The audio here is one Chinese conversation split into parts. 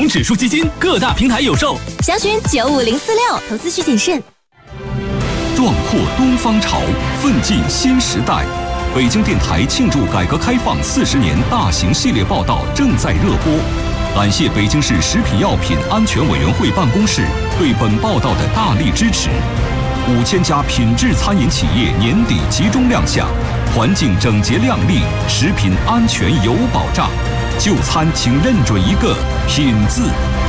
金指数基金各大平台有售， 详询95046，投资需谨慎。 壮阔东方潮，奋进新时代。北京电台庆祝改革开放40年大型系列报道正在热播，感谢北京市食品药品安全委员会办公室对本报道的大力支持。5000家品质餐饮企业年底集中亮相，环境整洁亮丽，食品安全有保障。就餐请认准一个品字。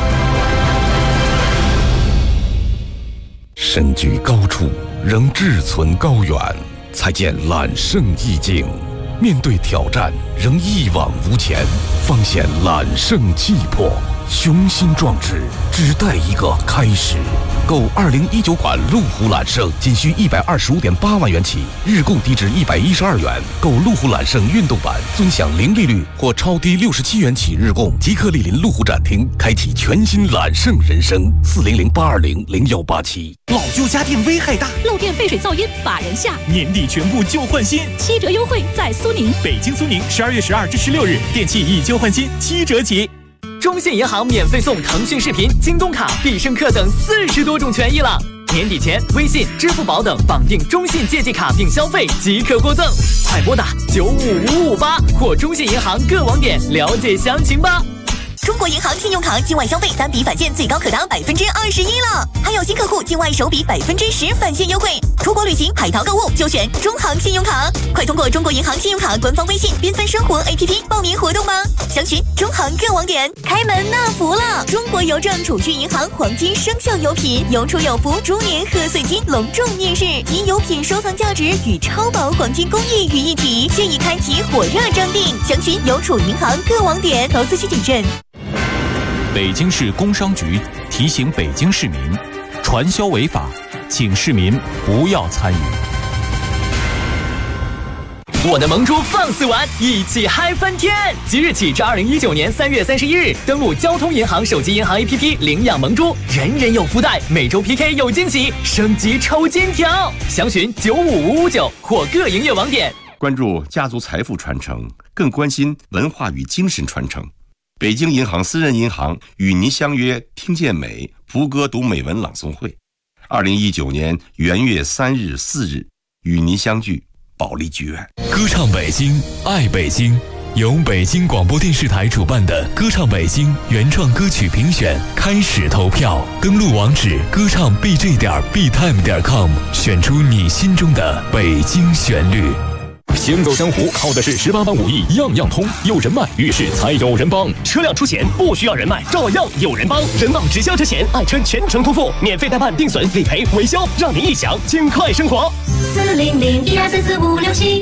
身居高处，仍志存高远，才见揽胜意境；面对挑战，仍一往无前，方显揽胜气魄。雄心壮志，只待一个开始。购2019款路虎揽胜，仅需125.8万元起，日供低至112元。购路虎揽胜运动版，尊享零利率或超低67元起日供。即刻莅临路虎展厅，开启全新揽胜人生。400-820-0187。 老旧家电危害大， 漏电废水噪音把人吓。 年底全部旧换新 ，7折优惠在苏宁。 北京苏宁12月12至16日，电器以旧换新7折起。 中信银行免费送腾讯视频、京东卡、必胜客等40多种权益了。年底前，微信、支付宝等绑定中信借记卡并消费即可获赠，快拨打95558或中信银行各网点了解详情吧。 中国银行信用卡境外消费单笔返现最高可达21%了，还有新客户境外首笔10%返现优惠。出国旅行、海淘购物就选中行信用卡，快通过中国银行信用卡官方微信缤纷生活 APP 报名活动吧。详询中行各网点。开门纳福了！中国邮政储蓄银行黄金生肖油品有储有福猪年贺岁金隆重面世，集油品收藏价值与超薄黄金工艺于一体，现已开启火热征订。详询邮储银行各网点，投资需谨慎。 北京市工商局提醒北京市民，传销违法，请市民不要参与。 我的萌猪放肆玩，一起嗨翻天！即日起至2019年3月31日，登录交通银行手机银行 APP 领养萌猪，人人有福袋，每周 PK 有惊喜，升级抽金条。详询95559或各营业网点。 关注家族财富传承，更关心文化与精神传承。北京银行私人银行与您相约听见美蒲歌读美文朗诵会，2019年元月3日、4日与您相聚保利剧院。 歌唱北京，爱北京，由北京广播电视台主办的歌唱北京原创歌曲评选开始投票，登录网址歌唱 bj.btime.com， 选出你心中的北京旋律。 行走江湖靠的是18般武艺，样样通。有人脉，遇事才有人帮。 车辆出险不需要人脉，照样有人帮。人保直销车险，爱车全程托付，免费代办、定损、理赔、维修，让您一享尽快生活。 400-1234567。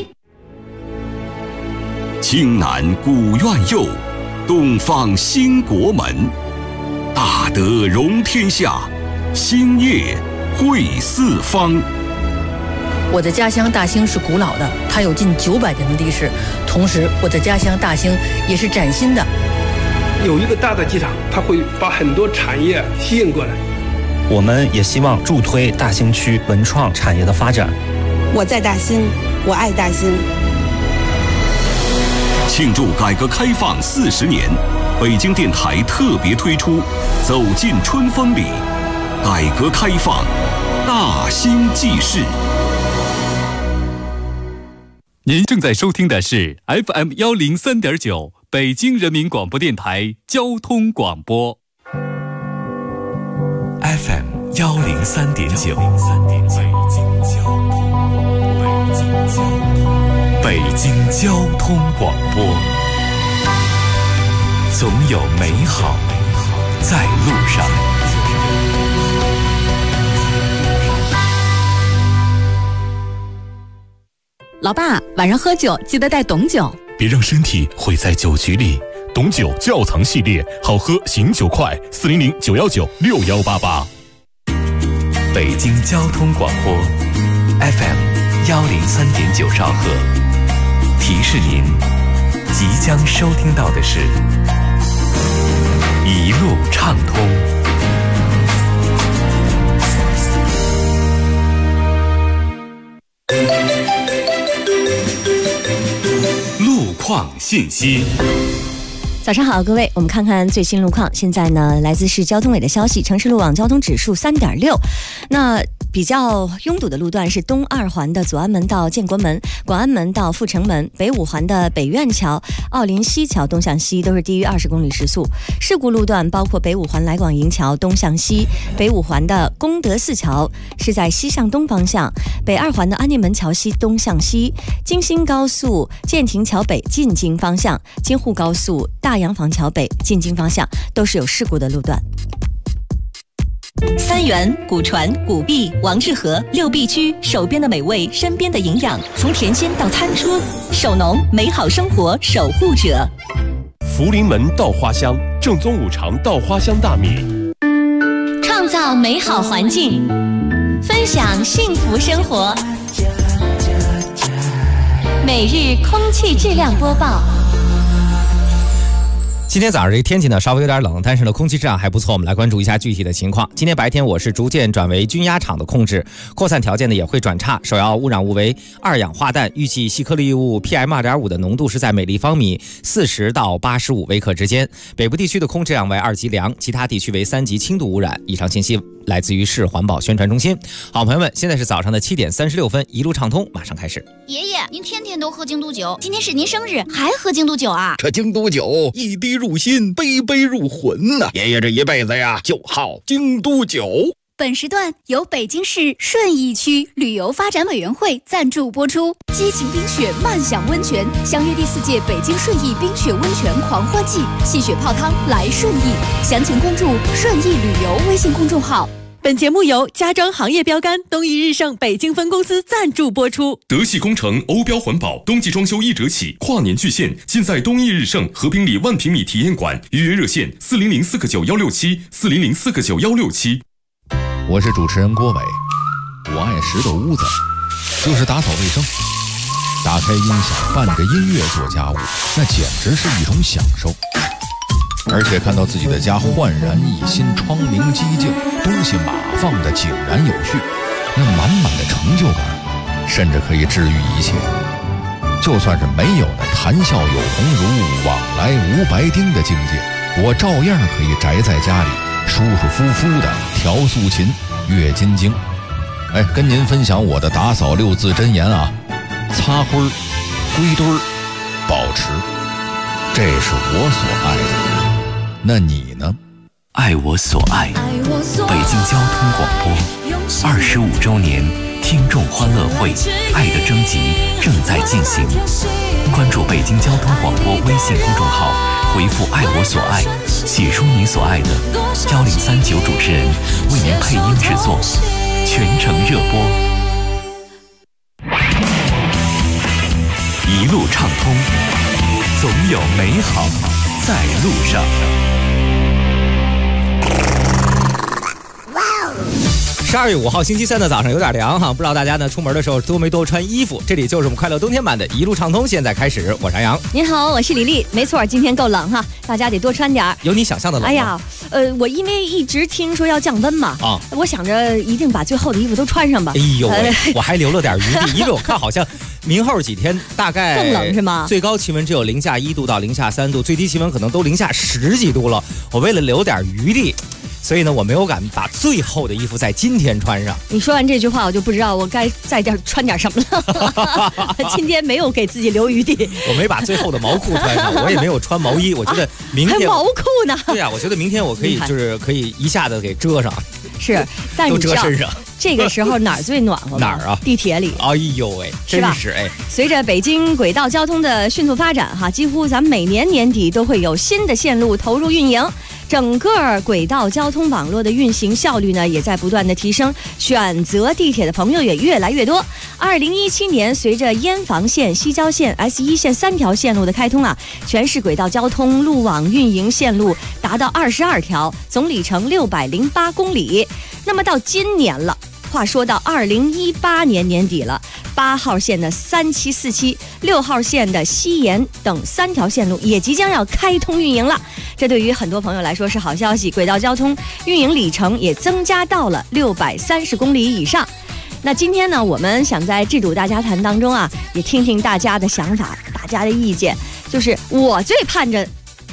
青南古院右，东方兴国门。大德容天下，兴业惠四方。 我的家乡大兴是古老的，它有近900年的历史。同时，我的家乡大兴也是崭新的。 有一个大的机场，它会把很多产业吸引过来。 我们也希望助推大兴区文创产业的发展。 我在大兴，我爱大兴。 庆祝改革开放40年，北京电台特别推出《走进春风里》，改革开放大兴纪事。 您正在收听的是 FM103.9 北京人民广播电台交通广播。 FM103.9 北京交通广播，总有美好在路上。 老爸，晚上喝酒记得带董酒， 别让身体毁在酒局里。董酒窖藏系列，好喝醒酒快，400-919-6188。北京交通广播 FM103.9兆赫，提示您即将收听到的是一路畅通。 路况信息。 早上好，各位，我们看看最新路况。现在呢，来自市交通委的消息，城市路网交通指数3.6。那比较拥堵的路段是东二环的左安门到建国门、广安门到阜成门，北五环的北苑桥、奥林西桥东向西都是低于20公里时速。事故路段包括北五环来广营桥东向西，北五环的功德寺桥是在西向东方向，北二环的安定门桥西东向西，京新高速建亭桥北进京方向，京沪高速大洋坊桥北进京方向都是有事故的路段。 三元、古传、古币、王致和6必居，手边的美味，身边的营养，从甜心到餐桌，手农美好生活守护者。 福临门稻花香，正宗5常稻花香大米， 创造美好环境，分享幸福生活。每日空气质量播报。 今天早上这天气呢稍微有点冷，但是呢空气质量还不错。我们来关注一下具体的情况。今天白天我市逐渐转为均压场的控制，扩散条件呢也会转差，首要污染物为2氧化氮，预计细颗粒物 PM2.5 的浓度是在每立方米40到85微克之间。北部地区的空质量为2级良，其他地区为3级轻度污染。以上信息来自于市环保宣传中心。好，朋友们，现在是早上的7点36分，一路畅通马上开始。 爷爷，您天天都喝京都酒，今天是您生日还喝京都酒啊？ 这京都酒一滴入心，杯杯入魂呐！爷爷这一辈子呀，就好京都酒。 本时段由北京市顺义区旅游发展委员会赞助播出。激情冰雪，慢享温泉，相约第4届北京顺义冰雪温泉狂欢季，戏雪泡汤来顺义。详情关注顺义旅游微信公众号。 本节目由家装行业标杆东义日盛北京分公司赞助播出。 德系工程欧标环保，冬季装修1折起，跨年巨献，尽在东义日盛和平里1万平米体验馆。预约热线4004167，4004167。 我是主持人郭伟，我爱石头屋子，就是打扫卫生，打开音响，伴着音乐做家务，那简直是一种享受。而且看到自己的家焕然一新，窗明几净，东西码放得井然有序，那满满的成就感，甚至可以治愈一切。就算是没有那谈笑有鸿儒，往来无白丁的境界，我照样可以宅在家里，舒舒服服的调素琴，阅金经。跟您分享我的打扫6字真言啊：擦灰儿、归堆儿、保持，这是我所爱的。那你呢？ 爱我所爱，北京交通广播25周年听众欢乐会爱的征集正在进行，关注北京交通广播微信公众号，回复爱我所爱，写出你所爱的，1039主持人为您配音制作，全程热播，一路畅通，总有美好在路上。 12月5号星期三的早上有点凉哈，不知道大家呢出门的时候多没多穿衣服。这里就是我们快乐冬天版的一路畅通，现在开始，我是杨。 您好，我是李丽。没错，今天够冷哈，大家得多穿点。 有你想象的冷吗？ 哎呀，我因为一直听说要降温嘛，我想着一定把最厚的衣服都穿上吧。 哎呦，我还留了点余地，因为我看好像明后几天大概更冷是吗？ 最高气温只有零下1度到零下3度，最低气温可能都零下10几度了。我为了留点余地，所以呢，我没有敢把最厚的衣服在今天穿上。 你说完这句话，我就不知道我该穿点什么了。今天没有给自己留余地。 我没把最厚的毛裤穿上，我也没有穿毛衣。我觉得明天还毛裤呢？ 对呀，我觉得明天我可以可以一下子给遮上。 是，但都遮身上。 这个时候哪儿最暖和？ 哪儿啊？ 地铁里。 哎呦喂，真是哎！ 随着北京轨道交通的迅速发展哈，几乎咱们每年年底都会有新的线路投入运营。整个轨道交通网络的运行效率呢，也在不断的提升，选择地铁的朋友也越来越多。2017年，随着燕房线、西郊线、S1线3条线路的开通啊，全市轨道交通路网运营线路达到22条，总里程608公里。那么到今年了。话说到2018年年底了，8号线的37、47、6号线的西延等3条线路也即将要开通运营了。这对于很多朋友来说是好消息，轨道交通运营里程也增加到了630公里以上。那今天呢，我们想在这堵大家谈当中啊，也听听大家的想法，大家的意见。就是我最盼着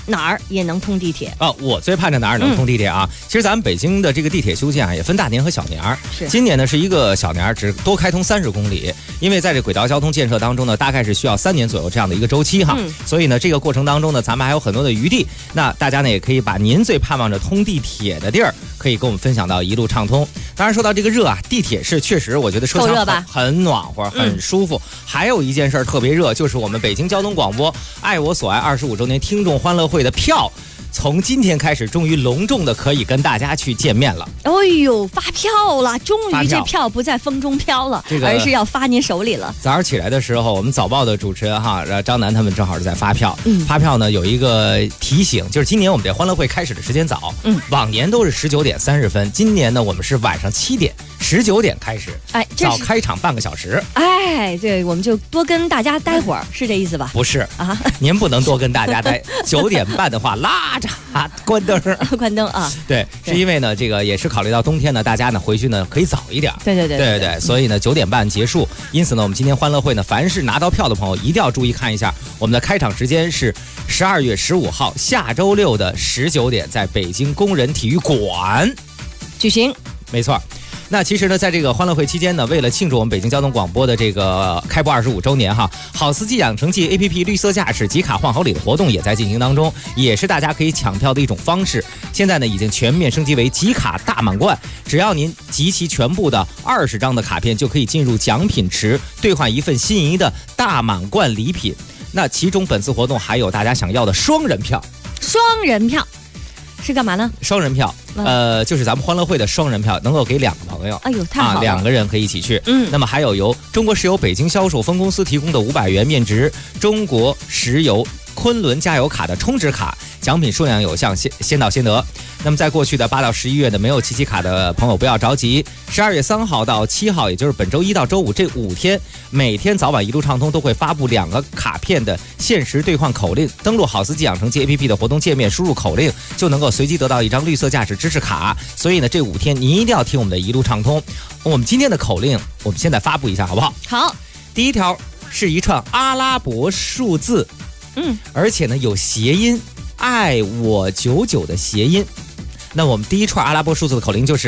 哪儿也能通地铁我最盼着哪儿能通地铁啊！其实咱们北京的这个地铁修建啊，也分大年和小年儿。今年呢是一个小年儿，只多开通30公里，因为在这轨道交通建设当中呢，大概是需要3年左右这样的一个周期哈。所以呢，这个过程当中呢，咱们还有很多的余地。那大家呢也可以把您最盼望着通地铁的地儿，可以跟我们分享到一路畅通。当然说到这个热啊，地铁是确实我觉得车厢很暖和，很舒服。还有一件事特别热，就是我们北京交通广播爱我所爱25周年听众欢乐会的票，从今天开始终于隆重的可以跟大家去见面了。 哎呦，发票了，终于这票不在风中飘了，而是要发您手里了。 早上起来的时候，我们早报的主持人哈张楠他们正好是在发票。发票呢有一个提醒，就是今年我们这欢乐会开始的时间早，往年都是19点30分，今年呢我们是晚上7点19点开始，早开场半个小时。 对，我们就多跟大家待会儿，是这意思吧？ 不是啊，您不能多跟大家待，9点半的话拉着关灯关灯啊。 对，是因为呢这个也是考虑到冬天呢，大家呢回去呢可以早一点。对，所以呢9点半结束。因此呢，我们今天欢乐会呢，凡是拿到票的朋友一定要注意看一下，我们的开场时间是12月15号下周六的19点，在北京工人体育馆举行。 没错。那其实呢，在这个欢乐会期间呢，为了庆祝我们北京交通广播的这个开播25周年哈，好司机养成记 APP 绿色驾驶集卡换好礼的活动也在进行当中，也是大家可以抢票的一种方式。现在呢，已经全面升级为集卡大满贯，只要您集齐全部的20张的卡片，就可以进入奖品池兑换一份心仪的大满贯礼品。那其中本次活动还有大家想要的双人票。 双人票是干嘛呢？ 双人票，就是咱们欢乐会的双人票，能够给2个朋友。 哎呦，太好了 ！2个人可以一起去。那么还有由中国石油北京销售分公司提供的500元面值中国石油昆仑加油卡的充值卡，奖品数量有限，先到先得。那么在过去的8到11月的没有集齐卡的朋友不要着急，12月3号到7号，也就是本周1到周5这5天，每天早晚一路畅通都会发布2个卡片的限时兑换口令。登录好司机养成记 APP 的活动界面，输入口令就能够随机得到1张绿色驾驶知识卡。所以呢，这5天你一定要听我们的一路畅通。我们今天的口令，我们现在发布一下好不好？ 好。 第一条是一串阿拉伯数字，而且呢有谐音，爱我99的谐音。那我们第一串阿拉伯数字的口令就是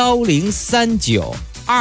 10392599。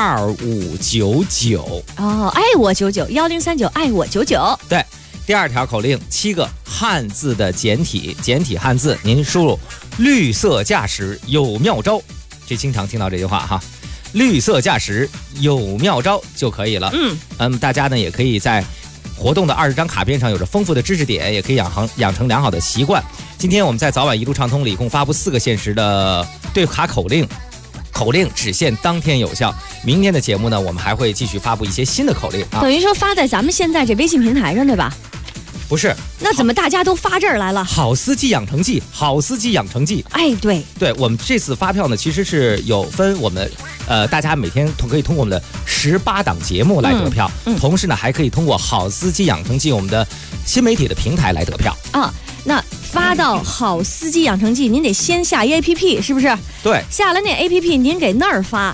爱我99 1039爱我99。 对，第2条口令7个汉字的简体汉字，您输入绿色驾驶有妙招，这经常听到这句话哈，绿色驾驶有妙招就可以了。大家呢也可以在活动的20张卡片上有着丰富的知识点，也可以养成良好的习惯。今天我们在早晚一路畅通里共发布4个限时的对卡口令，口令只限当天有效。明天的节目呢，我们还会继续发布一些新的口令啊。 等于说发在咱们现在这微信平台上，对吧？ 不是， 那怎么大家都发这儿来了？ 好司机养成记，好司机养成记。 对， 我们这次发票呢，其实是有分我们大家每天可以通过我们的18档节目来得票，同时呢还可以通过好司机养成记我们的新媒体的平台来得票啊。那发到好司机养成记，您得先下 APP， 是不是？ 对， 下了那 APP， 您给那儿发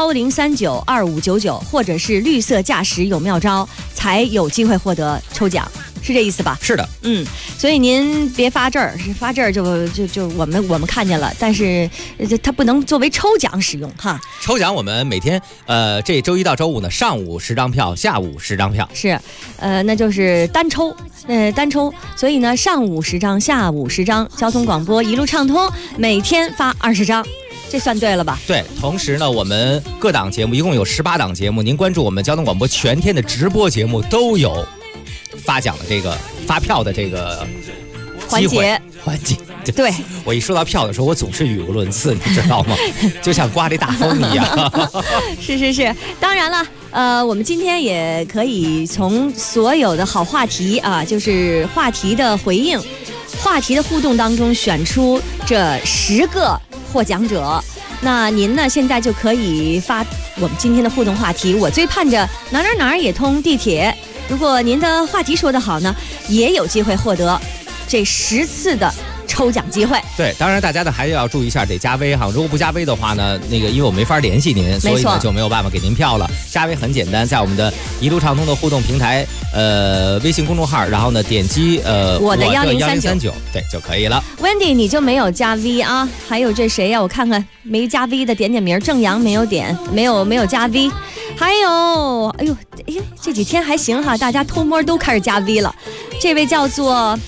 10392599，或者是绿色驾驶有妙招，才有机会获得抽奖。是这意思吧？ 是的， 所以您别发这儿，发这儿就我们看见了，但是它不能作为抽奖使用哈。 抽奖我们每天这周1到周5呢，上午10张票，下午10张票。 是，那就是单抽，所以呢，上午10张，下午10张，交通广播一路畅通，每天发20张。这算对了吧？ 对，同时呢，我们各档节目一共有18档节目，您关注我们交通广播全天的直播节目都有发奖的这个发票的这个环节。 对， 我一说到票的时候，我总是语无伦次，你知道吗？就像刮这大风一样。 是，当然了，我们今天也可以从所有的好话题啊，就是话题的回应、话题的互动当中选出这10个获奖者。那您呢，现在就可以发我们今天的互动话题，我最盼着哪儿也通地铁。如果您的话题说得好呢，也有机会获得这10次的抽奖机会。 对，当然大家呢还要注意一下，得加微哈。如果不加微的话呢，因为我没法联系您，所以呢就没有办法给您票了。加微很简单，在我们的一路畅通的互动平台微信公众号，然后呢点击我的1039， 对就可以了。 Wendy 你就没有加 V 啊？还有这谁呀？我看看没加 V 的点名。郑阳没有点，没有加 V。还有，这几天还行哈，大家偷摸都开始加 V 了。这位叫做，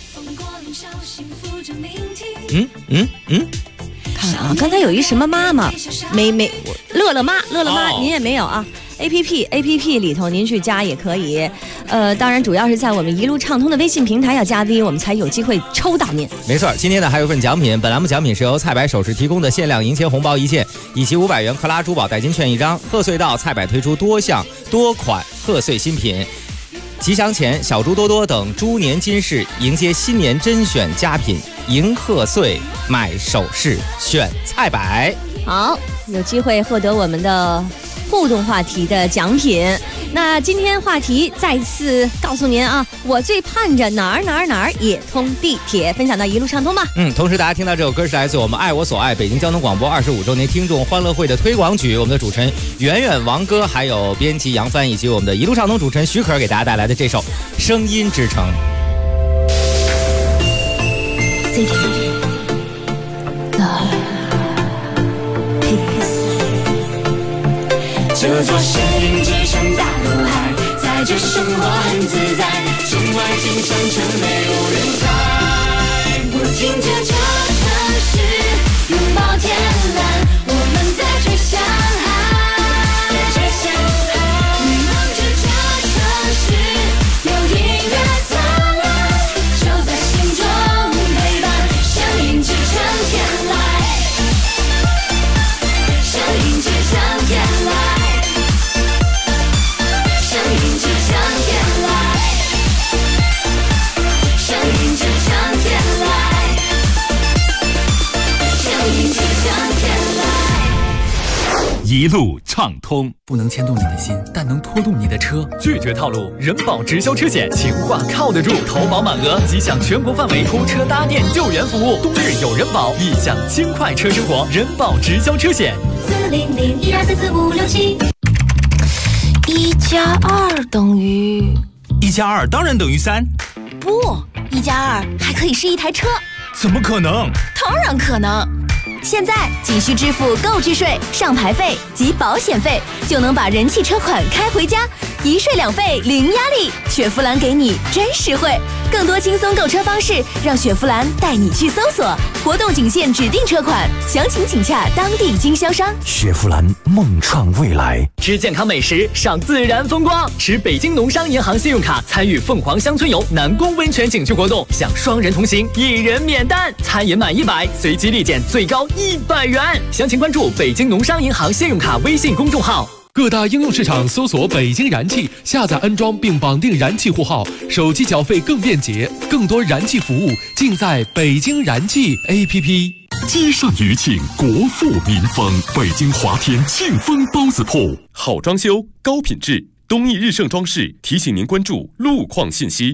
看啊，刚才有一什么妈妈，没，乐乐妈，您也没有啊。APP 里头您去加也可以，当然主要是在我们一路畅通的微信平台要加 V， 我们才有机会抽到您。 没错，今天呢还有一份奖品，本栏目奖品是由菜百首饰提供的限量银钱红包1件，以及500元克拉珠宝代金券1张。贺岁到，菜百推出多款贺岁新品，吉祥钱、小猪多多等猪年金饰，迎接新年甄选佳品，迎贺岁买首饰选菜百。 好，有机会获得我们的互动话题的奖品。那今天话题再次告诉您啊，我最盼着哪儿也通地铁，分享到一路畅通吧。 同时大家听到这首歌是来自我们爱我所爱北京交通广播25周年听众欢乐会的推广曲，我们的主持人圆圆王哥，还有编辑杨帆，以及我们的一路畅通主持人徐可给大家带来的这首声音之城。 这座声音之城大陆海，在这生活很自在，城外进商城没有人在。我听着这城市拥抱天蓝，我们在这相爱，凝望着这城市有音乐灿烂，就在心中陪伴，声音之城天籁，声音之城天籁。 一路畅通， 不能牵动你的心，但能拖动你的车。拒绝套路，人保直销车险，情话靠得住。投保满额即享全国范围拖车搭电救援服务。冬日有人保，一享轻快车生活。人保直销车险。 40012444567。 1+2等于 1+2当然等于3。 不，1+2还可以是一台车。 怎么可能？ 当然可能。现在仅需支付购置税、上牌费及保险费，就能把人气车款开回家，一税两费零压力。雪佛兰给你真实惠，更多轻松购车方式，让雪佛兰带你去搜索。活动仅限指定车款，详情请洽当地经销商。 雪佛兰梦创未来， 吃健康美食，赏自然风光，持北京农商银行信用卡参与凤凰乡村游南宫温泉景区活动，享双人同行，1人免单，餐饮满100，随机立减最高100元。详情关注北京农商银行信用卡微信公众号。 各大应用市场搜索北京燃气，下载安装并绑定燃气户号，手机缴费更便捷，更多燃气服务尽在北京燃气 APP。 积善余庆，国富民丰。北京华天庆丰包子铺， 好装修，高品质。东义日盛装饰提醒您关注路况信息。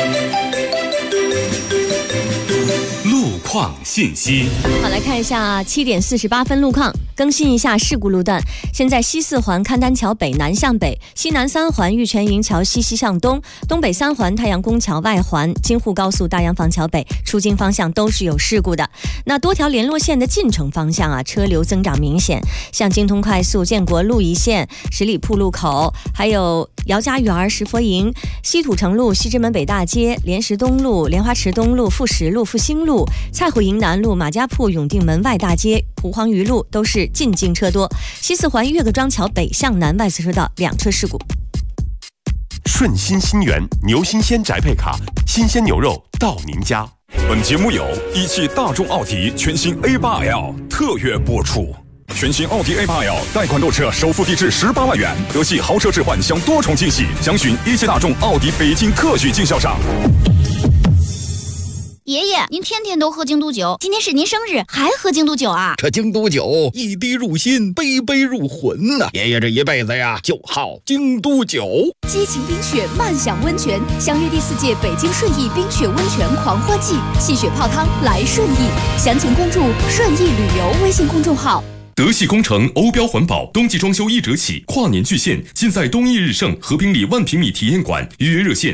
路况信息。 好，来看一下7点48分路况，更新一下事故路段。现在西4环勘丹桥北南向北，西南3环玉泉营桥西向东，东北3环太阳宫桥外环，京沪高速大洋坊桥北出京方向都是有事故的。那多条联络线的进城方向啊，车流增长明显，像京通快速建国路一线、十里铺路口，还有姚家园、石佛营、西土城路、西直门北大街、莲石东路、莲花池东路、富实路、复兴路、蔡虎营南路、马家铺永定门外大街、蒲黄榆路都是进京车多。西4环岳各庄桥北向南外侧车道2车事故。 顺心新源牛新鲜宅配卡，新鲜牛肉到您家。 本节目由一汽大众奥迪全新 A8L 特约播出。全新奥迪 A8L 贷款购车首付低至18万元，德系豪车置换享多重惊喜，详询一汽大众奥迪北京特许经销商。 爷爷，您天天都喝京都酒，今天是您生日，还喝京都酒啊？ 这京都酒一滴入心，杯杯入魂呐！爷爷这一辈子呀，就好京都酒。 激情冰雪慢享温泉，相约第4届北京顺义冰雪温泉狂欢季，戏雪泡汤来顺义，详情关注顺义旅游微信公众号。 德系工程欧标环保，冬季装修1折起，跨年巨献，尽在东义日盛和平里万平米体验馆，预约热线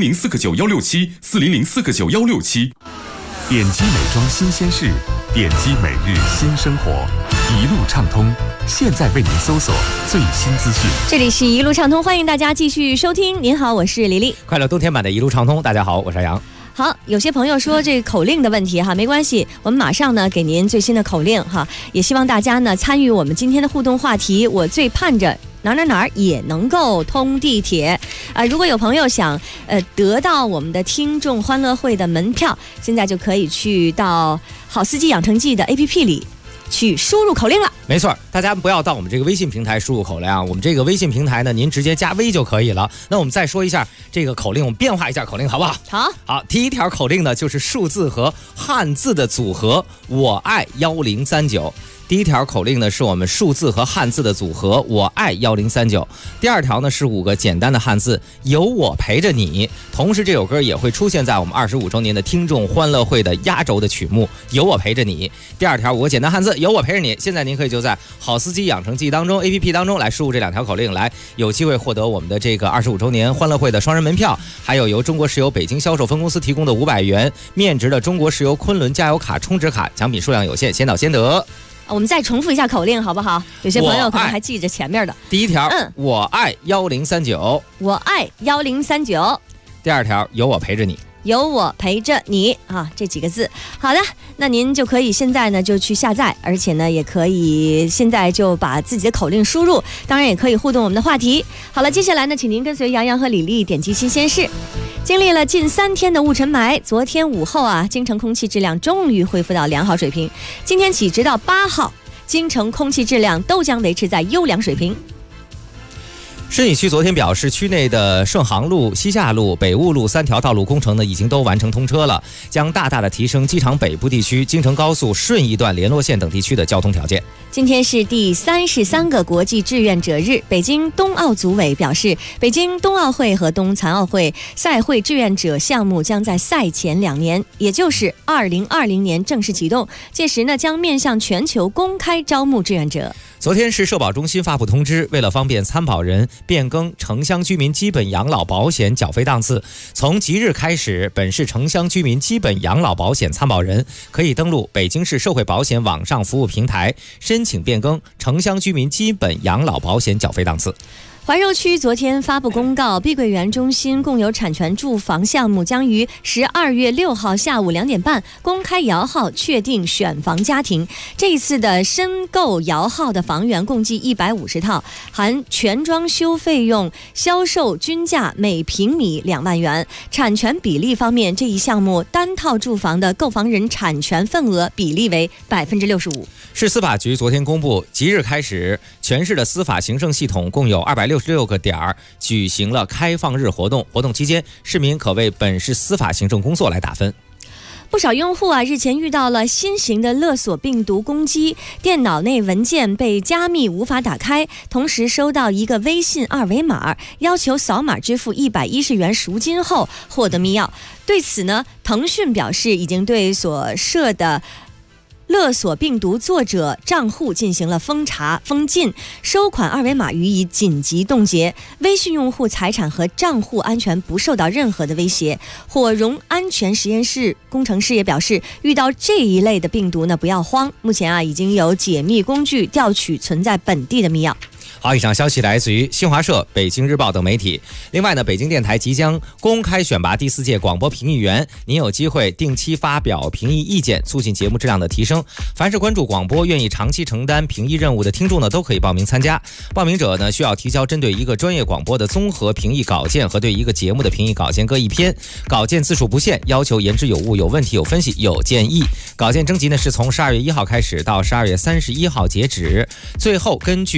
4004916740049167。 点击美妆新鲜事，点击每日新生活，一路畅通，现在为您搜索最新资讯。 这里是一路畅通，欢迎大家继续收听。您好，我是李丽。 快乐冬天版的一路畅通，大家好，我是杨。 好，有些朋友说这个口令的问题哈，没关系，我们马上呢给您最新的口令哈，也希望大家呢参与我们今天的互动话题。我最盼着哪儿也能够通地铁如果有朋友想得到我们的听众欢乐会的门票，现在就可以去到好司机养成记的 APP 里去输入口令了。 没错，大家不要到我们这个微信平台输入口令啊，我们这个微信平台呢，您直接加微就可以了。那我们再说一下这个口令，我们变化一下口令好不好？好，第一条口令呢就是数字和汉字的组合，我爱1039。第一条口令呢是我们数字和汉字的组合，我爱1039。第二条呢是5个简单的汉字，有我陪着你。同时这首歌也会出现在我们25周年的听众欢乐会的压轴的曲目，有我陪着你。第二条5个简单汉字，有我陪着你。现在您可以就在好司机养成记当中 APP 当中来输入这2条口令，来有机会获得我们的这个25周年欢乐会的双人门票，还有由中国石油北京销售分公司提供的500元面值的中国石油昆仑加油卡充值卡，奖品数量有限，先到先得。 我们再重复一下口令好不好？有些朋友可能还记着前面的。 第一条，我爱1039， 我爱1039。 第二条，有我陪着你， 有我陪着你啊，这几个字。好的，那您就可以现在呢就去下载，而且呢也可以现在就把自己的口令输入，当然也可以互动我们的话题。好了，接下来呢请您跟随杨洋和李丽点击新鲜事。经历了近3天的雾尘霾，昨天午后京城空气质量终于恢复到良好水平。今天起直到8号，京城空气质量都将维持在优良水平。 顺义区昨天表示，区内的顺航路、西夏路、北雾路3条道路工程呢已经都完成通车了，将大大的提升机场北部地区、京承高速顺义段联络线等地区的交通条件。 今天是第33个国际志愿者日，北京冬奥组委表示，北京冬奥会和冬残奥会赛会志愿者项目将在赛前2年，也就是2020年正式启动，届时呢将面向全球公开招募志愿者。 昨天是社保中心发布通知，为了方便参保人变更城乡居民基本养老保险缴费档次，从即日开始，本市城乡居民基本养老保险参保人可以登录北京市社会保险网上服务平台，申请变更城乡居民基本养老保险缴费档次。 怀柔区昨天发布公告，碧桂园中心共有产权住房项目将于12月6号下午2点半公开摇号确定选房家庭。这一次的申购摇号的房源共计150套，含全装修费用，销售均价每平米2万元。产权比例方面，这一项目单套住房的购房人产权份额比例为65%。 市司法局昨天公布，即日开始，全市的司法行政系统共有266个点举行了开放日活动。活动期间，市民可为本市司法行政工作来打分。 不少用户日前遇到了新型的勒索病毒攻击，电脑内文件被加密无法打开，同时收到一个微信2维码，要求扫码支付110元赎金后获得密钥。对此呢，腾讯表示已经对所涉的勒索病毒作者账户进行了封查封禁，收款2维码予以紧急冻结，微信用户财产和账户安全不受到任何的威胁。火融安全实验室工程师也表示，遇到这一类的病毒呢不要慌，目前已经有解密工具调取存在本地的密钥。 好，以上消息来自于新华社、北京日报等媒体。另外呢，北京电台即将公开选拔第4届广播评议员，您有机会定期发表评议意见，促进节目质量的提升。凡是关注广播、愿意长期承担评议任务的听众呢，都可以报名参加。报名者呢，需要提交针对一个专业广播的综合评议稿件和对一个节目的评议稿件各1篇，稿件字数不限，要求言之有物、有问题、有分析、有建议。稿件征集呢是从12月1号开始到12月31号截止，最后根据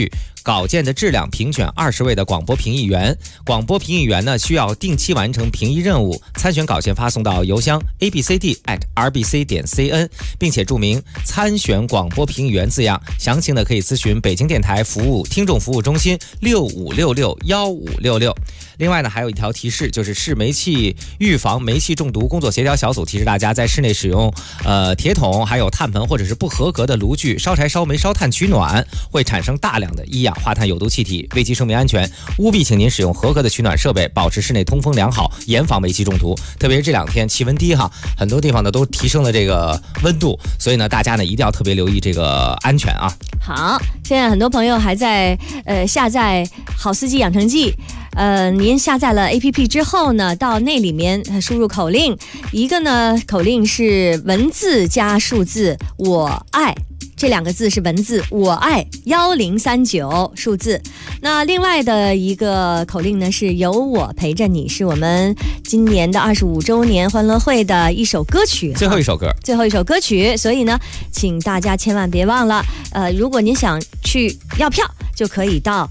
稿件的质量评选20位的广播评议员。广播评议员呢需要定期完成评议任务，参选稿件发送到邮箱 abcd@rbc.cn， 并且注明参选广播评议员字样。详情呢可以咨询北京电台服务听众服务中心65661566。另外呢还有一条提示，就是市煤气预防煤气中毒工作协调小组提示大家，在室内使用铁桶还有炭盆或者是不合格的炉具烧柴烧煤烧炭取暖，会产生大量的一氧化碳有毒气体，危及生命安全。务必请您使用合格的取暖设备，保持室内通风良好，严防煤气中毒。特别是这2天气温低哈，很多地方呢都提升了这个温度，所以呢大家呢一定要特别留意这个安全啊。 好，现在很多朋友还在下载好司机养成记。您下载了 APP 之后呢，到那里面输入口令，一个呢口令是文字加数字我爱，这2个字是文字我爱1039数字。那另外的一个口令呢是有我陪着你，是我们今年的25周年欢乐会的一首歌曲， 最后一首歌曲。 所以呢请大家千万别忘了，如果您想去要票就可以到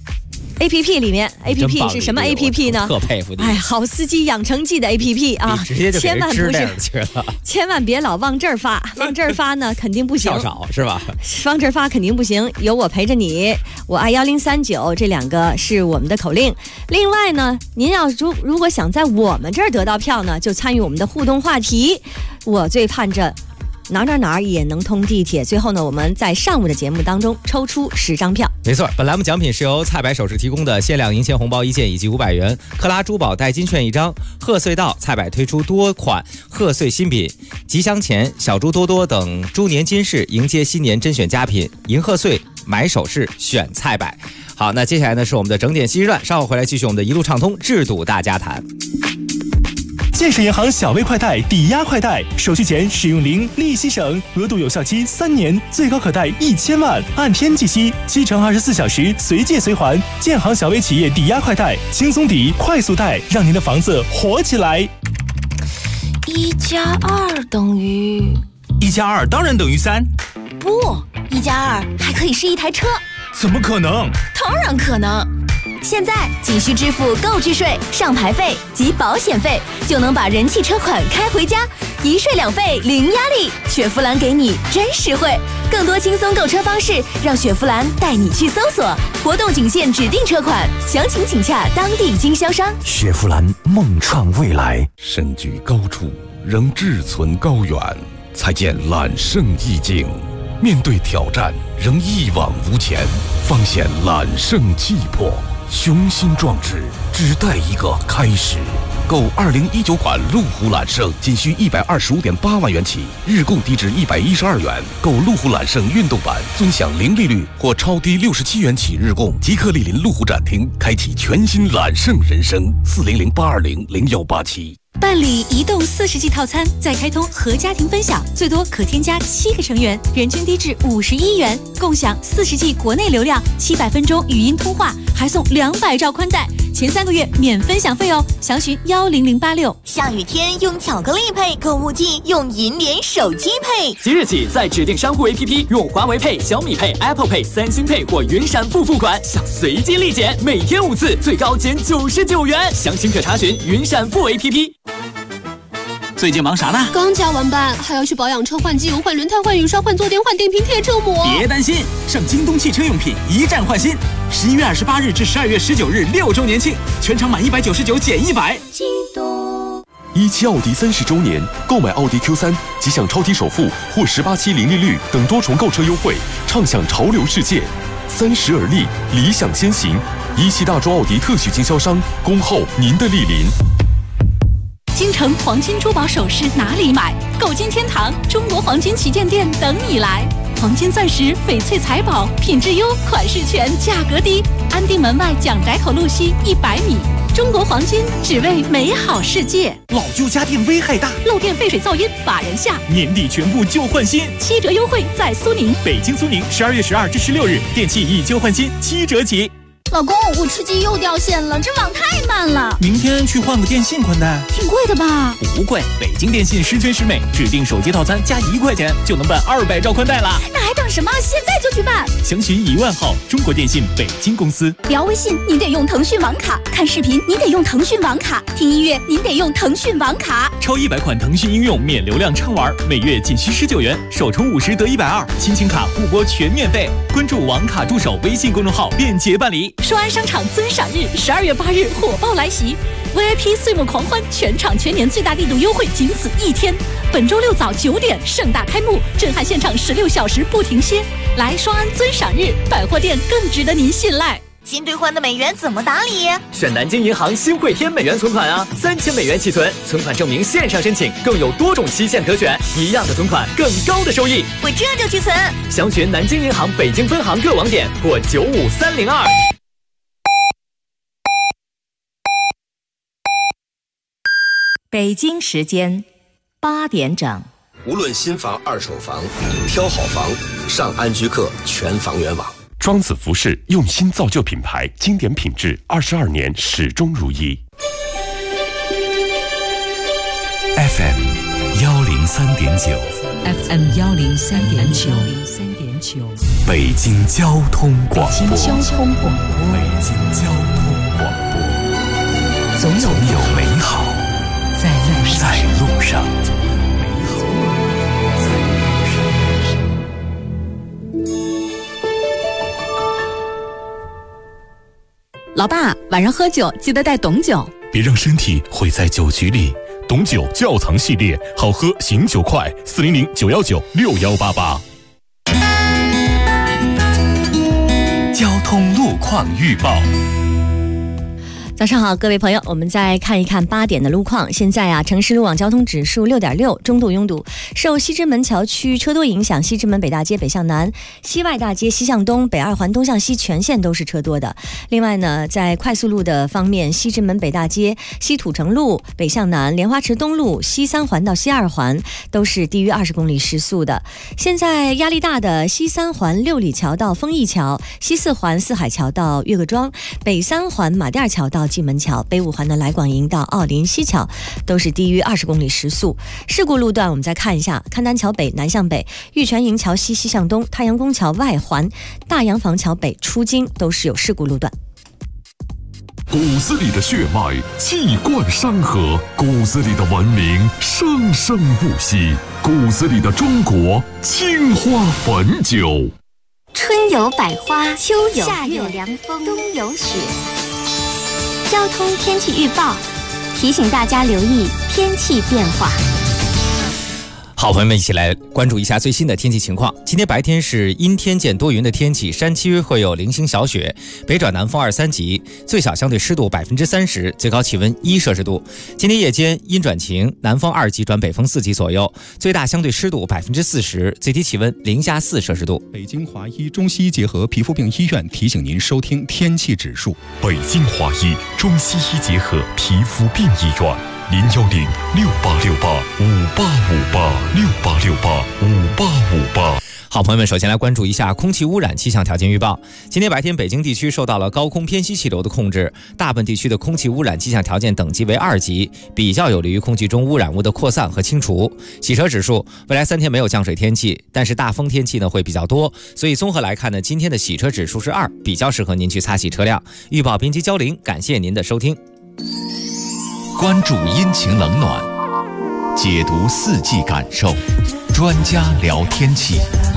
APP 里面。 APP 是什么 APP 呢？ 特佩服你！ 好司机养成记的 APP 啊， 直接就给人支那儿去了。 千万别老往这儿发，往这儿发呢肯定不行， 票少是吧？ 往这儿发肯定不行。有我陪着你，我爱1039，这2个是我们的口令。另外呢，您要如果想在我们这儿得到票呢，就参与我们的互动话题。我最盼着哪也能通地铁。最后呢，我们在上午的节目当中抽出10张票。 没错，本栏目奖品是由菜百首饰提供的限量银钱红包1件以及500元克拉珠宝代金券1张。贺岁到，菜百推出多款贺岁新品，吉祥钱、小猪多多等猪年金饰，迎接新年甄选佳品，迎贺岁买首饰选菜百。好，那接下来呢是我们的整点西时段，稍后回来继续我们的一路畅通制度大家谈。 建设银行小微快贷抵押快贷，手续钱使用零，利息省，额度有效期3年，最高可贷1000万，按天计息，7乘24小时随借随还。建行小微企业抵押快贷，轻松抵，快速贷，让您的房子活起来。 1+2等于 1+2当然等于3。 不，1+2还可以是一台车。 怎么可能？ 当然可能。现在仅需支付购置税、上牌费及保险费，就能把人气车款开回家，一税两费零压力。雪佛兰给你真实惠，更多轻松购车方式，让雪佛兰带你去搜索。活动仅限指定车款，详情请洽当地经销商。 雪佛兰梦创未来，身居高处仍志存高远，才见揽胜意境。面对挑战仍一往无前，方显揽胜气魄。雄心壮志，只待一个开始。购2019款路虎揽胜，仅需125.8万元起，日供低至112元。购路虎揽胜运动版，尊享零利率或超低67元起日供。即刻莅临路虎展厅，开启全新揽胜人生。400-820-0187。 办理移动40G 套餐，再开通和家庭分享，最多可添加7个成员，人均低至51元，共享40G 国内流量，700分钟语音通话，还送200兆宽带，前3个月免分享费哦。详询10086。 下雨天用巧克力配，购物季用银联手机配。 即日起，在指定商户 APP 用华为Pay、小米Pay、Apple Pay、三星Pay 或云闪付付款，享随机立减，每天5次，最高减99元。详情可查询云闪付 APP。 最近忙啥呢？ 刚加完班，还要去保养车、换机油、换轮胎、换雨刷、换坐垫、换电瓶贴、车膜。 别担心，上京东汽车用品一站换新，11月28日至12月19日6周年庆，全场满199减100。 京东。 17奥迪30周年，购买奥迪 Q3 即享超低首付或18期零利率等多重购车优惠，畅享潮流世界。30而立，理想先行。17大洲奥迪特许经销商，恭候您的莅临。 京城黄金珠宝首饰哪里买？购金天堂中国黄金旗舰店等你来。黄金钻石、翡翠财宝，品质优，款式全，价格低。安定门外蒋宅口路西100米。中国黄金，只为美好世界。 老旧家电危害大， 漏电、废水、噪音把人吓。 年底全部旧换新 ，7折优惠在苏宁。 北京苏宁12月12至16日，电器以旧换新7折起。 老公，我吃鸡又掉线了，这网太慢了。 明天去换个电信宽带， 挺贵的吧？ 不贵，北京电信十全十美，指定手机套餐加1块钱就能办200兆宽带了。 那还等什么？现在就去办！ 详询1万号中国电信北京公司。 聊微信您得用腾讯网卡，看视频您得用腾讯网卡，听音乐您得用腾讯网卡。 超100款腾讯应用免流量畅玩，每月仅需19元，首充50得120，亲情卡互拨全免费。关注网卡助手微信公众号便捷办理。 双安商场尊赏日12月8日火爆来袭 ，VIP 岁末狂欢，全场全年最大力度优惠仅此1天。本周6早9点盛大开幕，震撼现场16小时不停歇。来双安尊赏日，百货店更值得您信赖。 新兑换的美元怎么打理？ 选南京银行新汇添美元存款啊，3000美元起存，存款证明线上申请，更有多种期限可选，一样的存款，更高的收益。 我这就去存。 详询南京银行北京分行各网点或95302。 北京时间8点整。 无论新房、二手房，挑好房，上安居客全房源网。 庄子服饰用心造就品牌，经典品质，22年始终如一。 FM 103.9 FM 103.9 北京交通广播。 北京交通广播。 北京交通广播。 总有美好在路上。 老爸，晚上喝酒记得带董酒， 别让身体毁在酒局里。董酒窖藏系列，好喝醒酒快，400-919-6188。 交通路况预报。 早上好，各位朋友，我们再看一看8点的路况。现在啊，城市路网交通指数6.6，中度拥堵。受西直门桥区车多影响，西直门北大街北向南、西外大街西向东、北二环东向西全线都是车多的。另外呢，在快速路的方面，西直门北大街、西土城路北向南、莲花池东路西3环到西2环都是低于20公里时速的。现在压力大的西3环六里桥到丰益桥、西4环四海桥到岳各庄、北3环马甸桥到蓟门桥、北5环的来广营到奥林西桥都是低于20公里时速。事故路段我们再看一下，勘丹桥北南向北、玉泉营桥西西向东、太阳宫桥外环、大洋房桥北出京都是有事故路段。 骨子里的血脉气贯山河，骨子里的文明生生不息，骨子里的中国青花汾酒。 春有百花，秋有夏有凉风，冬有雪。交通天气预报提醒大家留意天气变化。 好，朋友们，一起来关注一下最新的天气情况。今天白天是阴天见多云的天气，山区会有零星小雪，北转南风2、3级，最小相对湿度30%，最高气温1摄氏度。今天夜间阴转晴，南风2级转北风4级左右，最大相对湿度40%，最低气温0下4摄氏度。 北京华医中西医结合皮肤病医院提醒您收听天气指数。 北京华医中西医结合皮肤病医院。010-6868-5858，6868-5858。 好，朋友们，首先来关注一下空气污染气象条件预报。今天白天，北京地区受到了高空偏西气流的控制，大部分地区的空气污染气象条件等级为2级，比较有利于空气中污染物的扩散和清除。洗车指数，未来3天没有降水天气，但是大风天气呢会比较多，所以综合来看呢，今天的洗车指数是2，比较适合您去擦洗车辆。预报编辑焦玲，感谢您的收听。 关注阴晴冷暖，解读四季感受，专家聊天气。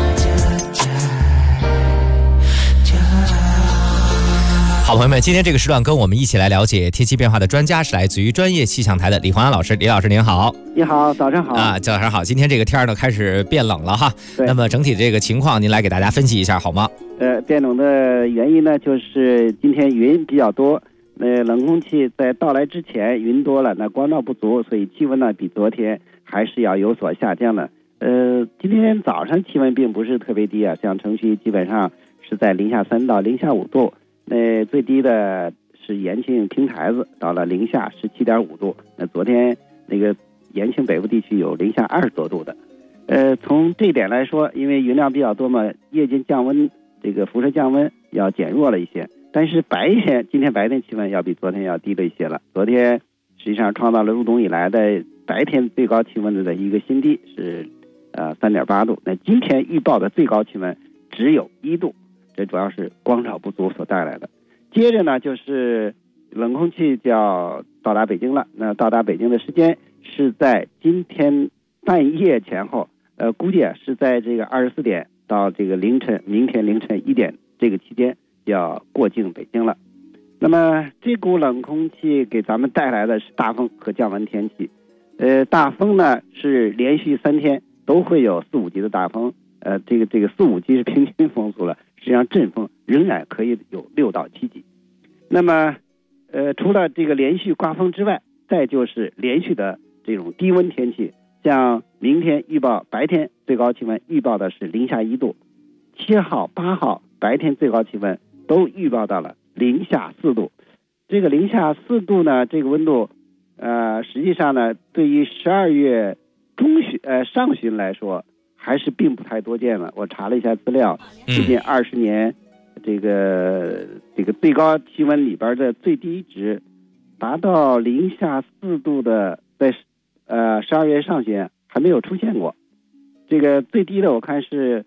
好，朋友们，今天这个时段跟我们一起来了解天气变化的专家是来自于专业气象台的李黄安老师。李老师您好。 你好，早上好啊，早上好。今天这个天呢开始变冷了哈，那么整体这个情况您来给大家分析一下好吗？ 变冷的原因呢，就是今天云比较多。冷空气在到来之前云多了，那光照不足，所以气温呢比昨天还是要有所下降的。今天早上气温并不是特别低啊，像城区基本上是在零下3到零下5度，最低的是延庆平台子到了零下17.5度。昨天那个延庆北部地区有零下20多度的。从这点来说，因为云量比较多嘛，夜间降温，这个辐射降温要减弱了一些。但是今天白天气温要比昨天要低了一些了。昨天实际上创造了入冬以来的白天最高气温的一个新低，是3.8度。那今天预报的最高气温只有1度， 这主要是光照不足所带来的。接着呢，就是冷空气就要到达北京了。那到达北京的时间是在今天半夜前后，估计是在这个24点到这个明天凌晨1点这个期间要过境北京了。那么这股冷空气给咱们带来的是大风和降温天气。大风呢是连续3天都会有4、5级的大风。这个4、5级是平均风速了，实际上阵风仍然可以有6到7级。那么除了这个连续刮风之外，再就是连续的这种低温天气。像明天预报白天最高气温预报的是零下1度，7号、8号白天最高气温都预报到了零下4度。这个零下4度呢，这个温度实际上呢，对于12月上旬来说还是并不太多见了。我查了一下资料，最近20年这个最高气温里边的最低值达到零下4度的，在12月上旬还没有出现过。这个最低的我看是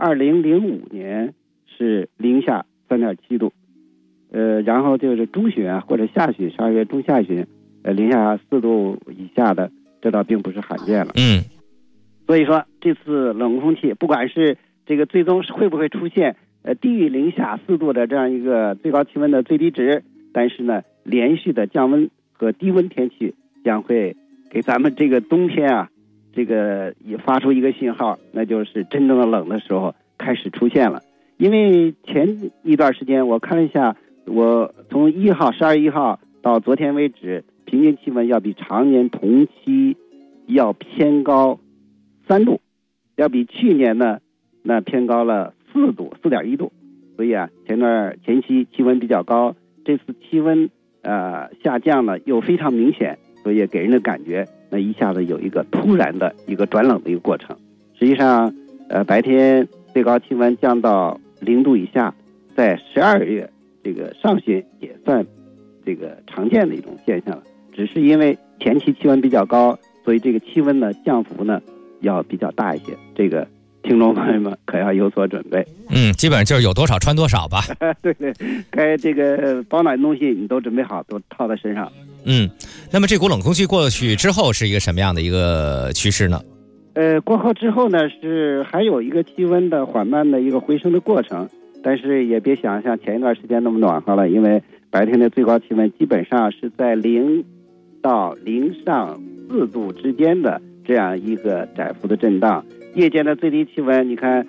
2005年是零下3.7度，然后就是中旬或者下旬，12月中下旬，零下4度以下的，这倒并不是罕见了。所以说这次冷空气不管是这个最终会不会出现低于零下4度的这样一个最高气温的最低值，但是呢，连续的降温和低温天气将会给咱们这个冬天这个也发出一个信号，那就是真正的冷的时候开始出现了。因为前一段时间我看了一下，我从12月1号到昨天为止，平均气温要比常年同期要偏高3度，要比去年呢那偏高了4.1度。所以前期气温比较高，这次气温下降呢又非常明显，所以给人的感觉那一下子有一个突然的一个转冷的一个过程。实际上白天最高气温降到0度以下，在12月这个上旬也算这个常见的一种现象了。只是因为前期气温比较高，所以这个气温呢降幅呢要比较大一些，这个听众朋友们可要有所准备。 基本上就是有多少穿多少吧。 对，该这个保暖的东西你都准备好，都套在身上。 那么这股冷空气过去之后是一个什么样的一个趋势呢？ 过后之后呢，是还有一个气温的缓慢的一个回升的过程，但是也别想像前一段时间那么暖和了，因为白天的最高气温基本上是在0到0上4度之间的这样一个窄幅的震荡。夜间的最低气温你看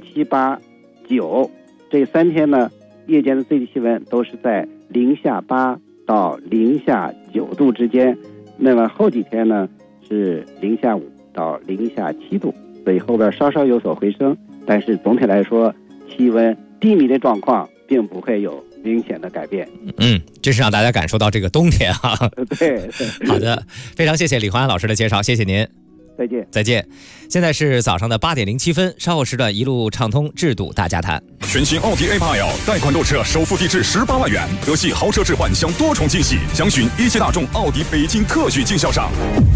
6、7、8、9这3天呢，夜间的最低气温都是在零下8到零下9度之间，那么后几天呢是零下5到零下7度，所以后边稍稍有所回升，但是总体来说气温低迷的状况并不会有明显的改变。 这是让大家感受到这个冬天对， 好的，非常谢谢李焕安老师的介绍，谢谢您。再见。现在是早上的8点07分，稍后时段一路畅通智堵大家谈。 全新奥迪 A8L 贷款购车首付低至18万元，德系豪车置换享多重惊喜，详询一汽大众奥迪北京特许经销商。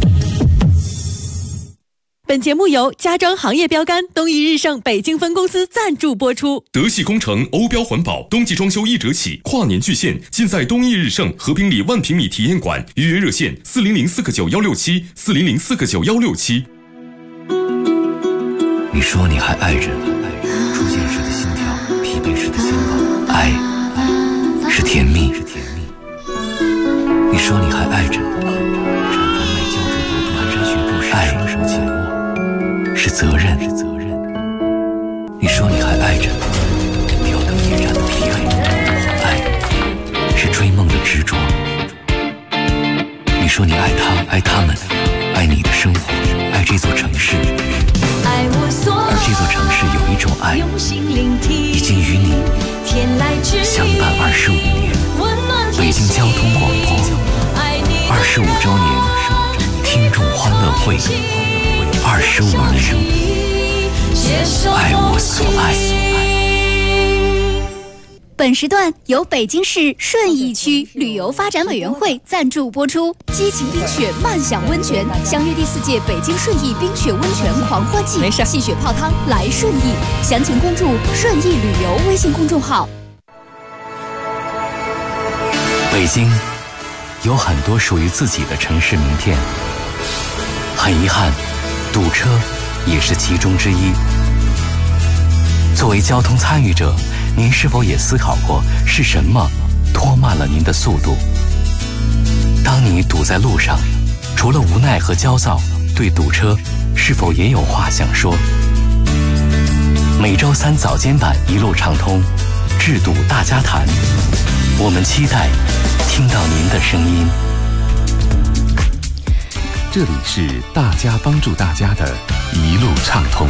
本节目由家装行业标杆东益日盛北京分公司赞助播出。 德系工程欧标环保，冬季装修1折起，跨年巨献，尽在东益日盛和平里1万平米体验馆，预约热线4004916740049167。 你说你还爱着，出现时的心跳，疲惫时的心跳，爱是甜蜜。你说你还爱着，产房卖胶质薄度蹒跚学步时双手紧握，是责任。你说你还爱着，吊灯夜战的疲惫，爱是追梦的执着。你说你爱他，爱他们，爱你的生活，爱这座城市。而这座城市有一种爱，已经与你相伴25年。北京交通广播25周年听众欢乐会，25年，爱我所爱。 本时段由北京市顺义区旅游发展委员会赞助播出。激情冰雪慢享温泉，相约第4届北京顺义冰雪温泉狂欢季，戏雪泡汤来顺义。详情关注顺义旅游微信公众号。 北京有很多属于自己的城市名片，很遗憾，堵车也是其中之一。作为交通参与者，您是否也思考过是什么拖慢了您的速度？当你堵在路上，除了无奈和焦躁，对堵车是否也有话想说？每周3早间版一路畅通，治堵大家谈，我们期待听到您的声音。 这里是大家帮助大家的一路畅通。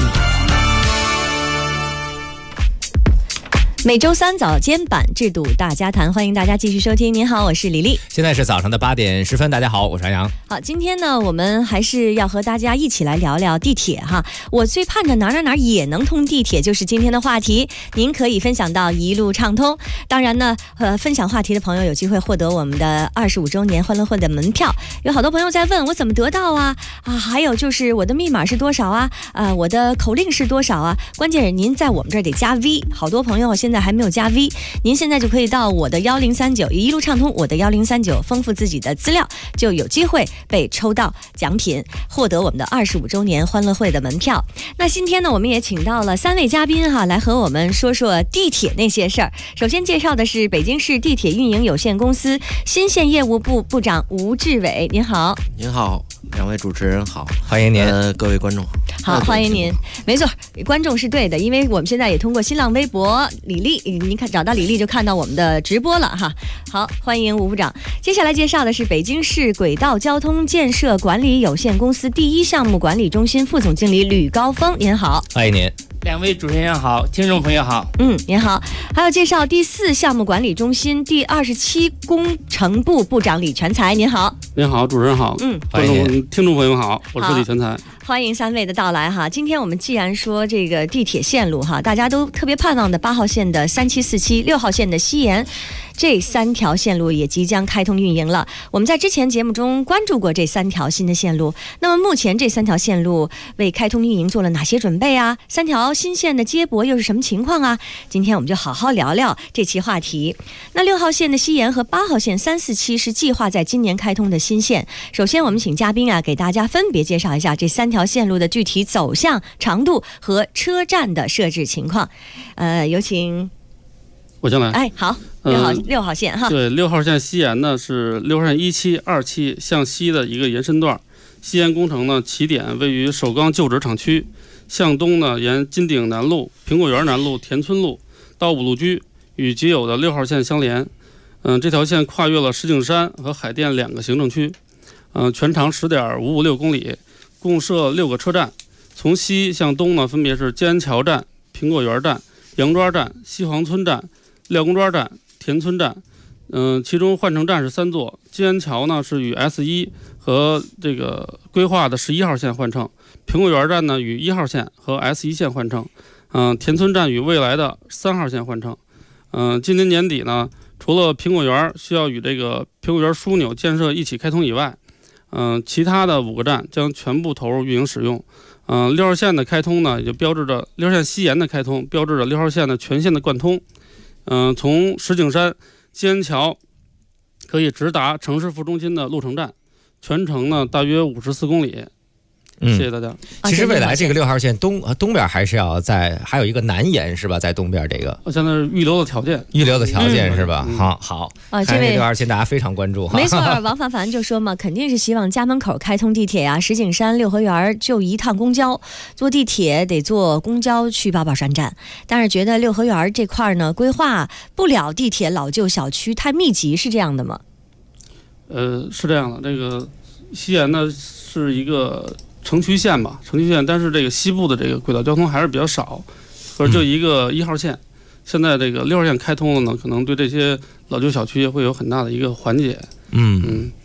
每周3早间版制度大家谈，欢迎大家继续收听。您好，我是李丽。 现在是早上的8点10分，大家好，我是安阳。 好，今天呢，我们还是要和大家一起来聊聊地铁哈。我最盼着哪也能通地铁，就是今天的话题。您可以分享到一路畅通。当然呢，分享话题的朋友有机会获得我们的25周年欢乐会的门票。有好多朋友在问我怎么得到啊？还有就是我的密码是多少啊？我的口令是多少啊？关键是您在我们这儿得加 V。好多朋友现在还没有加 V， 您现在就可以到我的1039一路畅通，我的1039丰富自己的资料，就有机会被抽到奖品，获得我们的25周年欢乐会的门票。那今天呢，我们也请到了3位嘉宾哈，来和我们说说地铁那些事儿。首先介绍的是北京市地铁运营有限公司新线业务部部长吴志伟，您好。 您好，两位主持人好， 欢迎您。 各位观众好，欢迎您。没错，观众是对的，因为我们现在也通过新浪微博李丽，您看找到李丽就看到我们的直播了哈。好，欢迎吴部长。接下来介绍的是北京市轨道交通建设管理有限公司第1项目管理中心副总经理吕高峰，您好。 欢迎您。 两位主持人好，听众朋友好。 您好。还有介绍第4项目管理中心第27工程部部长李全才，您好。 您好，主持人好。 欢迎您。 听众朋友们好，我是李全才。 欢迎3位的到来哈。今天我们既然说这个地铁线路哈，大家都特别盼望的8号线的3747、6号线的西延，这3条线路也即将开通运营了。我们在之前节目中关注过这3条新的线路。那么目前这3条线路为开通运营做了哪些准备啊？3条新线的接驳又是什么情况啊？今天我们就好好聊聊这期话题。那6号线的西延和8号线347是计划在今年开通的新线。首先我们请嘉宾给大家分别介绍一下这3条线路的具体走向、长度和车站的设置情况。有请。 我先来。 好，6号线哈。 对，6号线西延呢是6号线17、27向西的一个延伸段。西延工程呢起点位于首钢旧址厂区，向东呢沿金鼎南路、苹果园南路、田村路到五路居，与既有的6号线相连。这条线跨越了石景山和海淀2个行政区，全长10.556公里，共设6个车站。从西向东呢，分别是金安桥站、苹果园站、杨庄站、西黄村站、廖公庄站、田村站。其中换乘站是3座。金安桥呢是与 S1 和这个规划的11号线换乘，苹果园站呢与1号线和 S1 线换乘，田村站与未来的3号线换乘。今年年底呢，除了苹果园需要与这个苹果园枢纽建设一起开通以外，其他的5个站将全部投入运营使用。6号线的开通呢，也就标志着6号线西延的开通，标志着6号线的全线的贯通。从石景山、金安桥可以直达城市副中心的鹿城站，全程呢大约54公里。谢谢大家。 其实未来这个6号线东边还是要还有一个南延是吧？在东边这个， 现在是预留的条件， 是吧？好这位 6号线大家非常关注。 没错，王凡凡就说嘛，肯定是希望家门口开通地铁呀。石景山、六合园就一趟公交，坐地铁得坐公交去八宝山站，但是觉得六合园这块呢规划不了地铁老旧小区太密集，是这样的吗？ 是这样的，这个西延呢是一个城区线吧，但是这个西部的这个轨道交通还是比较少，或者就一个1号线。现在这个6号线开通了呢，可能对这些老旧小区会有很大的一个缓解。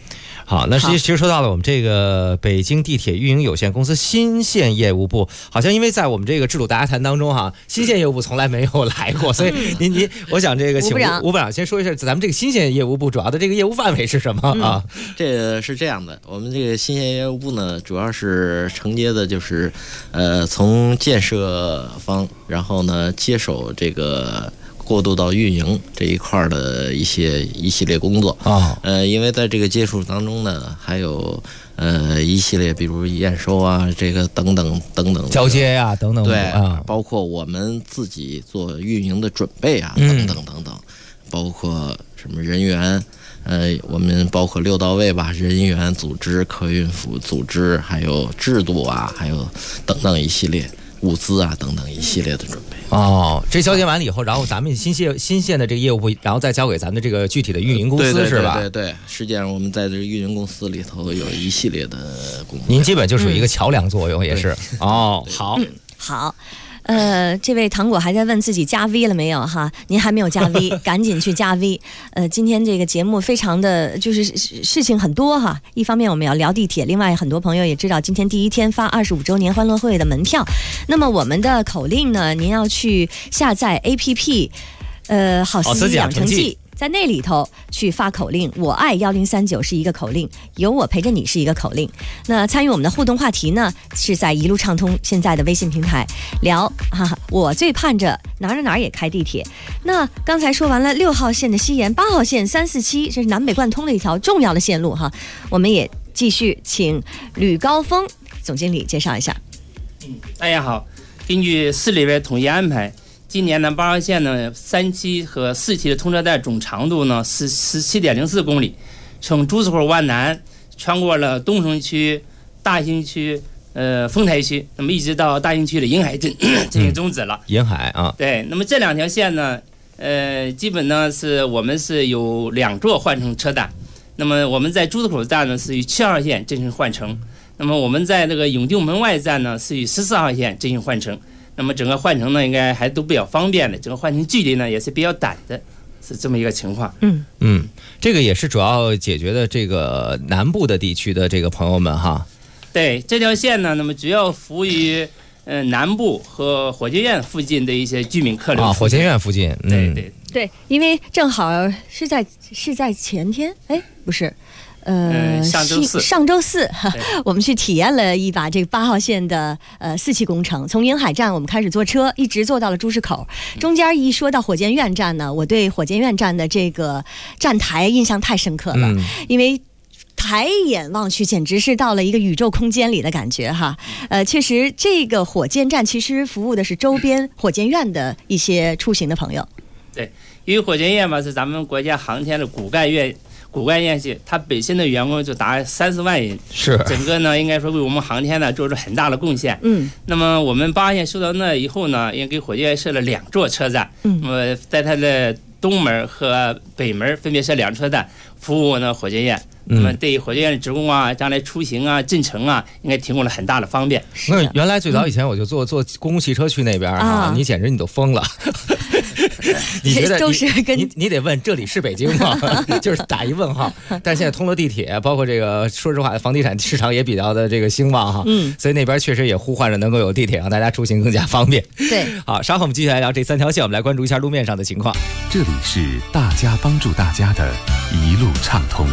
好，那其实说到了我们这个北京地铁运营有限公司新线业务部，好像因为在我们这个制度大家谈当中哈，新线业务部从来没有来过，所以您，我想这个请吴部长先说一下，咱们这个新线业务部主要的这个业务范围是什么啊？ 这个是这样的，我们这个新线业务部呢，主要是承接的就是，从建设方，然后呢接手这个。过渡到运营这一块的一系列工作啊， 因为在这个接触当中呢，还有一系列，比如验收啊，这个等等交接呀、等等， 对啊，包括我们自己做运营的准备啊，等等，包括什么人员，我们包括6到位吧，人员组织、客运服组织，还有制度啊，还有等等一系列。物资啊等等一系列的准备哦，这交接完了以后，然后咱们新线的这个业务部，然后再交给咱们的这个具体的运营公司是吧？ 对，实际上我们在这个运营公司里头有一系列的工作。 您基本就是有一个桥梁作用，也是哦。 好。这位糖果还在问自己加 V 了没有哈？您还没有加 V， 赶紧去加 V。今天这个节目非常的就是事情很多哈。一方面我们要聊地铁，另外很多朋友也知道今天第一天发25周年欢乐会的门票。那么我们的口令呢，您要去下载 APP， 好司机养成记。在那里头去发口令，我爱1039是一个口令，有我陪着你是一个口令。那参与我们的互动话题呢，是在一路畅通现在的微信平台聊我最盼着哪也开地铁。那刚才说完了6号线的西延，8号线347，这是南北贯通的一条重要的线路哈。我们也继续请吕高峰总经理介绍一下。 大家好，根据市里边统一安排，今年呢8号线呢3期和4期的通车带总长度呢是17.04公里，从朱子口湾南穿过了东城区、大兴区、丰台区，那么一直到大兴区的银海镇进行终止了。 银海啊， 对，那么这2条线呢，基本呢是我们是有2座换乘车站，那么我们在朱子口站呢是与7号线进行换乘，那么我们在这个永定门外站呢是与14号线进行换乘。那么整个换乘呢，应该还都比较方便的，整个换乘距离呢也是比较短的，是这么一个情况。 这个也是主要解决的这个南部的地区的这个朋友们哈。 对，这条线呢，那么主要服务于南部和火箭院附近的一些居民客流。 火箭院附近， 对，因为正好是在前天，不是。上周四我们去体验了一把这个8号线的4期工程，从银海站我们开始坐车，一直坐到了朱市口。中间一说到火箭院站呢，我对火箭院站的这个站台印象太深刻了，因为抬眼望去简直是到了一个宇宙空间里的感觉哈。确实这个火箭站其实服务的是周边火箭院的一些出行的朋友。 对，因为火箭院嘛是咱们国家航天的骨干院系，它本身的员工就达30万人， 是整个呢应该说为我们航天呢做出很大的贡献。那么我们8号线收到那以后呢，也给火箭院设了2座车站，那么在它的东门和北门分别设2车站，服务呢火箭院。那么对火箭院的职工啊，将来出行啊、进城啊，应该提供了很大的方便。 那原来最早以前我就坐公共汽车去那边啊，你简直你都疯了。你觉得你得问这里是北京吗？就是打一问号。但现在通了地铁，包括这个说实话，房地产市场也比较的这个兴旺哈。所以那边确实也呼唤着能够有地铁，让大家出行更加方便。 对， 好，稍后我们继续来聊这3条线，我们来关注一下路面上的情况。 这里是大家帮助大家的一路畅通。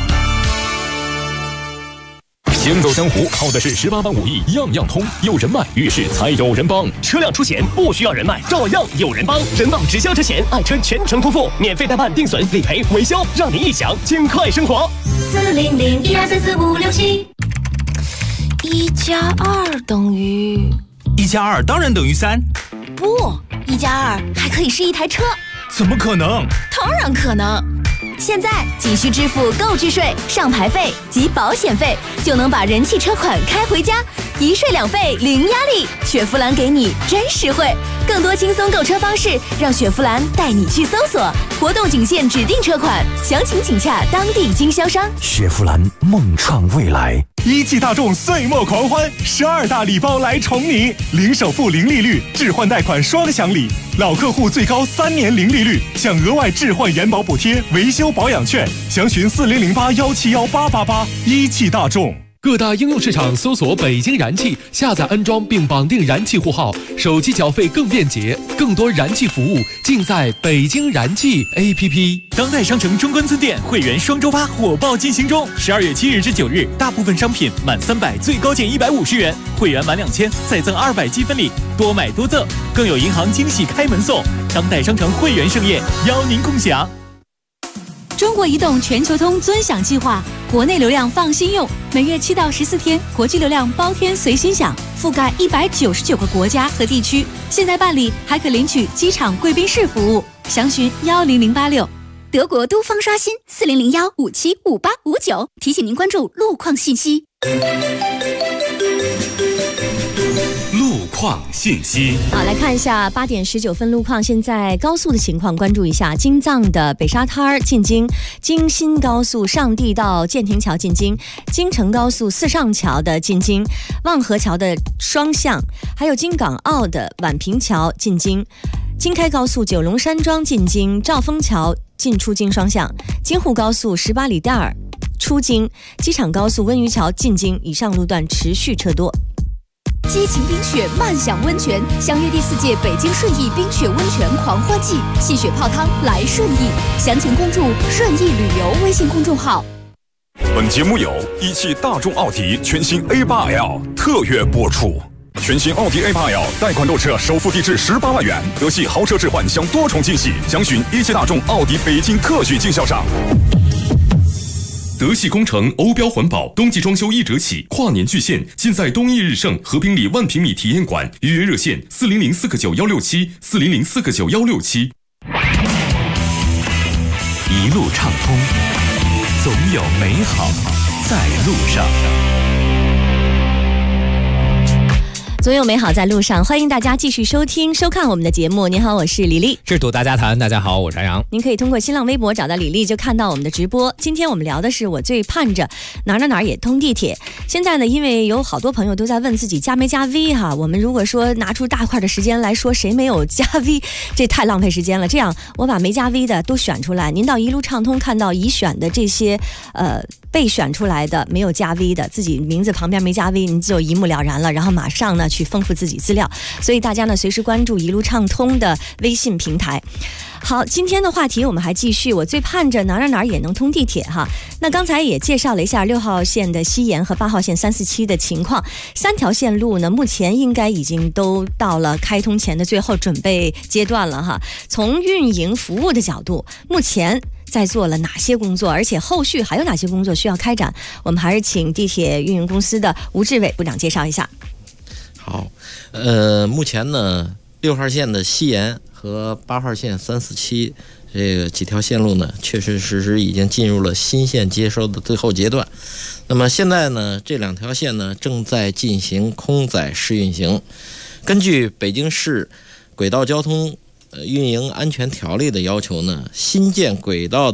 行走江湖靠的是18般武艺，样样通，有人脉，于是才有人帮。 车辆出险不需要人脉，照样有人帮。人保直销车险，爱车全程托付，免费代办、定损、理赔、维修，让你一享轻快生活。 400-1234567。1+2等于 1+2当然等于3。 不，1+2还可以是一台车。 怎么可能？ 当然可能。现在仅需支付购置税、上牌费及保险费，就能把人气车款开回家， 一税两费零压力，雪佛兰给你真实惠。更多轻松购车方式，让雪佛兰带你去搜索。活动仅限指定车款，详情请洽当地经销商。 雪佛兰梦创未来。 一汽大众岁末狂欢，12大礼包来宠你，零首付零利率，置换贷款双享礼，老客户最高3年零利率，享额外置换延保补贴、维修保养券，详询4008171888。一汽大众。 各大应用市场搜索北京燃气，下载安装并绑定燃气户号，手机缴费更便捷，更多燃气服务尽在北京燃气 APP。 当代商城中关村店会员双周8火爆进行中，12月7日至9日，大部分商品满300最高减150元，会员满2000再赠200积分礼，多买多赠，更有银行惊喜开门送。当代商城会员盛宴，邀您共享。 中国移动全球通尊享计划，国内流量放心用，每月7到14天，国际流量包天随心享，覆盖199个国家和地区。现在办理还可领取机场贵宾室服务，详询10086。 德国都方刷新4001575859，提醒您关注路况信息。 路况信息。 好，来看一下8点19分路况。现在高速的情况，关注一下京藏的北沙滩进京，京新高速上地到建亭桥进京，京承高速四上桥的进京，望河桥的双向，还有京港澳的宛平桥进京，京开高速九龙山庄进京，兆丰桥进出京双向，京沪高速18里店出京，机场高速温榆桥进京，以上路段持续车多。 激情冰雪慢享温泉，相约第4届北京顺义冰雪温泉狂欢季，戏雪泡汤来顺义，详情关注顺义旅游微信公众号。 本节目由一汽大众奥迪全新 A8L 特约播出。全新奥迪 A8L 贷款购车首付低至18万元，德系豪车置换享多重惊喜，详询一汽大众奥迪北京特许经销商。 德系工程欧标环保，冬季装修1折起，跨年巨献，尽在东义日盛和平里万平米体验馆，预约热线4004916740049167。 一路畅通，总有美好在路上。 总有美好在路上，欢迎大家继续收听收看我们的节目。您好，我是李丽， 制度大家谈。大家好，我是安阳。 您可以通过新浪微博找到李丽，就看到我们的直播。今天我们聊的是我最盼着哪儿也通地铁。现在呢，因为有好多朋友都在问自己加没加 V 哈，我们如果说拿出大块的时间来说谁没有加 V， 这太浪费时间了。这样我把没加 V 的都选出来，您到一路畅通看到已选的这些被选出来的没有加 V 的，自己名字旁边没加 V， 你就一目了然了，然后马上呢去丰富自己资料。所以大家呢随时关注一路畅通的微信平台。好，今天的话题我们还继续，我最盼着哪儿也能通地铁哈。那刚才也介绍了一下6号线的西延和8号线347的情况，3条线路呢目前应该已经都到了开通前的最后准备阶段了哈。从运营服务的角度，目前在做了哪些工作，而且后续还有哪些工作需要开展，我们还是请地铁运营公司的吴志伟部长介绍一下。 好，目前呢6号线的西延和8号线347这个几条线路呢，确实已经进入了新线接收的最后阶段。那么现在呢，这2条线呢正在进行空载试运行。根据北京市轨道交通运营安全条例的要求呢，新建轨道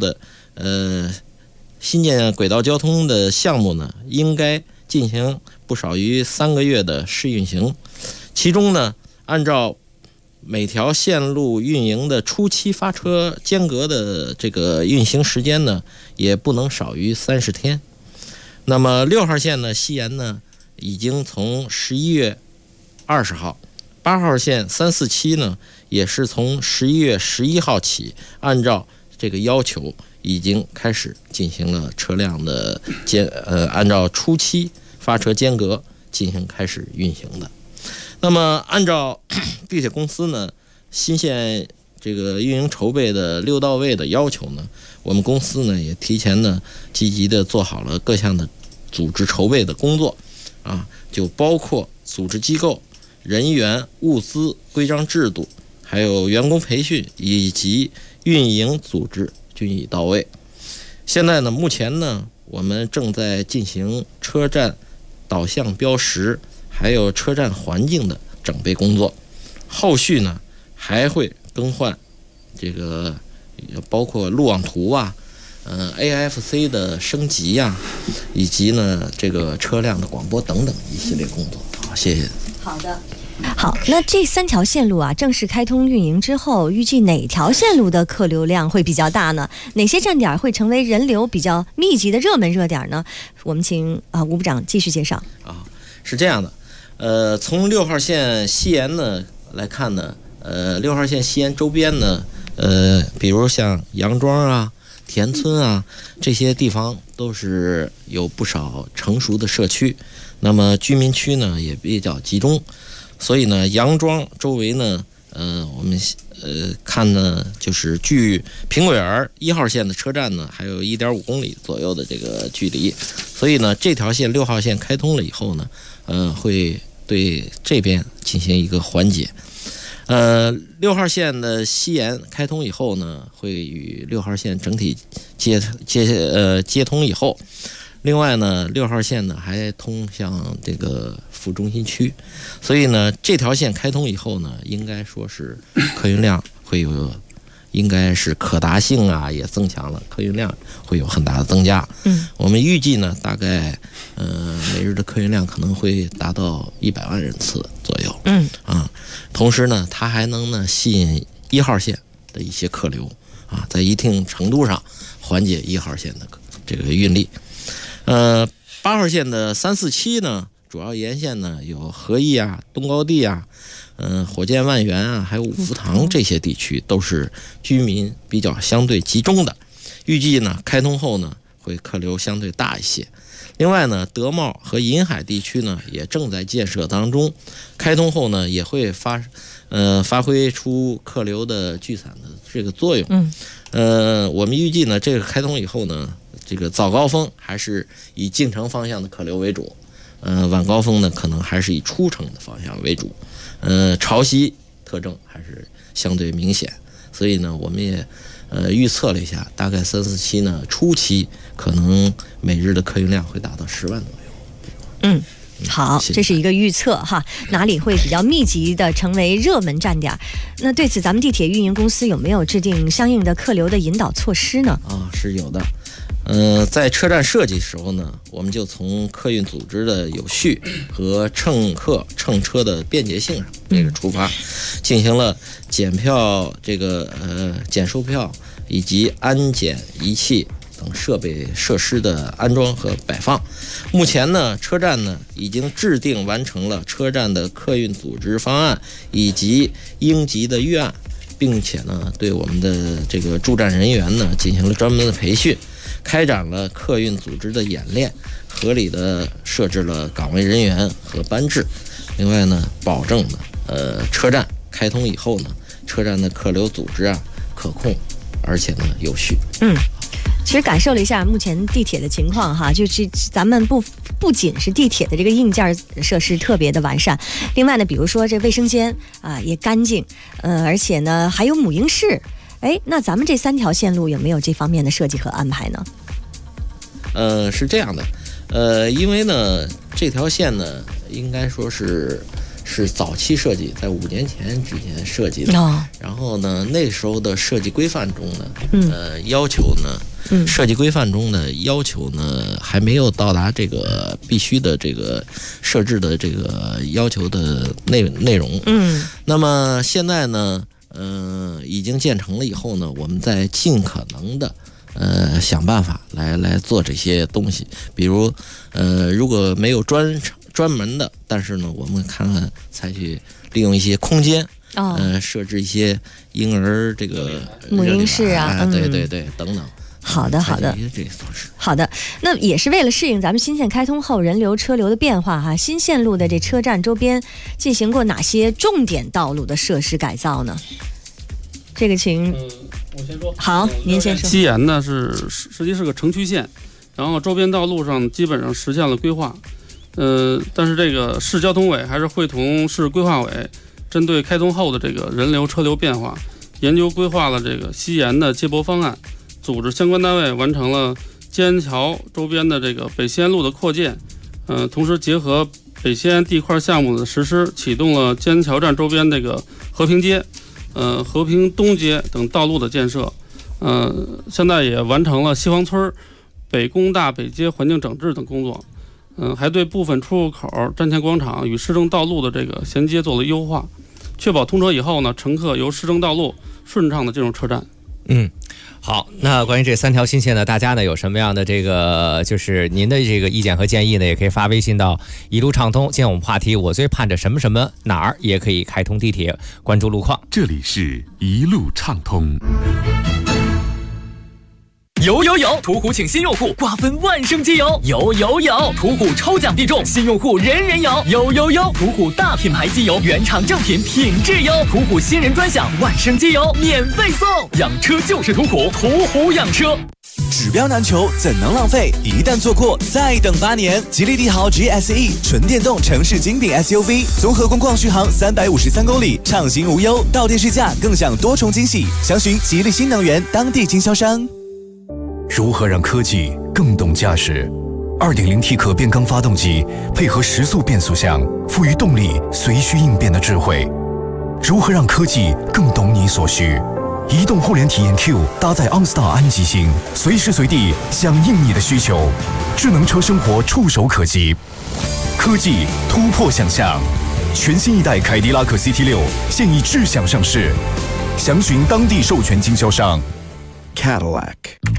交通的项目呢，应该进行不少于3个月的试运行。其中呢，按照每条线路运营的初期发车间隔的这个运行时间呢，也不能少于30天。那么6号线呢，西延呢，已经从11月20号，8号线347呢，也是从11月11号起，按照这个要求已经开始进行了车辆的按照初期发车间隔进行开始运行的。那么按照地铁公司呢新线这个运营筹备的6到位的要求呢，我们公司呢也提前呢积极的做好了各项的组织筹备的工作啊，就包括组织机构、人员、物资、规章制度，还有员工培训以及运营组织均已到位。现在呢，目前呢，我们正在进行车站导向标识， 还有车站环境的整备工作。后续呢还会更换这个包括路网图啊，AFC 的升级呀，以及呢这个车辆的广播等等一系列工作。好，谢谢。 好的。好，那这3条线路啊，正式开通运营之后，预计哪条线路的客流量会比较大呢？哪些站点会成为人流比较密集的热门热点呢？我们请吴部长继续介绍。 是这样的，从6号线西延呢来看呢，6号线西延周边呢，比如像杨庄啊、田村啊这些地方都是有不少成熟的社区，那么居民区呢也比较集中。所以呢，杨庄周围呢，我们看呢，就是距苹果园1号线的车站呢，还有1.5公里左右的这个距离。所以呢，这条线6号线开通了以后呢，会对这边进行一个缓解。6号线的西延开通以后呢，会与6号线整体接通以后。另外呢，6号线呢还通向这个副中心区，所以呢，这条线开通以后呢，应该说是客运量会有，应该是可达性啊也增强了，客运量会有很大的增加。我们预计呢，大概每日的客运量可能会达到100万人次左右。同时呢，它还能呢吸引1号线的一些客流啊，在一定程度上缓解1号线的这个运力。8号线的3、4、7呢，主要沿线呢有和义啊、东高地啊、火箭万源啊，还有五福堂这些地区都是居民比较相对集中的。预计呢开通后呢会客流相对大一些。另外呢，德茂和银海地区呢也正在建设当中，开通后呢也会发挥出客流的聚散的这个作用。我们预计呢，这个开通以后呢，这个早高峰还是以进城方向的客流为主，晚高峰呢可能还是以出城的方向为主，潮汐特征还是相对明显，所以呢，我们也预测了一下，大概3、4、7呢初期可能每日的客运量会达到10万左右。 好，这是一个预测哈，哪里会比较密集的成为热门站点？那对此，咱们地铁运营公司有没有制定相应的客流的引导措施呢？ 是有的。在车站设计时候呢，我们就从客运组织的有序和乘客乘车的便捷性上这个出发，进行了检票检售票以及安检仪器等设备设施的安装和摆放。目前呢，车站呢已经制定完成了车站的客运组织方案以及应急的预案，并且呢，对我们的这个驻站人员呢进行了专门的培训，开展了客运组织的演练，合理的设置了岗位人员和班制。另外呢，保证呢，车站开通以后呢，车站的客流组织啊可控，而且呢有序。 其实感受了一下目前地铁的情况哈，就是咱们不仅是地铁的这个硬件设施特别的完善，另外呢，比如说这卫生间啊也干净，而且呢还有母婴室。那咱们这3条线路有没有这方面的设计和安排呢？ 是这样的，因为呢这条线呢应该说是早期设计，在5年前之前设计的。然后呢，那时候的设计规范中呢，要求呢，设计规范中的要求呢，还没有到达这个必须的这个设置的这个要求的内容。那么现在呢，已经建成了以后呢，我们再尽可能的想办法来做这些东西。比如如果没有专门的，但是呢，我们看看采取利用一些空间，设置一些婴儿这个母婴室啊， 对等等。 好的，好的，那也是为了适应咱们新线开通后人流车流的变化哈。新线路的这车站周边进行过哪些重点道路的设施改造呢？这个请我先说。 好，您先说。 西延呢实际是个城区线，然后周边道路上基本上实现了规划。但是这个市交通委还是会同市规划委，针对开通后的这个人流车流变化，研究规划了这个西延的接驳方案，组织相关单位完成了建安桥周边的这个北西安路的扩建，同时结合北西安地块项目的实施，启动了坚桥站周边这个和平街、和平东街等道路的建设。现在也完成了西黄村、北工大北街环境整治等工作。还对部分出入口、站前广场与市政道路的这个衔接做了优化，确保通车以后呢，乘客由市政道路顺畅的进入车站。 好，那关于这3条新线呢，大家呢有什么样的这个就是您的这个意见和建议呢，也可以发微信到一路畅通。今天我们话题我最盼着什么什么哪儿，也可以开通地铁，关注路况。 这里是一路畅通。 有！途虎请新用户瓜分万圣节有！有！途虎抽奖必中，新用户人人有！有！途虎大品牌机油，原厂正品，品质优！途虎新人专享万圣节油免费送！养车就是途虎，途虎养车。 指标难求，怎能浪费？一旦错过，再等8年。吉利帝豪 GSE 纯电动城市经典 SUV， 综合工况续航353公里，畅行无忧，到店试驾更享多重惊喜。详询吉利新能源当地经销商。 如何让科技更懂驾驶？ 2.0T 可变缸发动机配合时速变速箱，赋予动力随需应变的智慧。如何让科技更懂你所需？移动互联体验 Q 搭载 OnStar 安吉星，随时随地响应你的需求。智能车生活触手可及，科技突破想象。全新一代凯迪拉克 CT6 现已智享上市，详询当地授权经销商。Cadillac。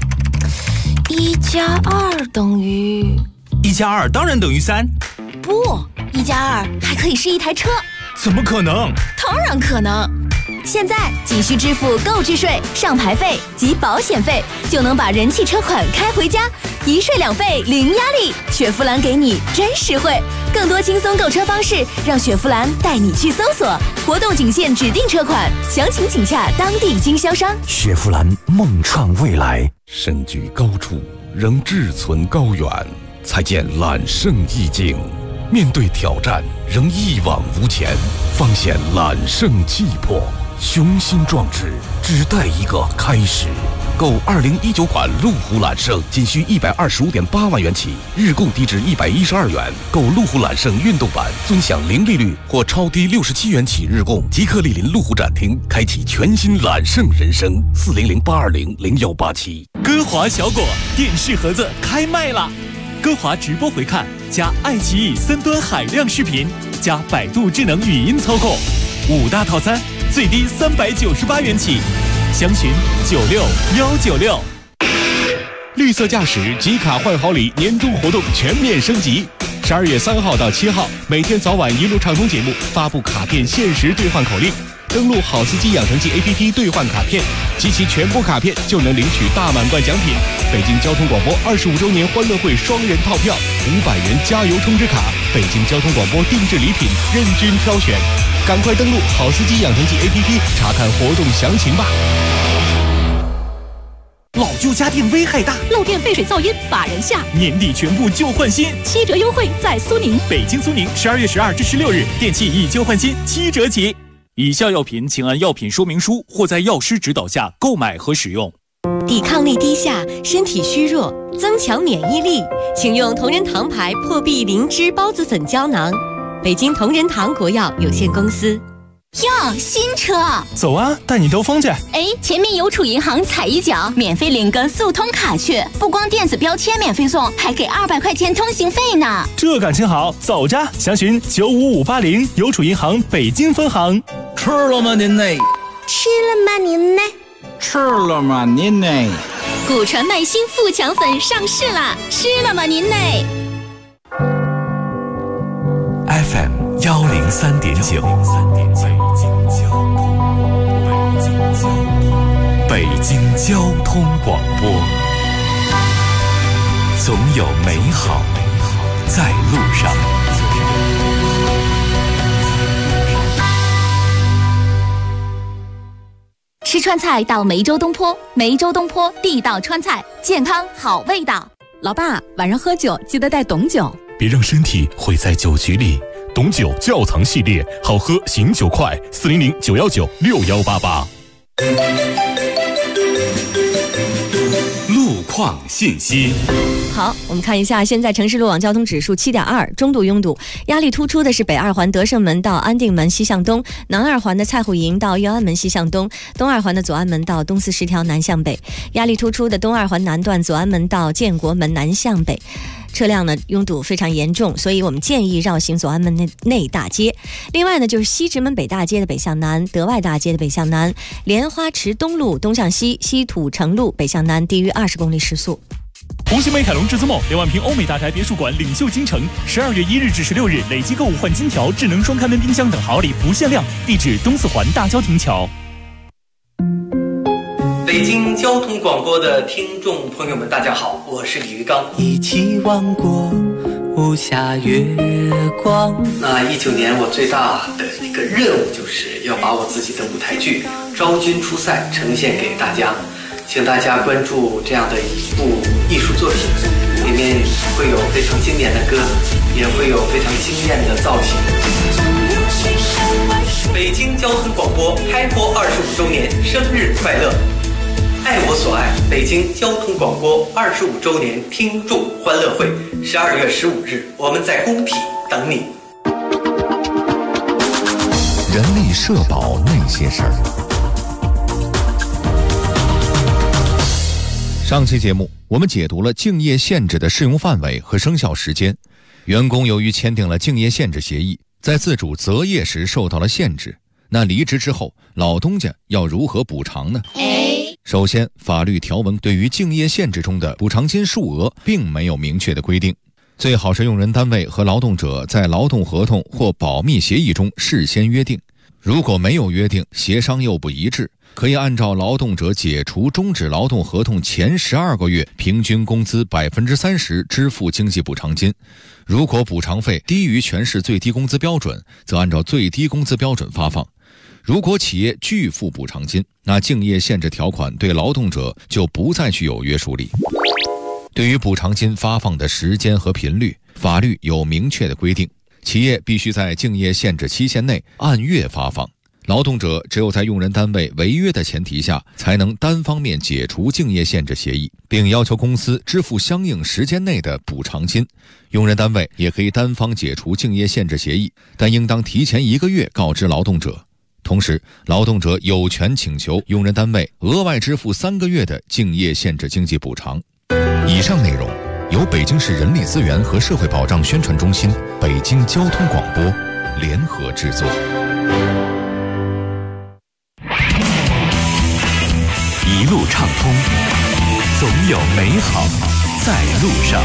1+2等于 1+2当然等于3， 不，1+2还可以是一台车。 怎么可能？ 当然可能。现在仅需支付购置税、上牌费及保险费，就能把人气车款开回家，一税两费零压力。雪佛兰给你真实惠，更多轻松购车方式，让雪佛兰带你去搜索。活动仅限指定车款，详情请洽当地经销商。 雪佛兰梦创未来， 身居高处仍志存高远，才见揽胜意境；面对挑战仍一往无前，方显揽胜气魄。雄心壮志，只待一个开始。购2019款路虎揽胜，仅需125.8万元起，日供低至112元。购路虎揽胜运动版，尊享零利率或超低67元起日供。即刻莅临路虎展厅，开启全新揽胜人生。400-820-0187。 歌华小果电视盒子开卖啦！歌华直播回看，加爱奇艺3端海量视频，加百度智能语音操控，5大套餐，最低398元起。详询96196。 绿色驾驶集卡换好礼年终活动全面升级，12月3号到7号，每天早晚一路畅通节目发布卡片限时兑换口令，登录好司机养成记 APP 兑换卡片，集齐全部卡片就能领取大满贯奖品。北京交通广播25周年欢乐会双人套票，500元加油充值卡，北京交通广播定制礼品任君挑选。赶快登录好司机养成记 APP 查看活动详情吧。 老旧家电危害大， 漏电废水噪音把人吓， 年底全部旧换新 ，7折优惠在苏宁。 北京苏宁12月12至16日，电器以旧换新7折起。以下药品请按药品说明书或在药师指导下购买和使用。 抵抗力低下，身体虚弱，增强免疫力，请用同仁堂牌破壁灵芝孢子粉胶囊。北京同仁堂国药有限公司。 哟，新车！ 走啊，带你兜风去。 哎，前面邮储银行踩一脚，免费领个速通卡去，不光电子标签免费送，还给200块钱通行费呢。 这感情好，走着！详询95580邮储银行北京分行。 吃了吗您呢？ 吃了吗您呢？ 吃了吗您呢？ 古传麦新富强粉上市啦！吃了吗您呢 ？FM 103.9，北京交通广播，总有美好在路上。 吃川菜到梅州东坡，梅州东坡地道川菜，健康好味道。 老爸，晚上喝酒记得带董酒， 别让身体毁在酒局里。董酒窖藏系列，好喝醒酒快，400-919-6188。 路况信息。 好，我们看一下现在城市路网交通指数7.2，中度拥堵，压力突出的是北二环德胜门到安定门西向东，南二环的蔡虎营到右安门西向东，东二环的左安门到东四十条南向北，压力突出的东二环南段左安门到建国门南向北。车辆呢拥堵非常严重，所以我们建议绕行左安门内大街。另外呢，就是西直门北大街的北向南，德外大街的北向南，莲花池东路东向西，西土城路北向南低于20公里时速。 红星美凯龙至尊梦2万平欧美大宅别墅馆领袖京城，12月1日至16日累计购物换金条、智能双开门冰箱等好礼不限量，地址东四环大郊亭桥。 北京交通广播的听众朋友们，大家好，我是李玉刚。 一起望过无暇月光。 那19年我最大的一个任务就是要把我自己的舞台剧《昭君出塞》呈现给大家，请大家关注这样的一部艺术作品，里面会有非常经典的歌，也会有非常惊艳的造型。北京交通广播开播25周年，生日快乐！爱我所爱，北京交通广播25周年听众欢乐会，12月15日，我们在工体等你。 人力社保那些事儿。上期节目我们解读了竞业限制的适用范围和生效时间。员工由于签订了竞业限制协议，在自主择业时受到了限制，那离职之后老东家要如何补偿呢？首先，法律条文对于竞业限制中的补偿金数额并没有明确的规定，最好是用人单位和劳动者在劳动合同或保密协议中事先约定。如果没有约定，协商又不一致，可以按照劳动者解除终止劳动合同前12个月平均工资30%支付经济补偿金。如果补偿费低于全市最低工资标准，则按照最低工资标准发放。如果企业拒付补偿金，那竞业限制条款对劳动者就不再具有约束力。对于补偿金发放的时间和频率，法律有明确的规定，企业必须在竞业限制期限内按月发放。劳动者只有在用人单位违约的前提下，才能单方面解除竞业限制协议，并要求公司支付相应时间内的补偿金。用人单位也可以单方解除竞业限制协议，但应当提前1个月告知劳动者。同时，劳动者有权请求用人单位额外支付3个月的竞业限制经济补偿。以上内容由北京市人力资源和社会保障宣传中心、北京交通广播联合制作。 一路畅通，总有美好在路上。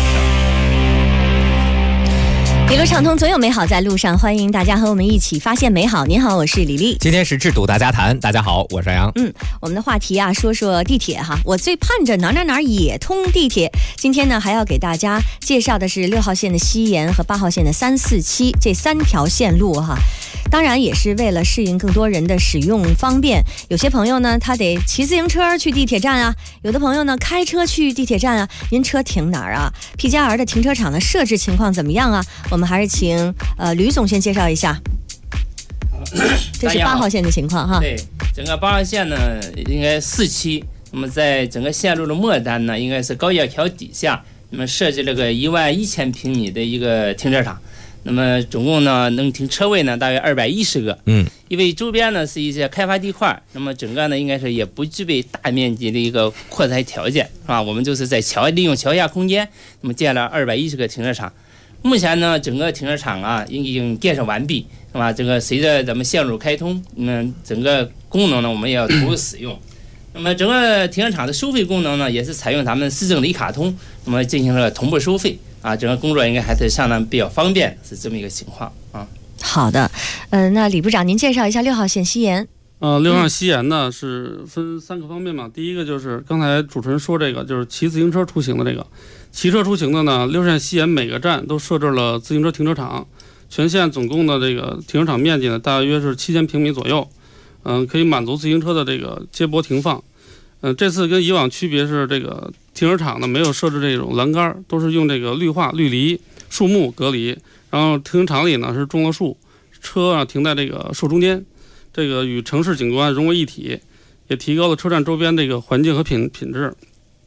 一路畅通，总有美好在路上。欢迎大家和我们一起发现美好。您好，我是李丽。 今天是制度大家谈，大家好，我是杨。 我们的话题啊，说说地铁哈。我最盼着哪儿也通地铁。今天呢，还要给大家介绍的是6号线的西延和8号线的347这3条线路哈。当然也是为了适应更多人的使用方便。有些朋友呢，他得骑自行车去地铁站啊；有的朋友呢，开车去地铁站啊。您车停哪儿啊 ？PGR 的停车场的设置情况怎么样啊？我们还是请吕总先介绍一下。这是8号线的情况哈。 对，整个8号线呢，应该4期。那么在整个线路的末端呢，应该是高架桥底下，那么设置了个11000平米的一个停车场。那么总共呢，能停车位呢，大约210个。因为周边呢是一些开发地块，那么整个呢应该是也不具备大面积的一个扩展条件，是吧？我们就是在利用桥下空间，那么建了210个停车场。目前呢，整个停车场啊已经建设完毕，是吧？这个随着咱们线路开通，整个功能呢我们也要投入使用。那么整个停车场的收费功能呢，也是采用咱们市政的一卡通，那么进行了同步收费啊，整个工作应该还是相当比较方便，是这么一个情况啊。 好的，那李部长您介绍一下6号线西延。 6号西延呢是分3个方面嘛。第一个就是刚才主持人说这个，就是骑自行车出行的这个。骑车出行的呢，6号线西延每个站都设置了自行车停车场，全线总共的这个停车场面积呢，大约是7000平米左右。可以满足自行车的这个接驳停放。这次跟以往区别是，这个停车场呢没有设置这种栏杆，都是用这个绿篱树木隔离，然后停车场里呢是种了树，车啊停在这个树中间，这个与城市景观融为一体，也提高了车站周边这个环境和品质。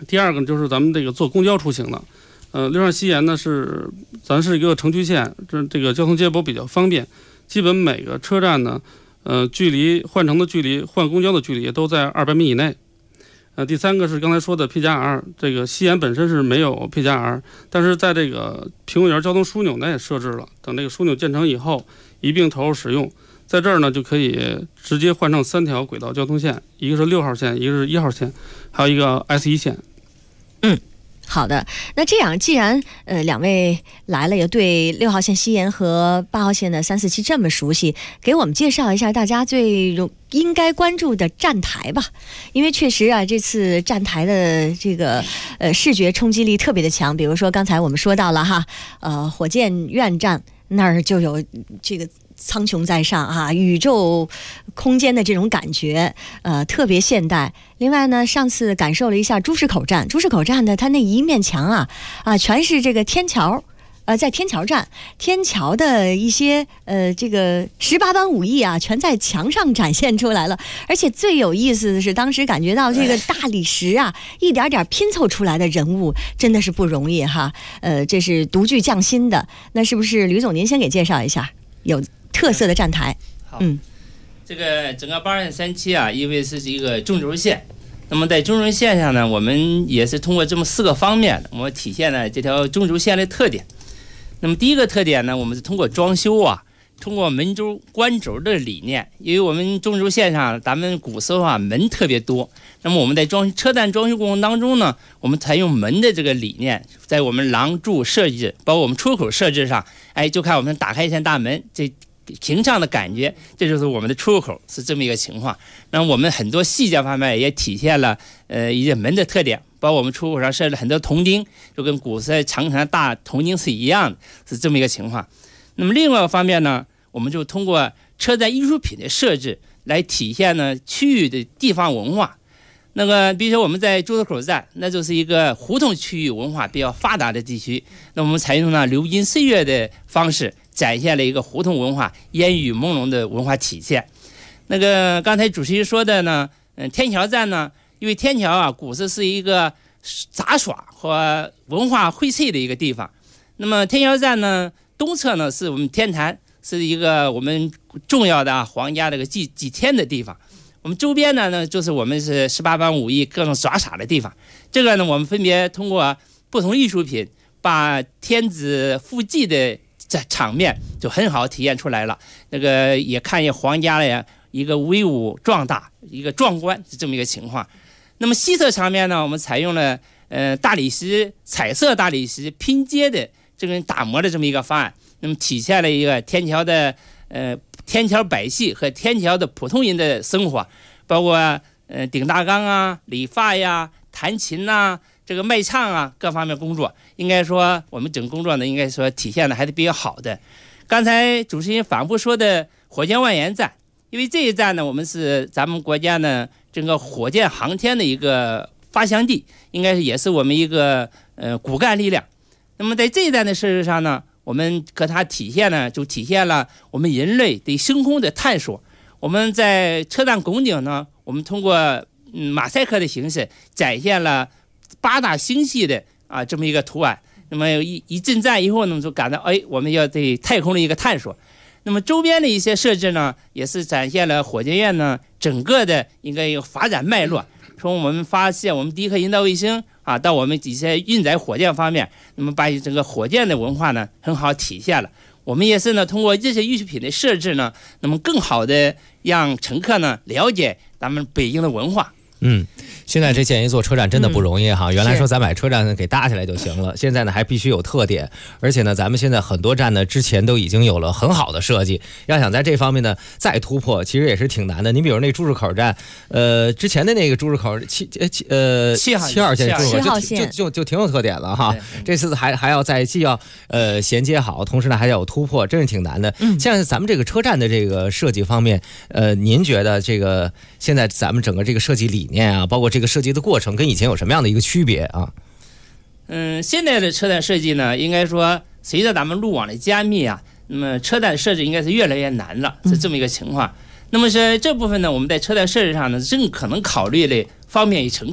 第二个就是咱们这个坐公交出行的，六上西延呢咱是一个城区线，这个交通接驳比较方便，基本每个车站呢，距离换乘的距离、换公交的距离都在200米以内。第三个是刚才说的 P+R， 这个西延本身是没有 P+R， 但是在这个苹果园交通枢纽内设置了，等这个枢纽建成以后一并投入使用。在这儿呢，就可以直接换乘3条轨道交通线，一个是6号线，一个是1号线，还有一个 S1 线。 好的，那这样既然两位来了，也对6号线西延和8号线的3、4、7这么熟悉，给我们介绍一下大家最应该关注的站台吧。因为确实啊，这次站台的这个视觉冲击力特别的强。比如说刚才我们说到了哈，火箭院站那儿就有这个苍穹在上啊，宇宙空间的这种感觉，特别现代。另外呢，上次感受了一下朱市口站的它那一面墙啊全是这个天桥，在天桥站，天桥的一些这个18般武艺啊，全在墙上展现出来了。而且最有意思的是，当时感觉到这个大理石啊，一点点拼凑出来的人物，真的是不容易哈。这是独具匠心的。那是不是吕总您先给介绍一下有特色的站台？ 好，这个整个82.37啊，因为是一个中轴线，那么在中轴线上呢，我们也是通过这么4个方面，我们体现了这条中轴线的特点。那么第一个特点呢，我们是通过装修啊，通过门轴关轴的理念，因为我们中轴线上咱们古时候啊门特别多，那么我们在车站装修过程当中呢，我们采用门的这个理念，在我们廊柱设置，包括我们出口设置上，就看我们打开一扇大门，这平常的感觉，这就是我们的出口，是这么一个情况。那我们很多细节方面也体现了一些门的特点，包括我们出口上设了很多铜钉，就跟古时长城大铜钉是一样的，是这么一个情况。那么另外一个方面呢，我们就通过车站艺术品的设置来体现呢区域的地方文化。那个比如说我们在朱市口站，那就是一个胡同区域文化比较发达的地区，那我们采用了流金岁月的方式，展现了一个胡同文化烟雨朦胧的文化体现。那个刚才主持人说的呢，天桥站呢，因为天桥啊古时是一个杂耍和文化荟萃的一个地方。那么天桥站呢，东侧呢是我们天坛，是一个我们重要的皇家这个祭天的地方。我们周边呢就是我们是18般武艺各种耍耍的地方。这个呢，我们分别通过不同艺术品，把天子赴祭的场面就很好体现出来了。那个也看见皇家的一个威武壮大，一个壮观，是这么一个情况。那么西侧场面呢，我们采用了大理石彩色大理石拼接的这个打磨的这么一个方案，那么体现了一个天桥的天桥百戏和天桥的普通人的生活，包括顶大缸啊、理发呀、弹琴呐、这个卖唱啊各方面工作，应该说我们整个工作呢，应该说体现的还是比较好的。刚才主持人反复说的火箭万源站，因为这一站呢，我们是咱们国家呢整个火箭航天的一个发祥地，应该是也是我们一个骨干力量。那么在这一站的设置上呢，我们和它体现呢，就体现了我们人类对星空的探索。我们在车站拱顶呢，我们通过马赛克的形式展现了8大星系的这么一个图案。那么一进站以后呢，就感到我们要对太空的一个探索。那么周边的一些设置呢，也是展现了火箭院呢整个的应该有发展脉络。从我们发现我们第一颗人造卫星到我们一些运载火箭方面，那么把整个火箭的文化呢很好体现了。我们也是呢通过这些艺术品的设置呢，那么更好的让乘客呢了解咱们北京的文化。 现在这建一座车站真的不容易哈。原来说咱买车站给搭起来就行了，现在呢还必须有特点，而且呢咱们现在很多站呢之前都已经有了很好的设计，要想在这方面呢再突破，其实也是挺难的。你比如那朱市口站，之前的那个朱市口7号线朱市口就挺有特点了哈。这次还要既要衔接好，同时呢还要有突破，真是挺难的。像咱们这个车站的这个设计方面，您觉得这个现在咱们整个这个设计理念啊，包括这个设计的过程跟以前有什么样的一个区别啊？ 现在的车站设计呢，应该说随着咱们路网的加密那么车站设置应该是越来越难了，是这么一个情况。那么是这部分呢，我们在车站设置上呢，正可能考虑的方便于乘客，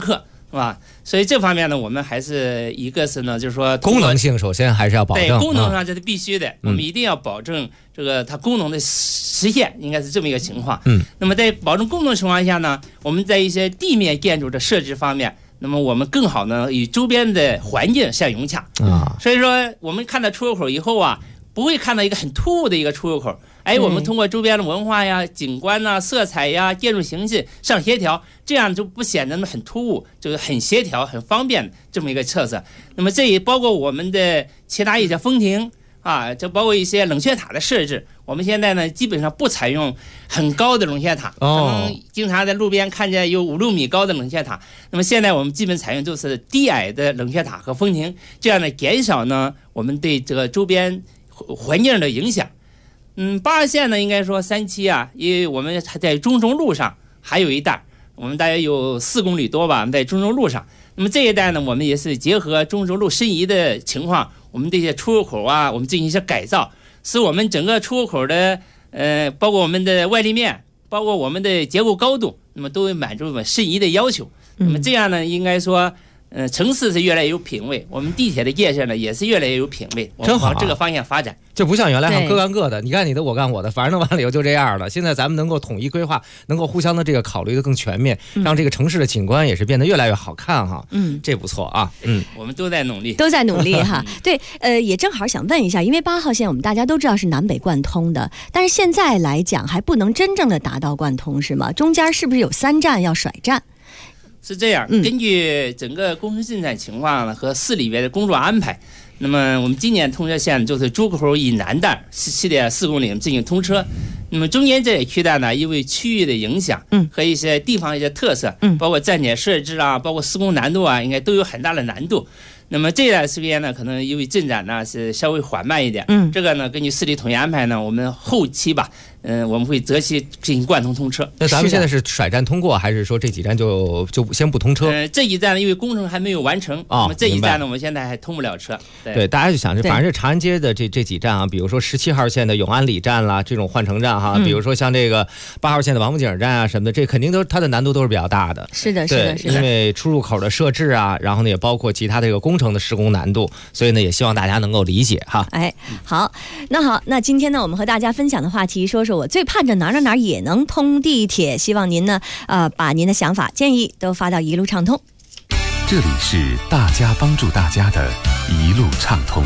是吧？所以这方面呢，我们还是一个是呢，就是说功能性首先还是要保证， 对功能上这是必须的，我们一定要保证这个它功能的实现，应该是这么一个情况。那么在保证功能情况下呢，我们在一些地面建筑的设置方面，那么我们更好呢与周边的环境相融洽所以说我们看到出入口以后啊，不会看到一个很突兀的一个出入口。我们通过周边的文化呀、景观呐、色彩呀、建筑形式上协调，这样就不显得很突兀，就是很协调、很方便这么一个特色。那么这也包括我们的其他一些风亭啊，这包括一些冷却塔的设置。我们现在呢，基本上不采用很高的冷却塔，可能经常在路边看见有5-6米高的冷却塔。那么现在我们基本采用就是低矮的冷却塔和风亭，这样呢减少呢我们对这个周边环境的影响。8号线呢，应该说3期啊，因为我们还在中轴路上还有一带，我们大约有4公里多吧，在中轴路上。那么这一带呢，我们也是结合中轴路申遗的情况，我们这些出入口啊，我们进行一些改造，使我们整个出入口的包括我们的外立面，包括我们的结构高度，那么都会满足我们申遗的要求。那么这样呢，应该说城市是越来越有品位，我们地铁的建设呢也是越来越有品位，我们往这个方向发展。 就不像原来各干各的，你干你的，我干我的，反正完了以后就这样了。现在咱们能够统一规划，能够互相的这个考虑的更全面，让这个城市的景观也是变得越来越好看哈。这不错啊。 我们都在努力， 哈。对，也正好想问一下，因为8号线我们大家都知道是南北贯通的，但是现在来讲还不能真正的达到贯通，是吗？中间是不是有3站要甩站？ 是这样，根据整个工程进展情况和市里边的工作安排，那么我们今年通车线就是朱口以南段7.4公里进行通车。那么中间这些区段呢，因为区域的影响和一些地方一些特色，包括站点设置啊，包括施工难度啊，应该都有很大的难度。那么这段时间呢，可能因为进展呢是稍微缓慢一点。这个呢，根据市里统一安排呢，我们后期吧，我们会择期进行贯通通车。 那咱们现在是甩站通过，还是说这几站就先不通车？ 这一站因为工程还没有完成，那么这一站呢，我们现在还通不了车。 对，大家就想，反正是长安街的这几站啊，比如说17号线的永安里站啦，这种换乘站哈，比如说像这个8号线的王府井站啊什么的，这肯定它的难度都是比较大的。 是的， 因为出入口的设置啊，然后呢也包括其他这个工程的施工难度，所以呢也希望大家能够理解哈。 好，那今天呢，我们和大家分享的话题，说说我最盼着哪也能通地铁。希望您呢，把您的想法建议都发到一路畅通。 这里是大家帮助大家的一路畅通。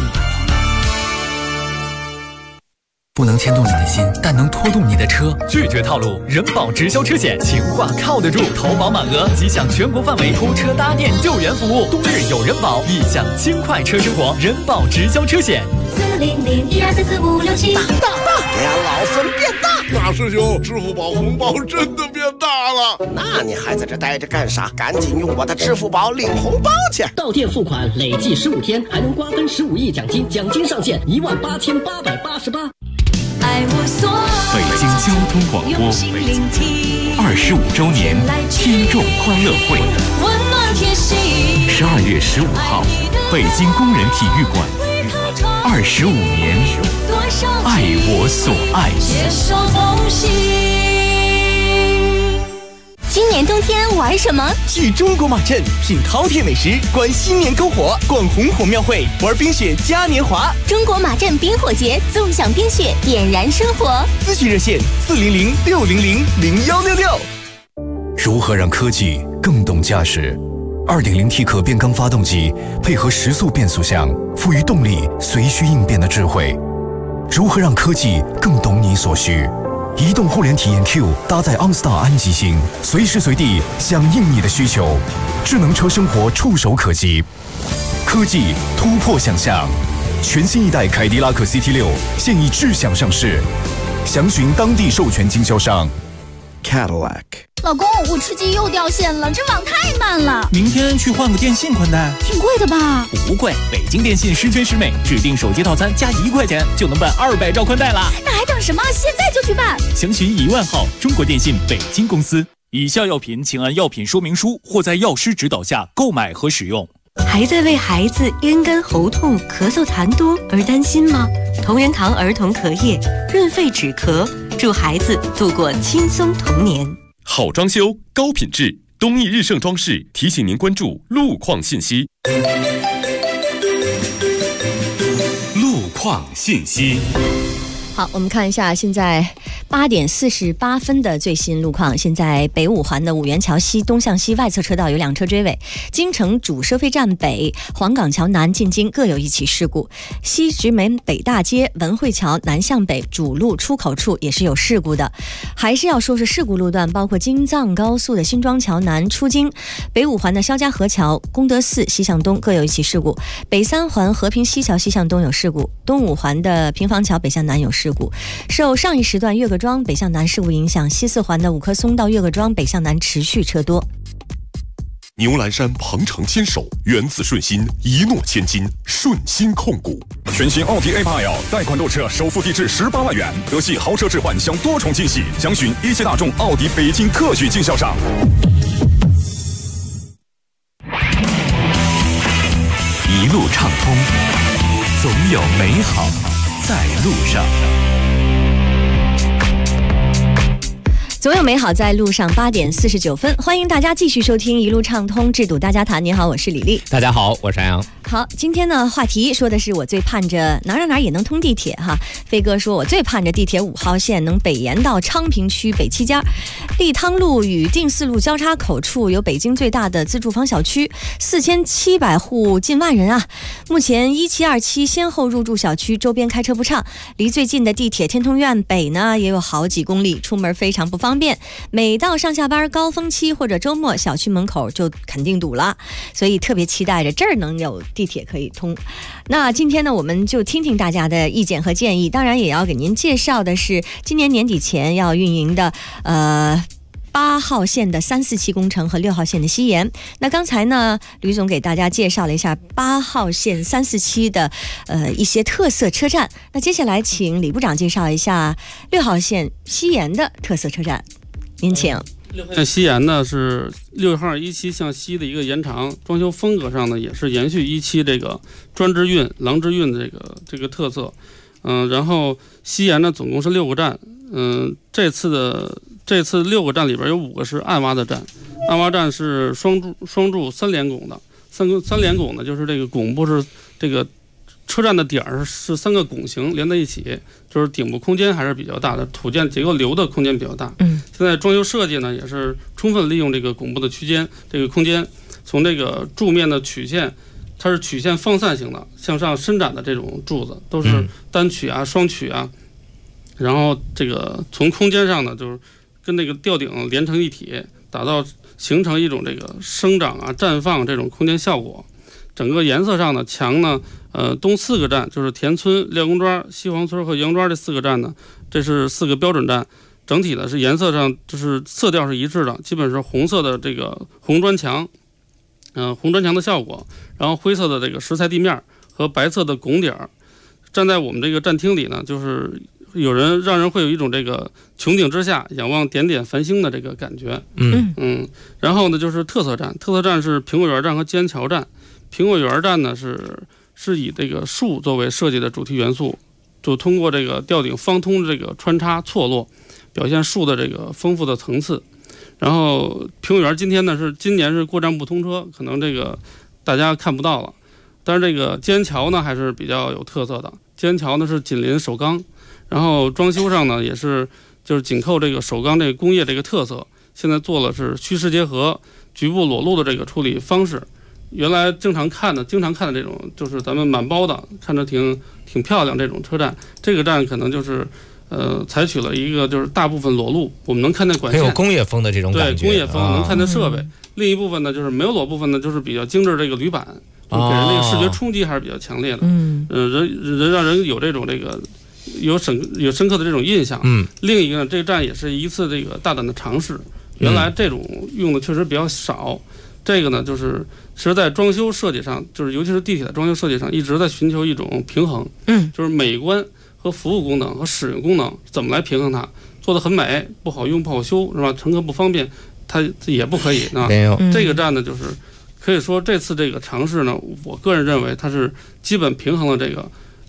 不能牵动你的心，但能拖动你的车。拒绝套路，人保直销车险，情话靠得住。投保满额即享全国范围拖车搭电救援服务，冬日有人保，异享轻快车生活。人保直销车险 400-1244567。大，给俺老孙变大！大师兄，支付宝红包真的变大了，那你还在这待着干啥？赶紧用我的支付宝领红包去！ 到店付款累计15天，还能瓜分15亿奖金，奖金上限18888。 北京交通广播25周年听众欢乐会，12月15号，北京工人体育馆，25年，爱我所爱。 今年冬天玩什么？ 去中国马镇品饕餮美食，观新年篝火，逛红火庙会，玩冰雪嘉年华。 中国马镇冰火节，纵享冰雪，点燃生活。 咨询热线400-600-0166。 如何让科技更懂驾驶？ 2.0T 可变缸发动机配合时速变速箱，赋予动力随需应变的智慧。如何让科技更懂你所需？移动互联体验 Q 搭载 OnStar 安吉星，随时随地响应你的需求。智能车生活触手可及，科技突破想象。全新一代凯迪拉克 CT6 现已智享上市，详询当地授权经销商。 Cadillac。 老公，我吃鸡又掉线了，这网太慢了。 明天去换个电信宽带， 挺贵的吧？ 不贵，北京电信十全十美，指定手机套餐加1块钱就能办200兆宽带啦。 那还等什么？现在就去办！ 详询1万号中国电信北京公司。以下药品请按药品说明书或在药师指导下购买和使用。 还在为孩子咽干喉痛、咳嗽痰多而担心吗？同仁堂儿童咳液润肺止咳，助孩子度过轻松童年。 好装修，高品质， 东义日盛装饰提醒您关注路况信息。 路况信息。 好，我们看一下现在8点48分的最新路况。现在北五环的五元桥西东向西外侧车道有2车追尾，京城主收费站北、黄岗桥南进京各有1起事故，西直门北大街文汇桥南向北主路出口处也是有事故的。还是要说是事故路段，包括京藏高速的新庄桥南出京，北五环的肖家河桥功德寺西向东各有1起事故，北三环和平西桥西向东有事故，东五环的平房桥北向南有事故。受上一时段岳各庄北向南事故影响，西四环的五棵松到岳各庄北向南持续车多。 牛栏山鹏程牵手，源自顺心，一诺千金，顺心控股。 全新奥迪 A8L 贷款购车，首付低至18万元，德系豪车置换享多重惊喜，详询一汽大众奥迪北京特许经销商。 一路畅通，总有美好在路上。 总有美好在路上。8点49分，欢迎大家继续收听一路畅通，智睹大家谈。你好，我是李丽。 大家好，我是安阳。 好，今天呢话题说的是我最盼着哪也能通地铁哈。飞哥说我最盼着地铁5号线能北延到昌平区北七家，立汤路与定四路交叉口处有北京最大的自住房小区，4700户，近万人啊。目前17、27先后入住小区，周边开车不畅，离最近的地铁天通苑北呢也有好几公里，出门非常不方便。每到上下班高峰期或者周末，小区门口就肯定堵了，所以特别期待着这儿能有地铁可以通。那今天呢，我们就听听大家的意见和建议，当然也要给您介绍的是今年年底前要运营的8号线的3、4期工程和6号线的西延。那刚才呢，吕总给大家介绍了一下8号线3、4期的一些特色车站。那接下来请李部长介绍一下6号线西延的特色车站，您请。 6号线西延呢是6号1期向西的一个延长，装修风格上呢也是延续1期这个专之运、廊之运的这个特色。然后西延呢总共是6个站，这次6个站里边有5个是暗挖的站，暗挖站是双柱3连拱的，三连拱呢就是这个拱部是这个车站的点儿是3个拱形连在一起，就是顶部空间还是比较大的，土建结构流的空间比较大。现在装修设计呢也是充分利用这个拱部的区间这个空间，从这个柱面的曲线，它是曲线放散型的向上伸展的这种柱子都是单曲啊、双曲啊，然后这个从空间上呢就是跟这个吊顶连成一体，打造形成一种这个生长啊、绽放这种空间效果。整个颜色上呢，墙呢，东4个站就是田村、廖公庄、西黄村和杨庄这4个站呢，这是4个标准站。整体呢是颜色上就是色调是一致的，基本是红色的这个红砖墙，红砖墙的效果，然后灰色的这个石材地面和白色的拱顶。站在我们这个站厅里呢，就是让人会有一种这个穹顶之下仰望点点繁星的这个感觉。然后呢就是特色站是苹果园站和尖桥站。苹果园站呢是以这个树作为设计的主题元素，就通过这个吊顶方通这个穿插错落，表现树的这个丰富的层次。然后苹果园今年是过站不通车，可能这个大家看不到了，但是这个尖桥呢还是比较有特色的。尖桥呢是紧邻首钢，然后装修上呢也是就是紧扣这个首钢这个工业这个特色，现在做了是虚实结合、局部裸露的这个处理方式。原来经常看的这种就是咱们满包的，看着挺漂亮这种车站，这个站可能就是采取了一个就是大部分裸露，我们能看见管线， 很有工业风的这种感觉， 对，工业风能看见设备。另一部分呢就是没有裸部分呢，就是比较精致这个铝板，就给人这个视觉冲击还是比较强烈的。让人有这种这个有深刻的这种印象。另一个呢，这个站也是一次这个大胆的尝试，原来这种用的确实比较少。这个呢，就是其实在装修设计上，就是尤其是地铁的装修设计上，一直在寻求一种平衡。就是美观和服务功能和使用功能怎么来平衡它，做得很美，不好用不好修，是吧？乘客不方便，它也不可以。这个站呢，就是可以说这次这个尝试呢，我个人认为它是基本平衡了这个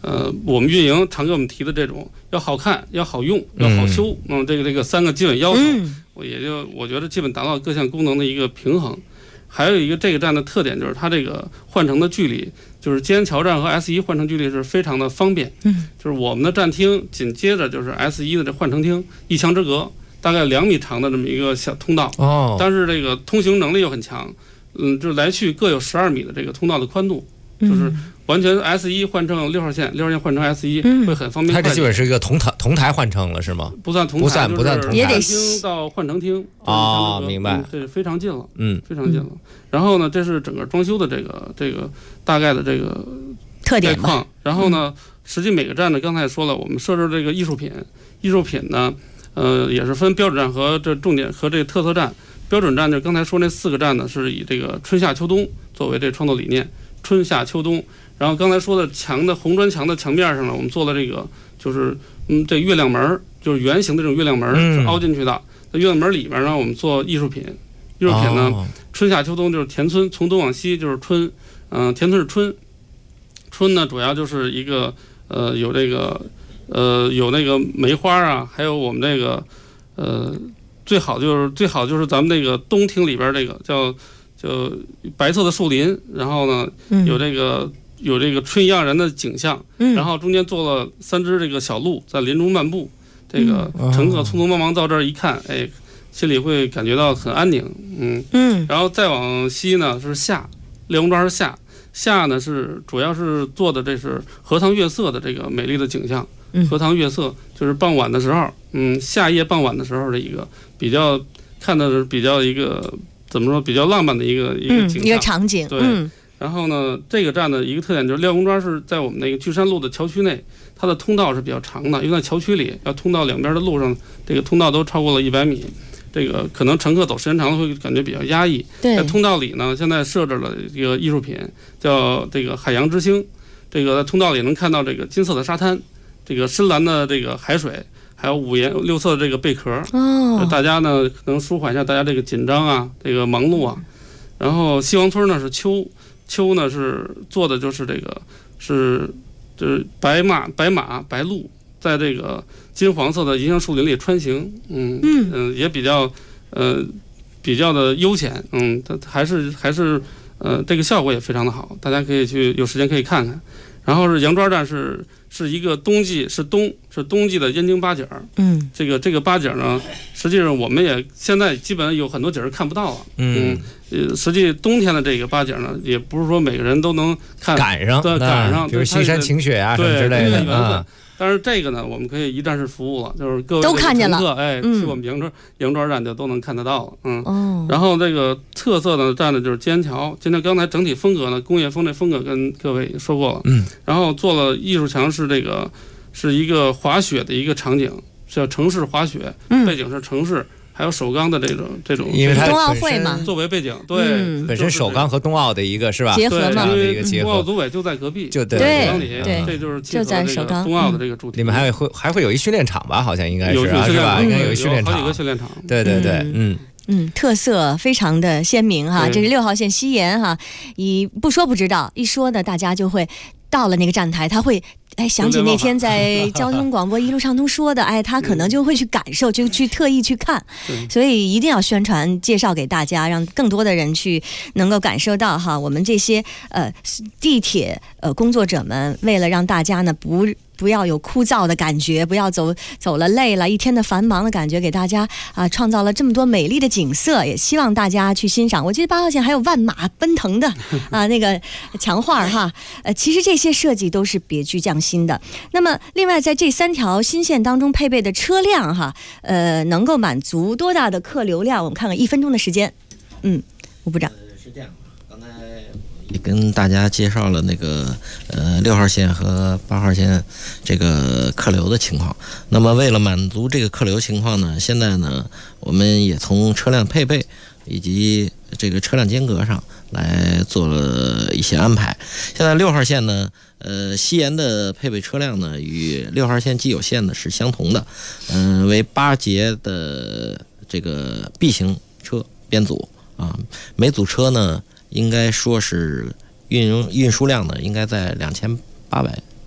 我们运营常给我们提的这种要好看、要好用、要好修，这个3个基本要求，我觉得基本达到各项功能的一个平衡。还有一个这个站的特点就是它这个换乘的距离，就是金安桥站和 S1 换乘距离是非常的方便。就是我们的站厅紧接着就是 S1 的这换乘厅，一墙之隔，大概2米长的这么一个小通道。但是这个通行能力又很强，就是来去各有12米的这个通道的宽度，就是完全 S1 换乘6号线，6号线换乘 S1 会很方便。 它这基本是一个同台换乘了是吗？ 不算同台， 不算同台， 也得厅到换乘厅明白， 这非常近了，非常近了。然后呢，这是整个装修的这个大概的这个特点吧。 然后呢，实际每个站呢，刚才也说了，我们设置这个艺术品呢，也是分标准站和这重点和这个特色站。标准站就刚才说那4个站呢，是以这个春夏秋冬作为这创作理念，春夏秋冬。然后刚才说的红砖墙的墙面上呢，我们做了这个就是这月亮门，就是圆形的这种月亮门是凹进去的。在月亮门里面呢，我们做艺术品呢，春夏秋冬就是田村，从东往西就是春，田村是春呢主要就是一个有这个有那个梅花啊，还有我们这个最好就是咱们那个东厅里边这个叫白色的树林，然后呢有这个春意盎然的景象，然后中间做了3只这个小鹿在林中漫步，这个乘客匆匆忙忙到这儿一看，心里会感觉到很安宁，然后再往西呢是夏，列红庄是夏呢是主要是做的这是荷塘月色的这个美丽的景象，荷塘月色就是傍晚的时候，夏夜傍晚的时候的一个比较看的是比较一个怎么说比较浪漫的一个景象， 一个场景， 对。然后呢，这个站的一个特点就是廖公庄是在我们那个巨山路的桥区内，它的通道是比较长的，因为在桥区里要通到两边的路上，这个通道都超过了100米，这个可能乘客走时间长了会感觉比较压抑。在通道里呢，现在设置了一个艺术品，叫这个海洋之星。这个在通道里能看到这个金色的沙滩，这个深蓝的这个海水，还有5颜6色的这个贝壳。大家呢能舒缓一下大家这个紧张啊，这个忙碌啊。然后西王村呢是秋呢是做的就是这个就是白马白鹿在这个金黄色的银杏树林里穿行，也比较的悠闲，它还是这个效果也非常的好，大家可以去有时间可以看看。然后是杨庄站是一个冬季的燕京八景，这个八景呢，实际上我们也现在基本上有很多景儿看不到了，实际冬天的这个八景呢，也不是说每个人都能赶上， 比如西山晴雪啊什么之类的啊。 但是这个呢，我们可以一站式服务了，就是各位都看见了， 去我们杨庄站就都能看得到了，然后这个特色的站呢就是金安桥，刚才整体风格呢，工业风这风格跟各位说过了，然后做了艺术墙是一个滑雪的一个场景，叫城市滑雪，背景是城市。还有首钢的这种， 因为它冬奥会嘛， 作为背景，对， 本身首钢和冬奥的一个是吧？ 结合嘛， 的一个结合。 冬奥组委就在隔壁， 就对，这就是就在首钢冬奥的这个主题。 你们还会有一训练场吧？好像应该是吧？应该有一训练场， 好几个训练场。 对， 特色非常的鲜明哈。这是6号线西延哈，不说不知道，一说呢，大家就会到了那个站台，他会。想起那天在交通广播一路畅通说的，他可能就会去感受，就去特意去看，所以一定要宣传介绍给大家，让更多的人去能够感受到哈，我们这些地铁工作者们为了让大家呢不要有枯燥的感觉，不要走了累了一天的繁忙的感觉，给大家创造了这么多美丽的景色，也希望大家去欣赏。我记得8号线还有万马奔腾的那个墙画哈，其实这些设计都是别具匠心的。那么另外在这3条新线当中配备的车辆哈，能够满足多大的客流量？我们看看1分钟的时间。吴部长。 是这样，刚才也跟大家介绍了那个6号线和8号线这个客流的情况。那么为了满足这个客流情况呢，现在呢我们也从车辆配备以及这个车辆间隔上来做了一些安排。现在6号线呢西延的配备车辆呢与6号线既有线呢是相同的，为8节的这个 B 型车编组啊，每组车呢应该说是运输量呢应该在2800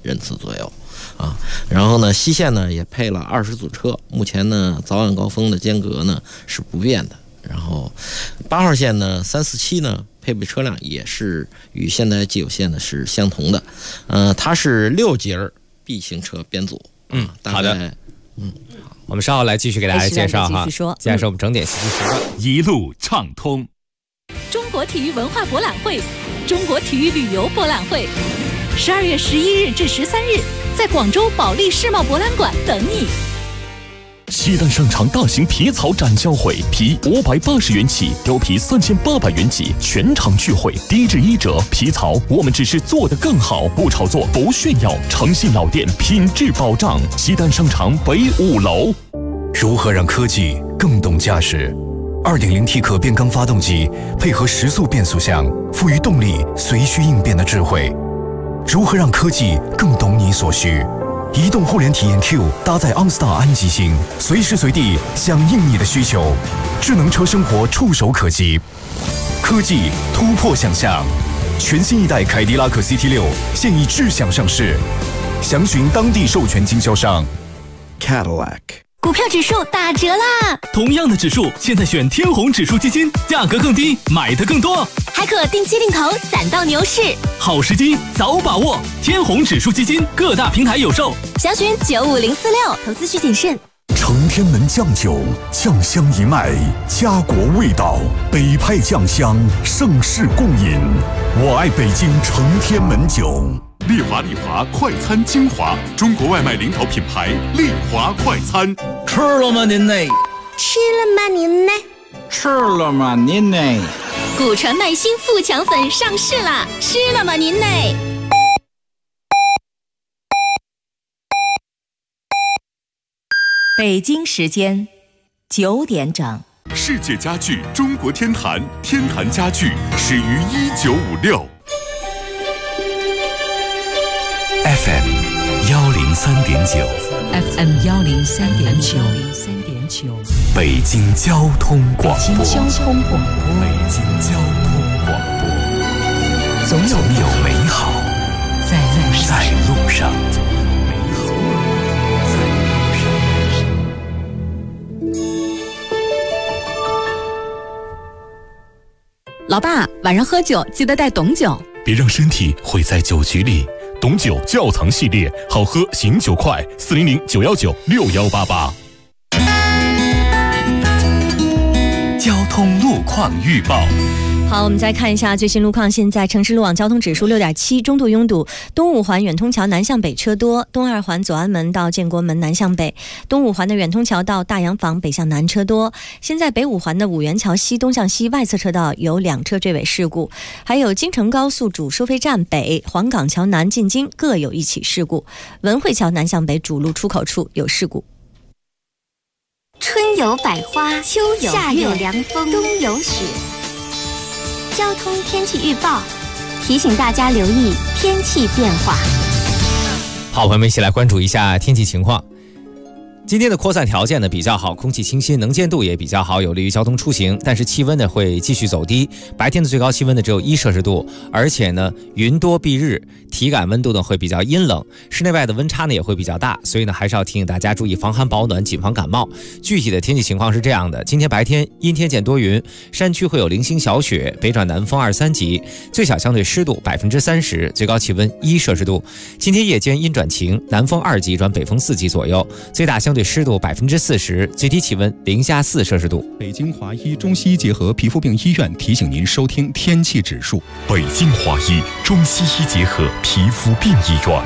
人次左右。然后呢，西线呢也配了20组车，目前呢早晚高峰的间隔呢是不变的。然后8号线呢3、4、7呢配备车辆也是与现代既有线呢是相同的，它是6节 B 型车编组。 好的，我们稍后来继续给大家介绍哈。接下来是我们整点信息时段， 一路畅通。 中国体育文化博览会、中国体育旅游博览会，12月11日至13日，在广州保利世贸博览馆等你。 西单商场大型皮草展销会，皮580元起，貂皮3800元起，全场聚会，低至1折。皮草我们只是做得更好，不炒作，不炫耀，诚信老店，品质保障。西单商场北5楼。 如何让科技更懂驾驶？2.0T 可变缸发动机配合时速变速箱，赋予动力随需应变的智慧。如何让科技更懂你所需？移动互联体验 Q 搭载 OnStar 安吉星，随时随地响应你的需求，智能车生活触手可及，科技突破想象。全新一代凯迪拉克 CT6 现已智享上市，详询当地授权经销商 Cadillac。 股票指数打折啦！ 同样的指数，现在选天弘指数基金，价格更低，买的更多， 还可定期定投，攒到牛市。 好时机，早把握！天弘指数基金各大平台有售， 详询95046，投资需谨慎。 承天门酱酒，酱香一脉，家国味道，北派酱香，盛世共饮。我爱北京承天门酒。 丽华快餐精华，中国外卖领导品牌丽华快餐。 吃了吗您呢？ 吃了吗您呢？ 吃了吗您呢？ 古传麦心富强粉上市啦！吃了吗您呢？ 北京时间9点整。 世界家具中国天坛，天坛家具始于1956。 FM 103.9 FM 103.9 北京交通广播。 北京交通广播。 北京交通广播。 总有美好在路上。 老爸，晚上喝酒记得带董酒， 别让身体毁在酒局里。董酒窖藏系列，好喝醒酒快，400-919-6188。 交通路况预报。 好，我们再看一下最新路况。现在城市路网交通指数6.7，中度拥堵。东五环远通桥南向北车多，东二环左安门到建国门南向北，东五环的远通桥到大洋坊北向南车多。现在北五环的五元桥西东向西外侧车道有2车追尾事故，还有京承高速主收费站北、黄岗桥南进京各有1起事故，文汇桥南向北主路出口处有事故。 春有百花，秋有夏有凉风，冬有雪。交通天气预报提醒大家留意天气变化。 好，朋友们一起来关注一下天气情况。今天的扩散条件呢比较好，空气清新，能见度也比较好，有利于交通出行。但是气温呢会继续走低，白天的最高气温呢只有1摄氏度，而且呢云多蔽日，体感温度呢会比较阴冷，室内外的温差呢也会比较大，所以呢还是要提醒大家注意防寒保暖，谨防感冒。具体的天气情况是这样的：今天白天阴天见多云，山区会有零星小雪，北转南风2、3级，最小相对湿度30%，最高气温1摄氏度。今天夜间阴转晴，南风2级转北风4级左右，最大相对湿度40%，最低气温零下4摄氏度。 北京华医中西医结合皮肤病医院提醒您收听天气指数。 北京华医中西医结合皮肤病医院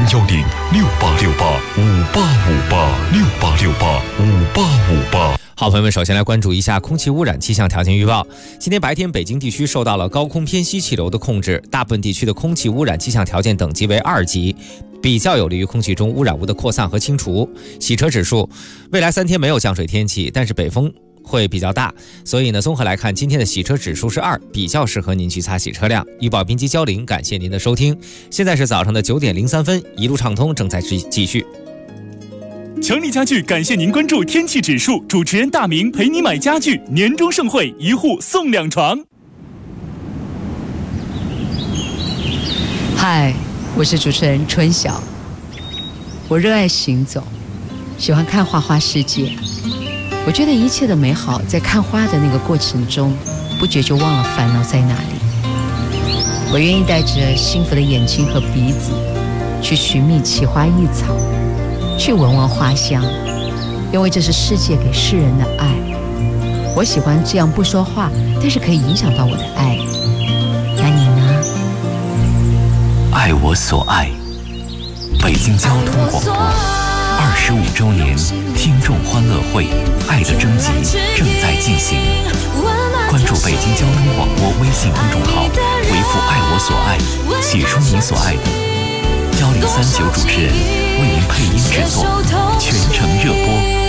，010-6868-5858，6868-5858。 好，朋友们，首先来关注一下空气污染气象条件预报。今天白天，北京地区受到了高空偏西气流的控制，大部分地区的空气污染气象条件等级为2级，比较有利于空气中污染物的扩散和清除。洗车指数，未来3天没有降水天气，但是北风会比较大，所以呢，综合来看，今天的洗车指数是2，比较适合您去擦洗车辆。预报编辑焦玲，感谢您的收听。现在是早上的9点03分，一路畅通正在继续。 强力家具感谢您关注天气指数，主持人大明陪你买家具，年终盛会1户送2床。 嗨， 我是主持人春晓。我热爱行走，喜欢看花花世界。我觉得一切的美好在看花的那个过程中，不觉就忘了烦恼在哪里。我愿意带着幸福的眼睛和鼻子，去寻觅奇花异草，去闻闻花香，因为这是世界给世人的爱。我喜欢这样不说话，但是可以影响到我的爱。那你呢？ 爱我所爱，北京交通广播25周年听众欢乐会爱的征集正在进行，关注北京交通广播微信公众号，回复爱我所爱，写出你所爱的，1039主持人为您配音制作，全程热播。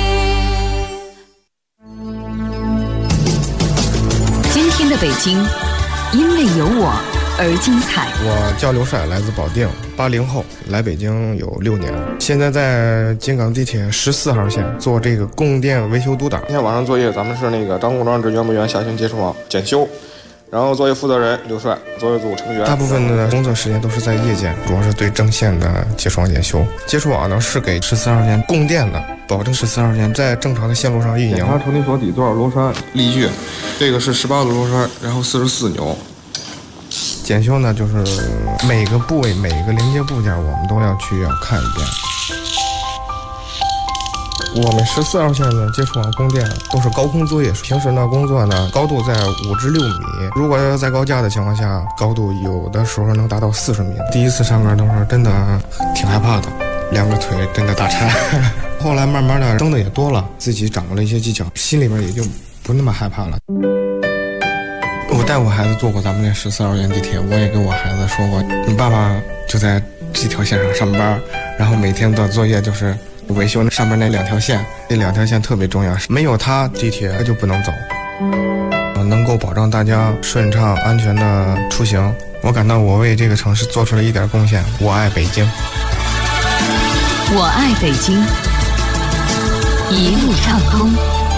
今天的北京因为有我而精彩。 我叫刘帅，来自保定，80后，来北京有6年，现在在京港地铁14号线做这个供电维修督导。今天晚上作业咱们是那个张公装置原不原下行接触网检修，然后作业负责人刘帅，作业组成员。大部分的工作时间都是在夜间，主要是对正线的接触网检修。接触网呢是给14号线供电的，保证14号线在正常的线路上运营。检查抽离锁底座、螺栓、力矩，这个是18度螺栓，然后44扭。检修呢，就是每个部位、每个零件部件，我们都要看一遍。我们14号线的接触网供电都是高空作业，平时呢工作呢高度在5至6米，如果要在高架的情况下，高度有的时候能达到40米。第一次上班的时候真的挺害怕的，2个腿真的打颤。后来慢慢的蹬的也多了，自己掌握了一些技巧，心里边也就不那么害怕了。我带我孩子坐过咱们这14号线地铁，我也跟我孩子说过，你爸爸就在这条线上上班，然后每天的作业就是维修上面那2条线，这2条线特别重要，没有它地铁就不能走，能够保障大家顺畅安全的出行。我感到我为这个城市做出了一点贡献。我爱北京， 我爱北京，一路畅通。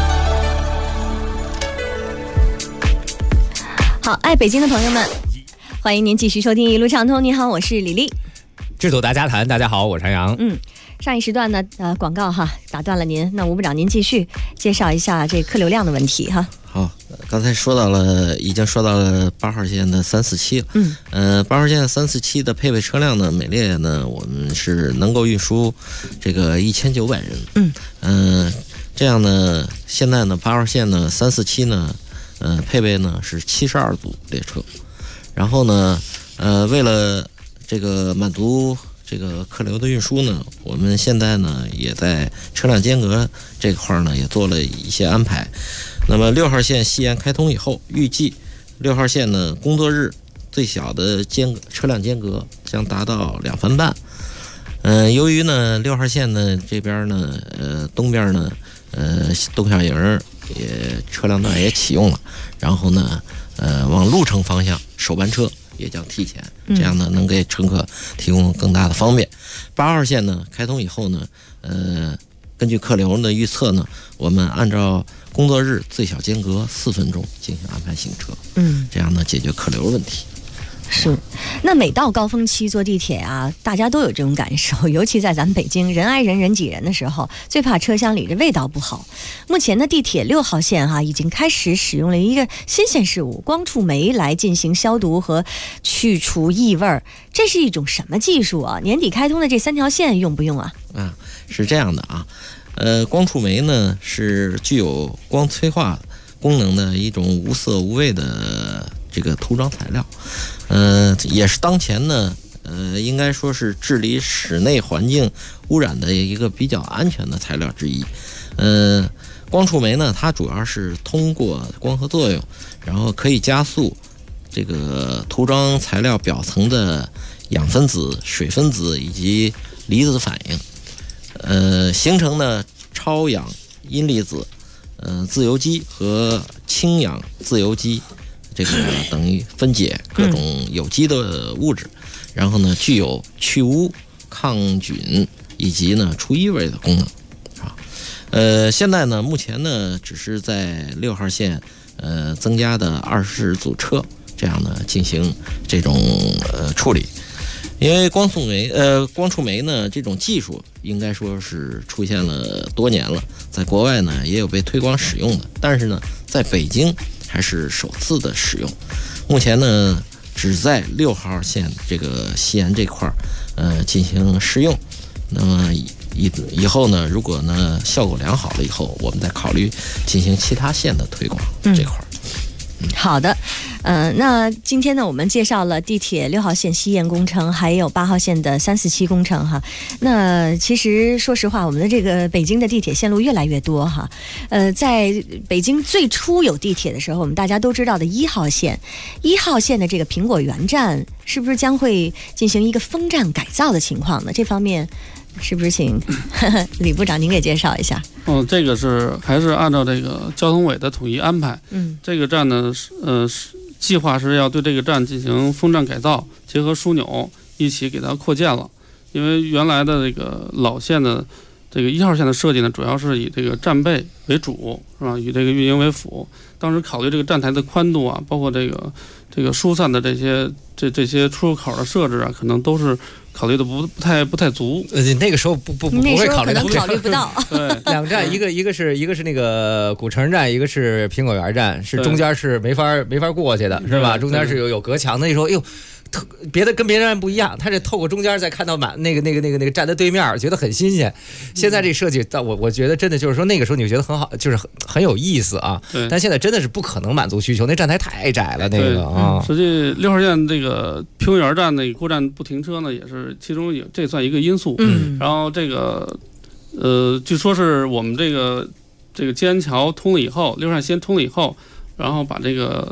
好，爱北京的朋友们，欢迎您继续收听一路畅通。你好，我是李丽。 智斗大家谈，大家好，我是杨洋。 上一时段呢，广告哈打断了您，那吴部长您继续介绍一下这客流量的问题哈。 好，刚才已经说到了8号线的347了。8号线347的配备车辆呢，每列呢我们是能够运输这个1900人。这样呢，现在呢8号线呢347呢。配备呢是72组列车，然后呢，为了这个满足这个客流的运输呢，我们现在呢也在车辆间隔这块呢也做了一些安排。那么6号线西延开通以后，预计6号线呢工作日最小的车辆间隔将达到2番半。由于呢6号线呢这边呢东边呢东小营也车辆段也启用了，然后呢往路程方向首班车也将提前，这样呢能给乘客提供更大的方便。8号线呢开通以后呢根据客流的预测呢，我们按照工作日最小间隔4分钟进行安排行车，这样呢解决客流问题。 是，那每到高峰期坐地铁啊，大家都有这种感受，尤其在咱们北京人挨人人挤人的时候，最怕车厢里的味道不好。目前的地铁6号线已经开始使用了一个新鲜事物——光触媒来进行消毒和去除异味。这是一种什么技术啊？年底开通的这3条线用不用啊？ 是这样的啊，光触媒呢是具有光催化功能的一种无色无味的这个涂装材料。也是当前呢，应该说是治理室内环境污染的一个比较安全的材料之一。光触媒呢，它主要是通过光合作用，然后可以加速这个涂装材料表层的氧分子、水分子以及离子反应，形成呢超氧阴离子、自由基和氢氧自由基。这个等于分解各种有机的物质，然后呢具有去污、抗菌以及呢除异味的功能。现在呢目前呢只是在6号线增加的20组车，这样呢进行这种处理。 因为光触媒呢这种技术应该说是出现了多年了，在国外呢也有被推广使用的，但是呢在北京还是首次的使用。目前呢只在6号线这个西安这块进行试用。那么以后呢，如果呢效果良好了以后，我们再考虑进行其他线的推广这块。 好的，那今天呢，我们介绍了地铁6号线西延工程，还有8号线的347工程哈。那其实说实话，我们的这个北京的地铁线路越来越多哈。在北京最初有地铁的时候，我们大家都知道的1号线的这个苹果园站，是不是将会进行一个封站改造的情况呢？这方面是不是请李部长您给介绍一下？ 这个还是按照这个交通委的统一安排。这个站呢，计划是要对这个站进行封站改造，结合枢纽一起给它扩建了。因为原来的这个老线的这个1号线的设计呢，主要是以这个站背为主，是吧？以这个运营为辅。当时考虑这个站台的宽度啊，包括这个疏散的这些出入口的设置啊，可能都是考虑的不太足。 那个时候不会考虑， 可能考虑不到。 对， 两个站，一个是那个古城站，一个是苹果园站，是中间是没法过去的，是吧？中间是有隔墙的。那时候，哎呦。跟别人不一样，他这透过中间再看到那个站在对面，觉得很新鲜。现在这设计，我觉得真的就是说那个时候你觉得很好，就是很有意思啊。但现在真的是不可能满足需求，那站台太窄了，那个啊。 实际6号线这个苹果园站那个过站不停车呢，也是其中这算一个因素。然后这个据说是我们这个金安桥通了以后，6号线先通了以后，然后把这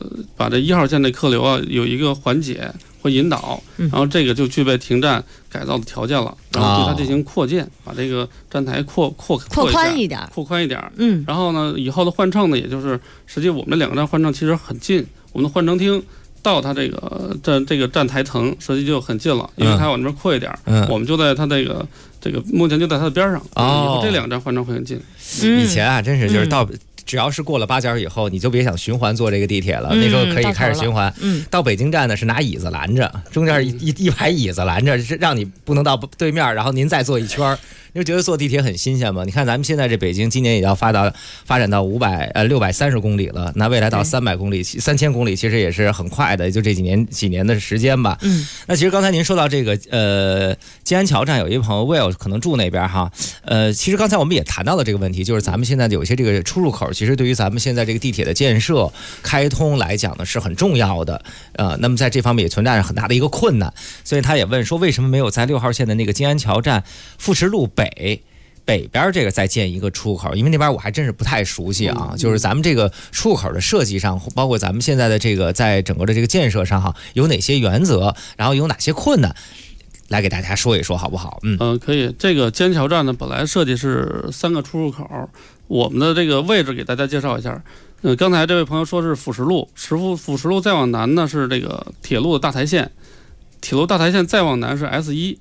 1号线的客流啊有一个缓解。会引导，然后这个就具备停站改造的条件了，然后对它进行扩建，把这个站台扩宽一点， 然后呢，以后的换乘呢，也就是实际我们这2个站换乘其实很近，我们的换乘厅到它这个站台层实际就很近了，因为它往那边扩一点，我们就在它这个目前就在它的边上，以后这2个站换乘会很近。 以前啊，真是就是到。只要是过了8角以后，你就别想循环坐这个地铁了。那时候可以开始循环。到北京站呢是拿椅子拦着，中间一排椅子拦着，让你不能到对面，然后您再坐一圈。你就觉得坐地铁很新鲜吗？你看咱们现在这北京今年也要发展到630公里了，那未来到300公里、3000公里，其实也是很快的，也就这几年的时间吧。那其实刚才您说到这个金安桥站，有一朋友 Will 可能住那边哈。其实刚才我们也谈到了这个问题，就是咱们现在有一些这个出入口，其实对于咱们现在这个地铁的建设开通来讲呢是很重要的。那么在这方面也存在着很大的一个困难，所以他也问说，为什么没有在6号线的那个金安桥站富池路北边这个再建一个出口？因为那边我还真是不太熟悉啊。就是咱们这个出口的设计上，包括咱们现在的这个在整个的这个建设上哈，有哪些原则，然后有哪些困难，来给大家说一说好不好？ 可以。这个金安桥站呢，本来设计是3个出入口，我们的这个位置给大家介绍一下。刚才这位朋友说是辅石路，辅石路再往南呢是这个铁路的大台线，铁路大台线再往南是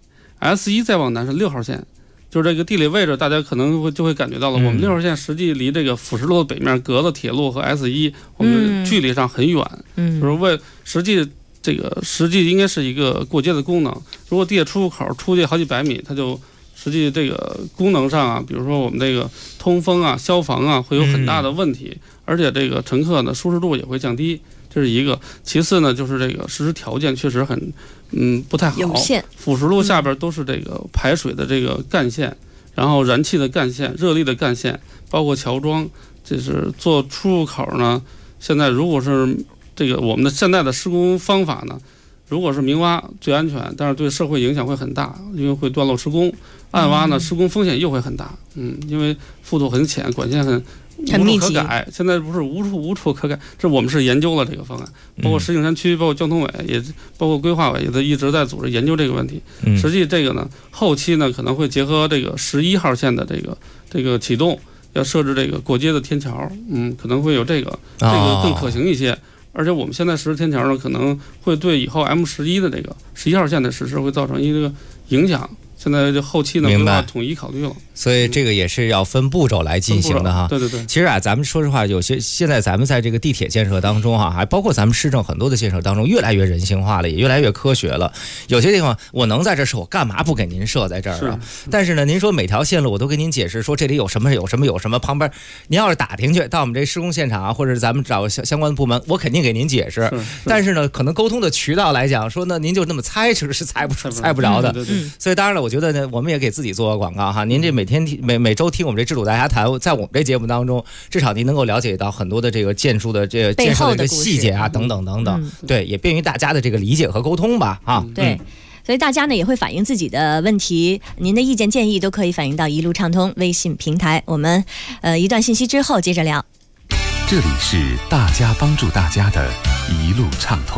S1 再往南是6号线。就是这个地理位置，大家可能就会感觉到了。我们6号线实际离这个辅石路的北面隔了铁路和 S1，我们距离上很远。就是实际应该是一个过街的功能。如果地铁出入口出去好几百米，它就实际这个功能上啊，比如说我们这个通风啊、消防啊，会有很大的问题。而且这个乘客呢舒适度也会降低，这是一个。其次呢，就是这个实施条件确实很不太好。 有限。 辅石路下边都是这个排水的这个干线，然后燃气的干线、热力的干线，包括桥桩。这是做出入口呢，现在如果是这个我们的现在的施工方法呢，如果是明挖最安全，但是对社会影响会很大，因为会断漏施工。暗挖呢，施工风险又会很大。因为覆土很浅，管线很无处可改。现在不是无处可改，我们是研究了这个方案，包括石景山区、包括交通委也包括规划委也一直在组织研究这个问题。实际这个呢，后期呢可能会结合这个11号线的这个启动，要设置这个过街的天桥。可能会有这个更可行一些。而且我们现在实施天桥呢，可能会对以后 M11的这个11号线的实施会造成一个影响。 现在就后期呢规划统一考虑了。 所以这个也是要分步骤来进行的哈。 对对对。 其实啊，咱们说实话，有些现在咱们在这个地铁建设当中哈，还包括咱们市政很多的建设当中，越来越人性化了，也越来越科学了。有些地方我能在这设，我干嘛不给您设在这儿啊？但是呢，您说每条线路我都给您解释说这里有什么有什么有什么，旁边您要是打听去到我们这施工现场啊，或者咱们找相关的部门，我肯定给您解释。但是呢，可能沟通的渠道来讲，说呢您就那么猜是猜不着的。所以当然了，我觉得呢，我们也给自己做个广告哈。您这每周听我们这制度大家谈，在我们这节目当中，至少您能够了解到很多的这个建筑的这个建设的这个细节啊，等等等等。对，也便于大家的这个理解和沟通吧，啊。 对。所以大家呢也会反映自己的问题，您的意见建议都可以反映到一路畅通微信平台。我们一段信息之后接着聊。 这里是大家帮助大家的一路畅通。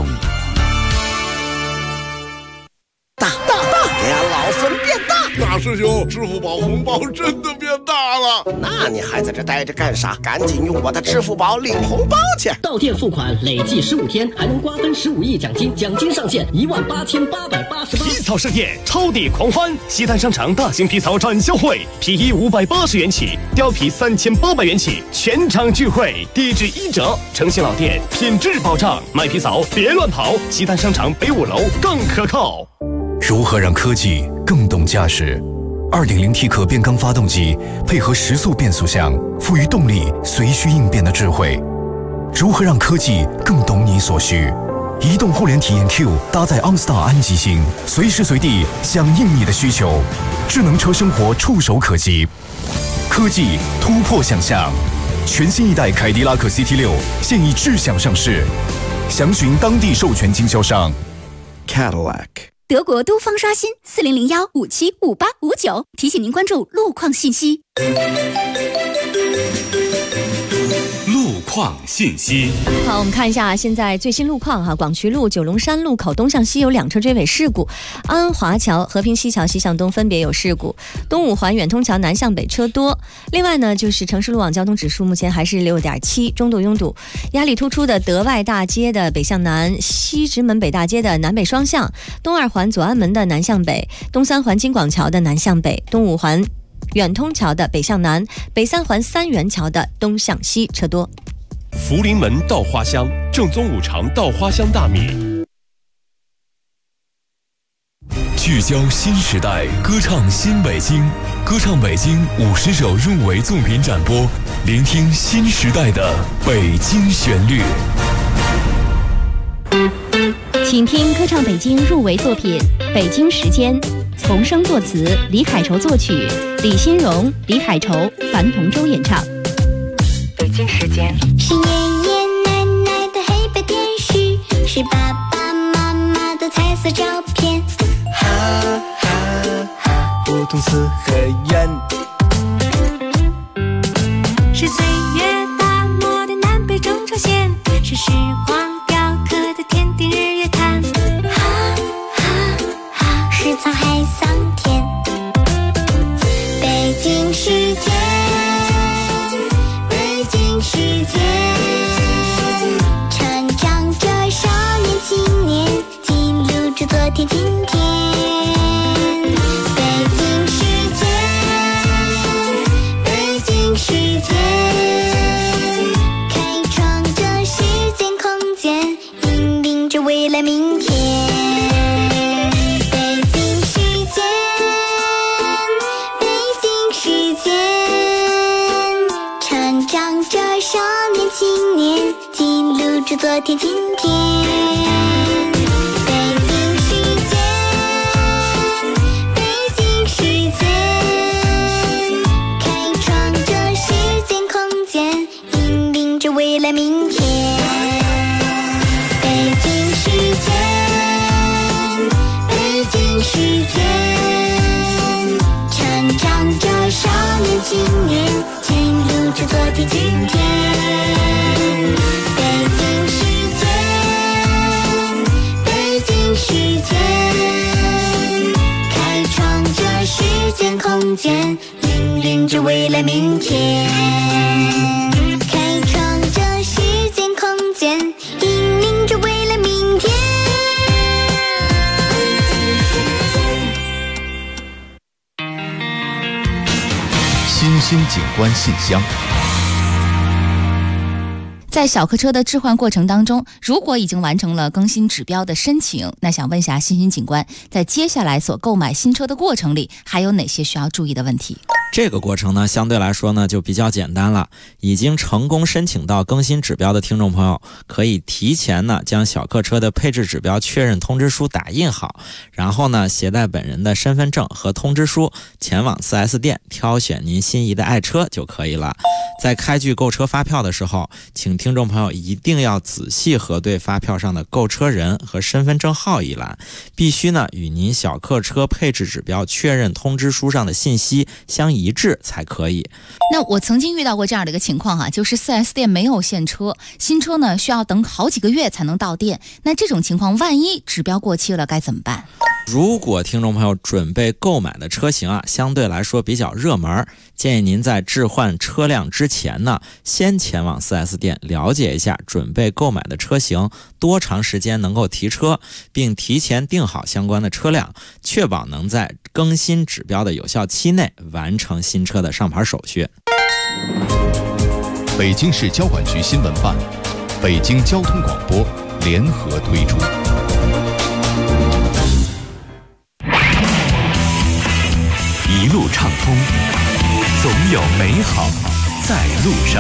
大给俺老孙变大！ 大师兄，支付宝红包真的变大了， 那你还在这待着干啥？赶紧用我的支付宝领红包去！ 到店付款累计15天，还能瓜分15亿奖金，奖金上限18888。 皮草盛宴，超地狂欢！西单商场大型皮草展销会，皮衣580元起，貂皮3800元起，全场聚会，低至1折。诚信老店，品质保障，买皮草别乱跑。西单商场北5楼更可靠。 如何让科技更懂驾驶？2.0T 可变缸发动机配合时速变速箱，赋予动力随需应变的智慧。如何让科技更懂你所需？移动互联体验 Q 搭载 OnStar 安吉星，随时随地响应你的需求。智能车生活触手可及，科技突破想象。全新一代凯迪拉克 CT6 现已智享上市，详询当地授权经销商 Cadillac。 德国都方刷新4001575859，提醒您关注路况信息。 路况信息。 好，我们看一下现在最新路况哈。广渠路九龙山路口东向西有2车追尾事故，安华桥、和平西桥西向东分别有事故，东五环远通桥南向北车多。另外呢，就是城市路网交通指数目前还是6.7，中度拥堵。压力突出的德外大街的北向南，西直门北大街的南北双向，东2环左安门的南向北，东3环金广桥的南向北，东5环远通桥的北向南，北3环三元桥的东向西车多。 福临门稻花香，正宗五常稻花香大米。 聚焦新时代，歌唱新北京，歌唱北京50首入围作品展播，聆听新时代的北京旋律。 请听歌唱北京入围作品《北京时间》，丛生作词，李海潮作曲，李新荣、李海潮、樊同舟演唱。 北京时间是爷爷奶奶的黑白电视，是爸爸妈妈的彩色照片。 哈哈哈，不同四合院。 是岁月打磨的南北中轴线，是时光雕刻的天地日月潭。哈哈哈，是沧海桑田。北京时间。时间成长着少年青年，记录着昨天今天。北京时间，北京时间，开创着时间空间，引领着未来明天。北京时间，北京时间，成长着少年青年，记录着昨天今天。北京时间，北京时间，开创着时间空间，引领着未来明天。北京时间，北京时间，成长着少年青年，记录着昨天今天。时间，开创着时间空间，引领着未来明天。开创着时间空间，引领着未来明天。 新景观信箱。 在小客车的置换过程当中，如果已经完成了更新指标的申请，那想问一下新警官，在接下来所购买新车的过程里，还有哪些需要注意的问题？ 这个过程呢，相对来说呢就比较简单了。已经成功申请到更新指标的听众朋友，可以提前呢将小客车的配置指标确认通知书打印好，然后呢携带本人的身份证和通知书前往 4S 店挑选您心仪的爱车就可以了。在开具购车发票的时候，请听众朋友一定要仔细核对发票上的购车人和身份证号一栏，必须呢与您小客车配置指标确认通知书上的信息相一致才可以。 那我曾经遇到过这样的一个情况就是 4S 店没有现车，新车呢需要等好几个月才能到店，那这种情况万一指标过期了该怎么办？ 如果听众朋友准备购买的车型相对来说比较热门，建议您在置换车辆之前呢，先前往 4S 店了解一下准备购买的车型多长时间能够提车，并提前订好相关的车辆，确保能在更新指标的有效期内完成新车的上牌手续。 北京市交管局新闻办、北京交通广播联合推出。 一路畅通，总有美好在路上。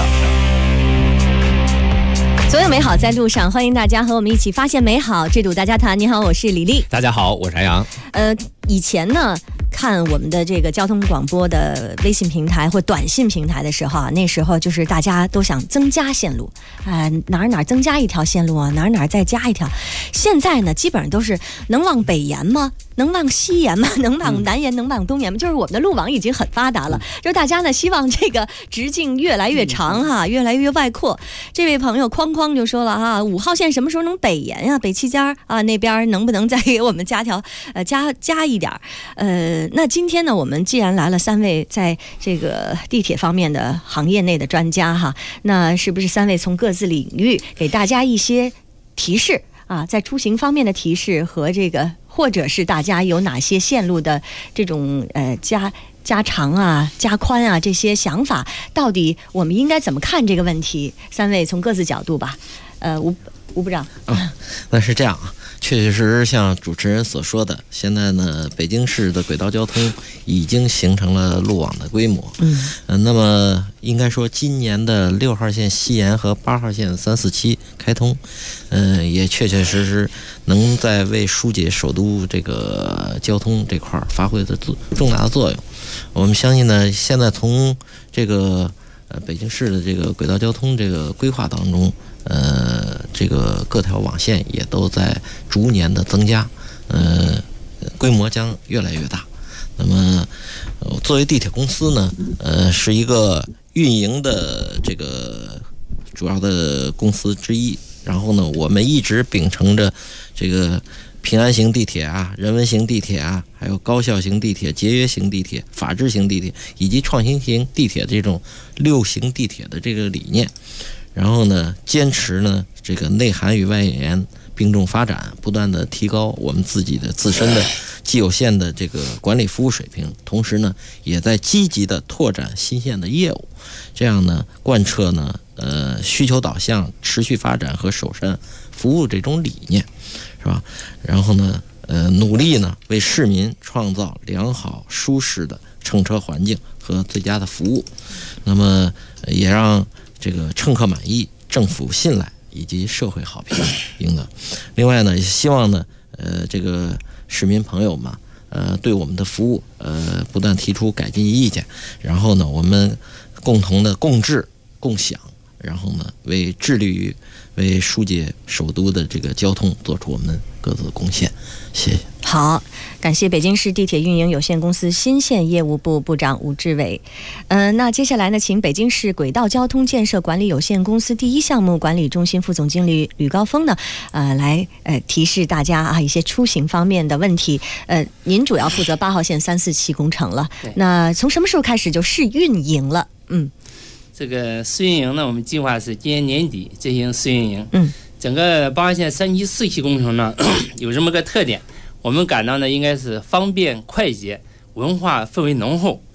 总有美好在路上，欢迎大家和我们一起发现美好，这堵大家谈。你好，我是李丽。 大家好，我是安阳。 以前呢，看我们的这个交通广播的微信平台或短信平台的时候那时候就是大家都想增加线路，哪增加一条线路哪再加一条。现在呢，基本上都是能往北延吗？能往西延吗？能往南延？能往东延吗？就是我们的路网已经很发达了，就是大家呢希望这个直径越来越长越来越外扩。这位朋友框框就说了5号线什么时候能北延呀？北七家那边能不能再给我们加一点？那今天呢，我们既然来了3位在这个地铁方面的行业内的专家那是不是3位从各自领域给大家一些提示在出行方面的提示和这个，或者是大家有哪些线路的这种加长加宽这些想法，到底我们应该怎么看这个问题？3位从各自角度吧。吴部长。 那是这样确确实实像主持人所说的，现在呢，北京市的轨道交通已经形成了路网的规模。那么应该说，今年的6号线西延和8号线3、4期开通，也确确实实能在为疏解首都这个交通这块发挥的重大的作用。我们相信呢，现在从这个北京市的这个轨道交通这个规划当中，这个各条网线也都在逐年的增加，规模将越来越大。那么，作为地铁公司呢，是一个运营的这个主要的公司之一。然后呢，我们一直秉承着这个平安型地铁人文型地铁还有高效型地铁、节约型地铁、法治型地铁以及创新型地铁这种6型地铁的这个理念。然后呢，坚持呢这个内涵与外延并重发展，不断的提高我们自身的既有线的这个管理服务水平，同时呢，也在积极的拓展新线的业务，这样呢，贯彻呢需求导向、持续发展和首善服务这种理念，是吧？然后呢，努力呢为市民创造良好舒适的乘车环境和最佳的服务，那么也让这个乘客满意、政府信赖以及社会好评赢得。另外呢，也希望呢，这个市民朋友们，对我们的服务，不断提出改进意见，然后呢，我们共同的共治共享，然后呢，致力于为疏解首都的这个交通做出我们各自的贡献。谢谢。 好，感谢北京市地铁运营有限公司新线业务部部长吴志伟。那接下来呢，请北京市轨道交通建设管理有限公司第一项目管理中心副总经理吕高峰呢，来提示大家一些出行方面的问题。您主要负责8号线3、4期工程了，那从什么时候开始就试运营了？ 这个试运营呢，我们计划是今年年底进行试运营。整个8号线3期、4期工程呢，有这么个特点，我们感到呢应该是方便快捷，文化氛围浓厚。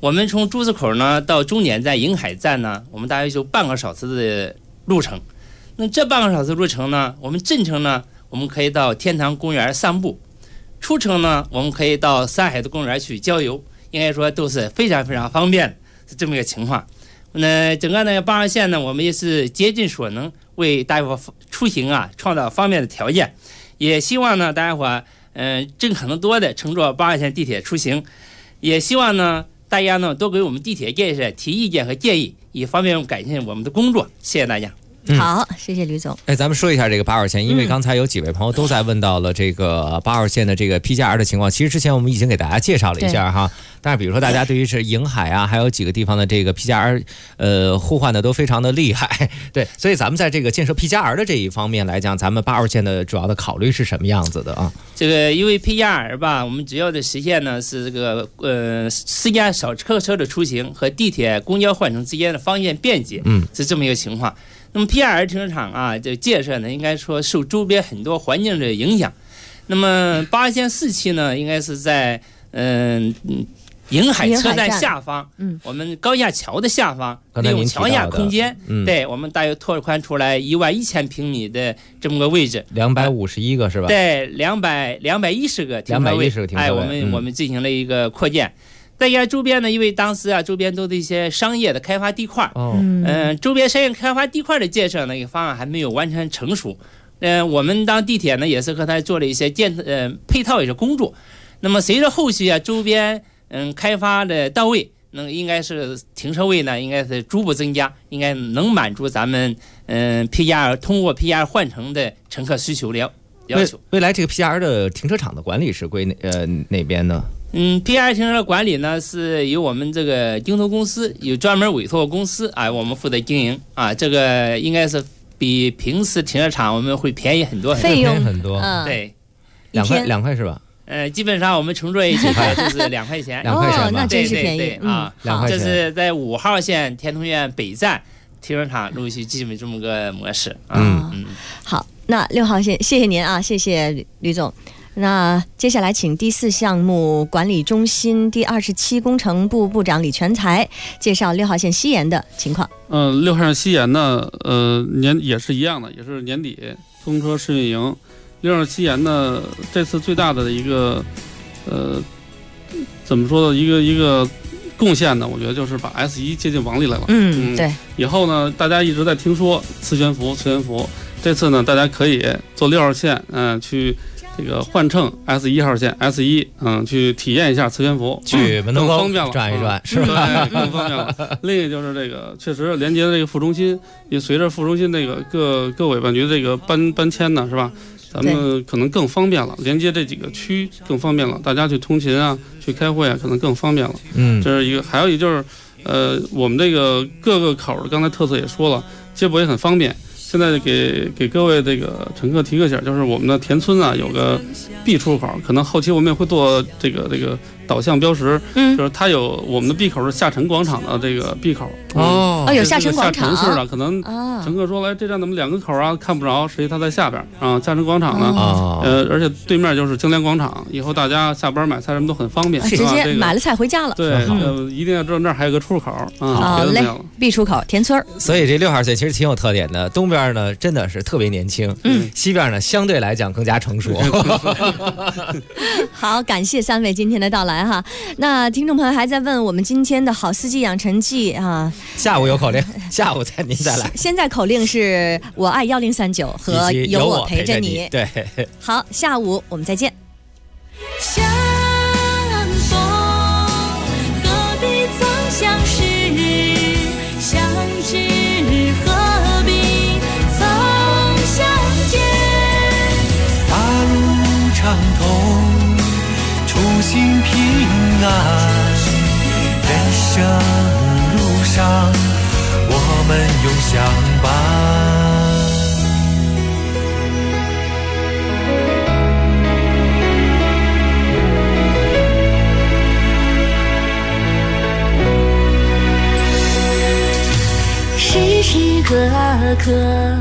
我们从朱子口呢到终点站迎海站呢，我们大约就半个小时的路程。那这半个小时路程呢，我们进城呢，我们可以到天堂公园散步；出城呢，我们可以到山海的公园去郊游。应该说都是非常非常方便的，是这么一个情况。那整个呢8号线呢，我们也是竭尽所能为大家伙出行啊创造方便的条件，也希望呢大家伙尽可能多的乘坐8号线地铁出行，也希望呢大家呢多给我们地铁建设提意见和建议，以方便改善我们的工作。谢谢大家。 好，谢谢吕总。 咱们说一下这个8号线，因为刚才有几位朋友都在问到了这个8号线的这个 PGR 的情况。其实之前我们已经给大家介绍了一下哈，但是比如说大家对于是迎海啊，还有几个地方的这个 PGR 互换的都非常的厉害，对，所以咱们在这个建设 PGR 的这一方面来讲，咱们8号线的主要的考虑是什么样子的啊？ 这个因为 PGR 吧，我们主要的实现呢是这个私家小客车的出行和地铁、公交换乘之间的方便便捷，是这么一个情况。那么 PGR 停车场啊，这建设呢，应该说受周边很多环境的影响。那么8号线4期呢，应该是在迎海车站下方，我们高架桥的下方，利用桥下空间，对，我们大约拓宽出来11000平米的这么个位置 ，251个是吧？ 对，210个停车位 ，210个停车位，我们进行了一个扩建。再加周边呢，因为当时啊，周边都是一些商业的开发地块，周边商业开发地块的建设呢，一个方案还没有完全成熟。我们当地铁呢，也是和他做了一些配套一些工作。那么随着后续啊，周边开发的到位，那应该是停车位呢，应该是逐步增加，应该能满足咱们PGR 通过 PGR 换乘的乘客需求要求。 未来这个 PGR 的停车场的管理是归哪边呢 ？PGR 停车管理呢是由我们这个京投公司有专门委托公司啊，我们负责经营啊，这个应该是比平时停车场我们会便宜很多， 费用很多， 对 ，2块是吧？ 基本上我们乘坐一起就是2块钱 ，2块钱吧， 那真是便宜啊 ！2块钱。 这是在5号线天通苑北站停车场陆续基本这么个模式。 好，那6号线，谢谢您啊，谢谢吕总。那接下来请第4项目管理中心第27工程部部长李全才介绍6号线西延的情况。 6号线西延呢，也是一样的，也是年底通车试运营。6号线西延呢，这次最大的一个怎么说呢？一个贡献呢，我觉得就是把 S1接进网里来了。 对。以后呢，大家一直在听说磁悬浮，这次呢，大家可以坐6号线，去这个换乘 S1号线 S1，去体验一下磁悬浮， 去门头沟方便了， 转一转，是吧？ 对，更方便了。另一个就是这个，确实连接的这个副中心，也随着副中心这个各委办局这个搬迁呢，是吧？咱们可能更方便了，连接这几个区更方便了，大家去通勤啊，去开会啊，可能更方便了。这是一个，还有一个就是，我们这个各个口的，刚才特色也说了，接驳也很方便。现在给各位这个乘客提个醒，就是我们的田村啊有个 B 出口，可能后期我们也会做这个导向标识，就是它有我们的 B 口是下沉广场的这个 B 口。 有下沉广场。 下沉式的，可能乘客说来这站怎么2个口啊，看不着，实际它在下边啊。下沉广场呢，而且对面就是京联广场，以后大家下班买菜什么都很方便， 直接买了菜回家了。 对，一定要知道那儿还有个出口啊。 好嘞，B 出口田村。 所以这6号线其实挺有特点的，东边呢真的是特别年轻，西边呢相对来讲更加成熟。 好，感谢3位今天的到来哈。那听众朋友还在问我们今天的好司机养成记啊， 下午有口令，下午您再来。 现在口令是我爱1039和有我陪着你。 对， 好，下午我们再见。 相逢何必曾相识，相知何必曾相见。 大路畅通，初心平安，人生路上我们永相伴。 时时刻刻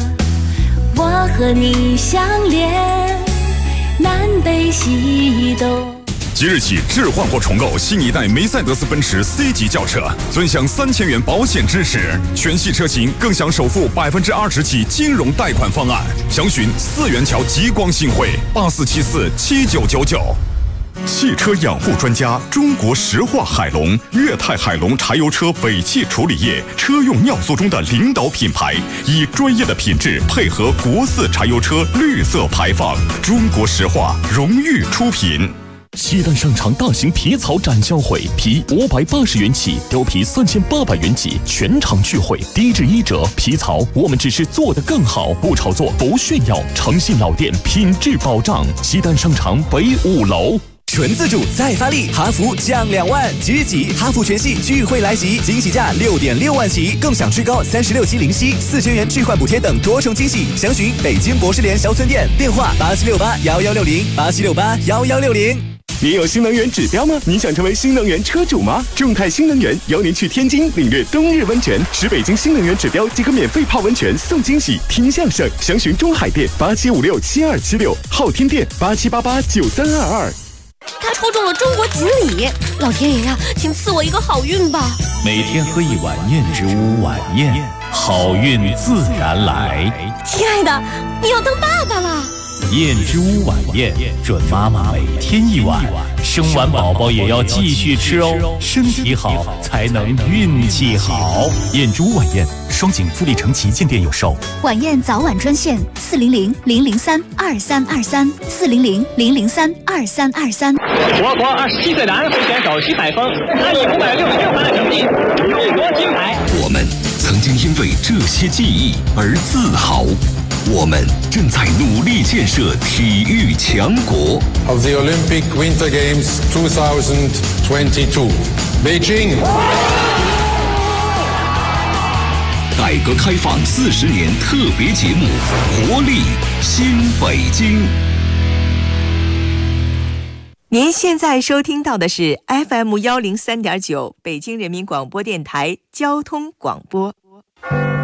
我和你相连，南北西东。 即日起置换或重购新一代梅赛德斯奔驰 C 级轿车，尊享3000元保险支持，全系车型更享首付20%起金融贷款方案。详询4元桥极光新汇84747999。汽车养护专家中国石化海龙、粤泰海龙柴油车尾气处理液车用尿素中的领导品牌，以专业的品质配合国4柴油车绿色排放，中国石化荣誉出品。 西单商场大型皮草展销会，皮580元起，貂皮3800元起，全场聚会，低至1折。皮草我们只是做得更好，不炒作，不炫耀，诚信老店，品质保障。西单商场北5楼。 纯自主再发力，哈弗降2万，即日起哈弗全系聚会来袭，惊喜价6.6万起，更享最高36期零息，4000元置换补贴等多重惊喜。详询北京博士联销村店，电话87681160，87681160。 您有新能源指标吗？你想成为新能源车主吗？众泰新能源邀您去天津领略冬日温泉，使北京新能源指标即可免费泡温泉送惊喜，听相声。详询中海店87567276，昊天店87889322。 他抽中了中国锦鲤，老天爷呀，请赐我一个好运吧！ 每天喝一碗燕之屋晚宴，好运自然来。 亲爱的，你要当爸爸了。 燕之屋晚宴，准妈妈每天一碗，生完宝宝也要继续吃哦，身体好才能运气好。燕之屋晚宴，双井富力城旗舰店有售。 晚宴早晚专线400-003-2323，400-003-2323。 我国27岁男会选手徐海峰，他以566分的成绩勇夺金牌。 我们曾经因为这些记忆而自豪。我们正在努力建设体育强国。 Of the Olympic Winter Games 2022, Beijing。 改革开放40年特别节目《活力新北京》。 您现在收听到的是 FM103.9北京人民广播电台交通广播。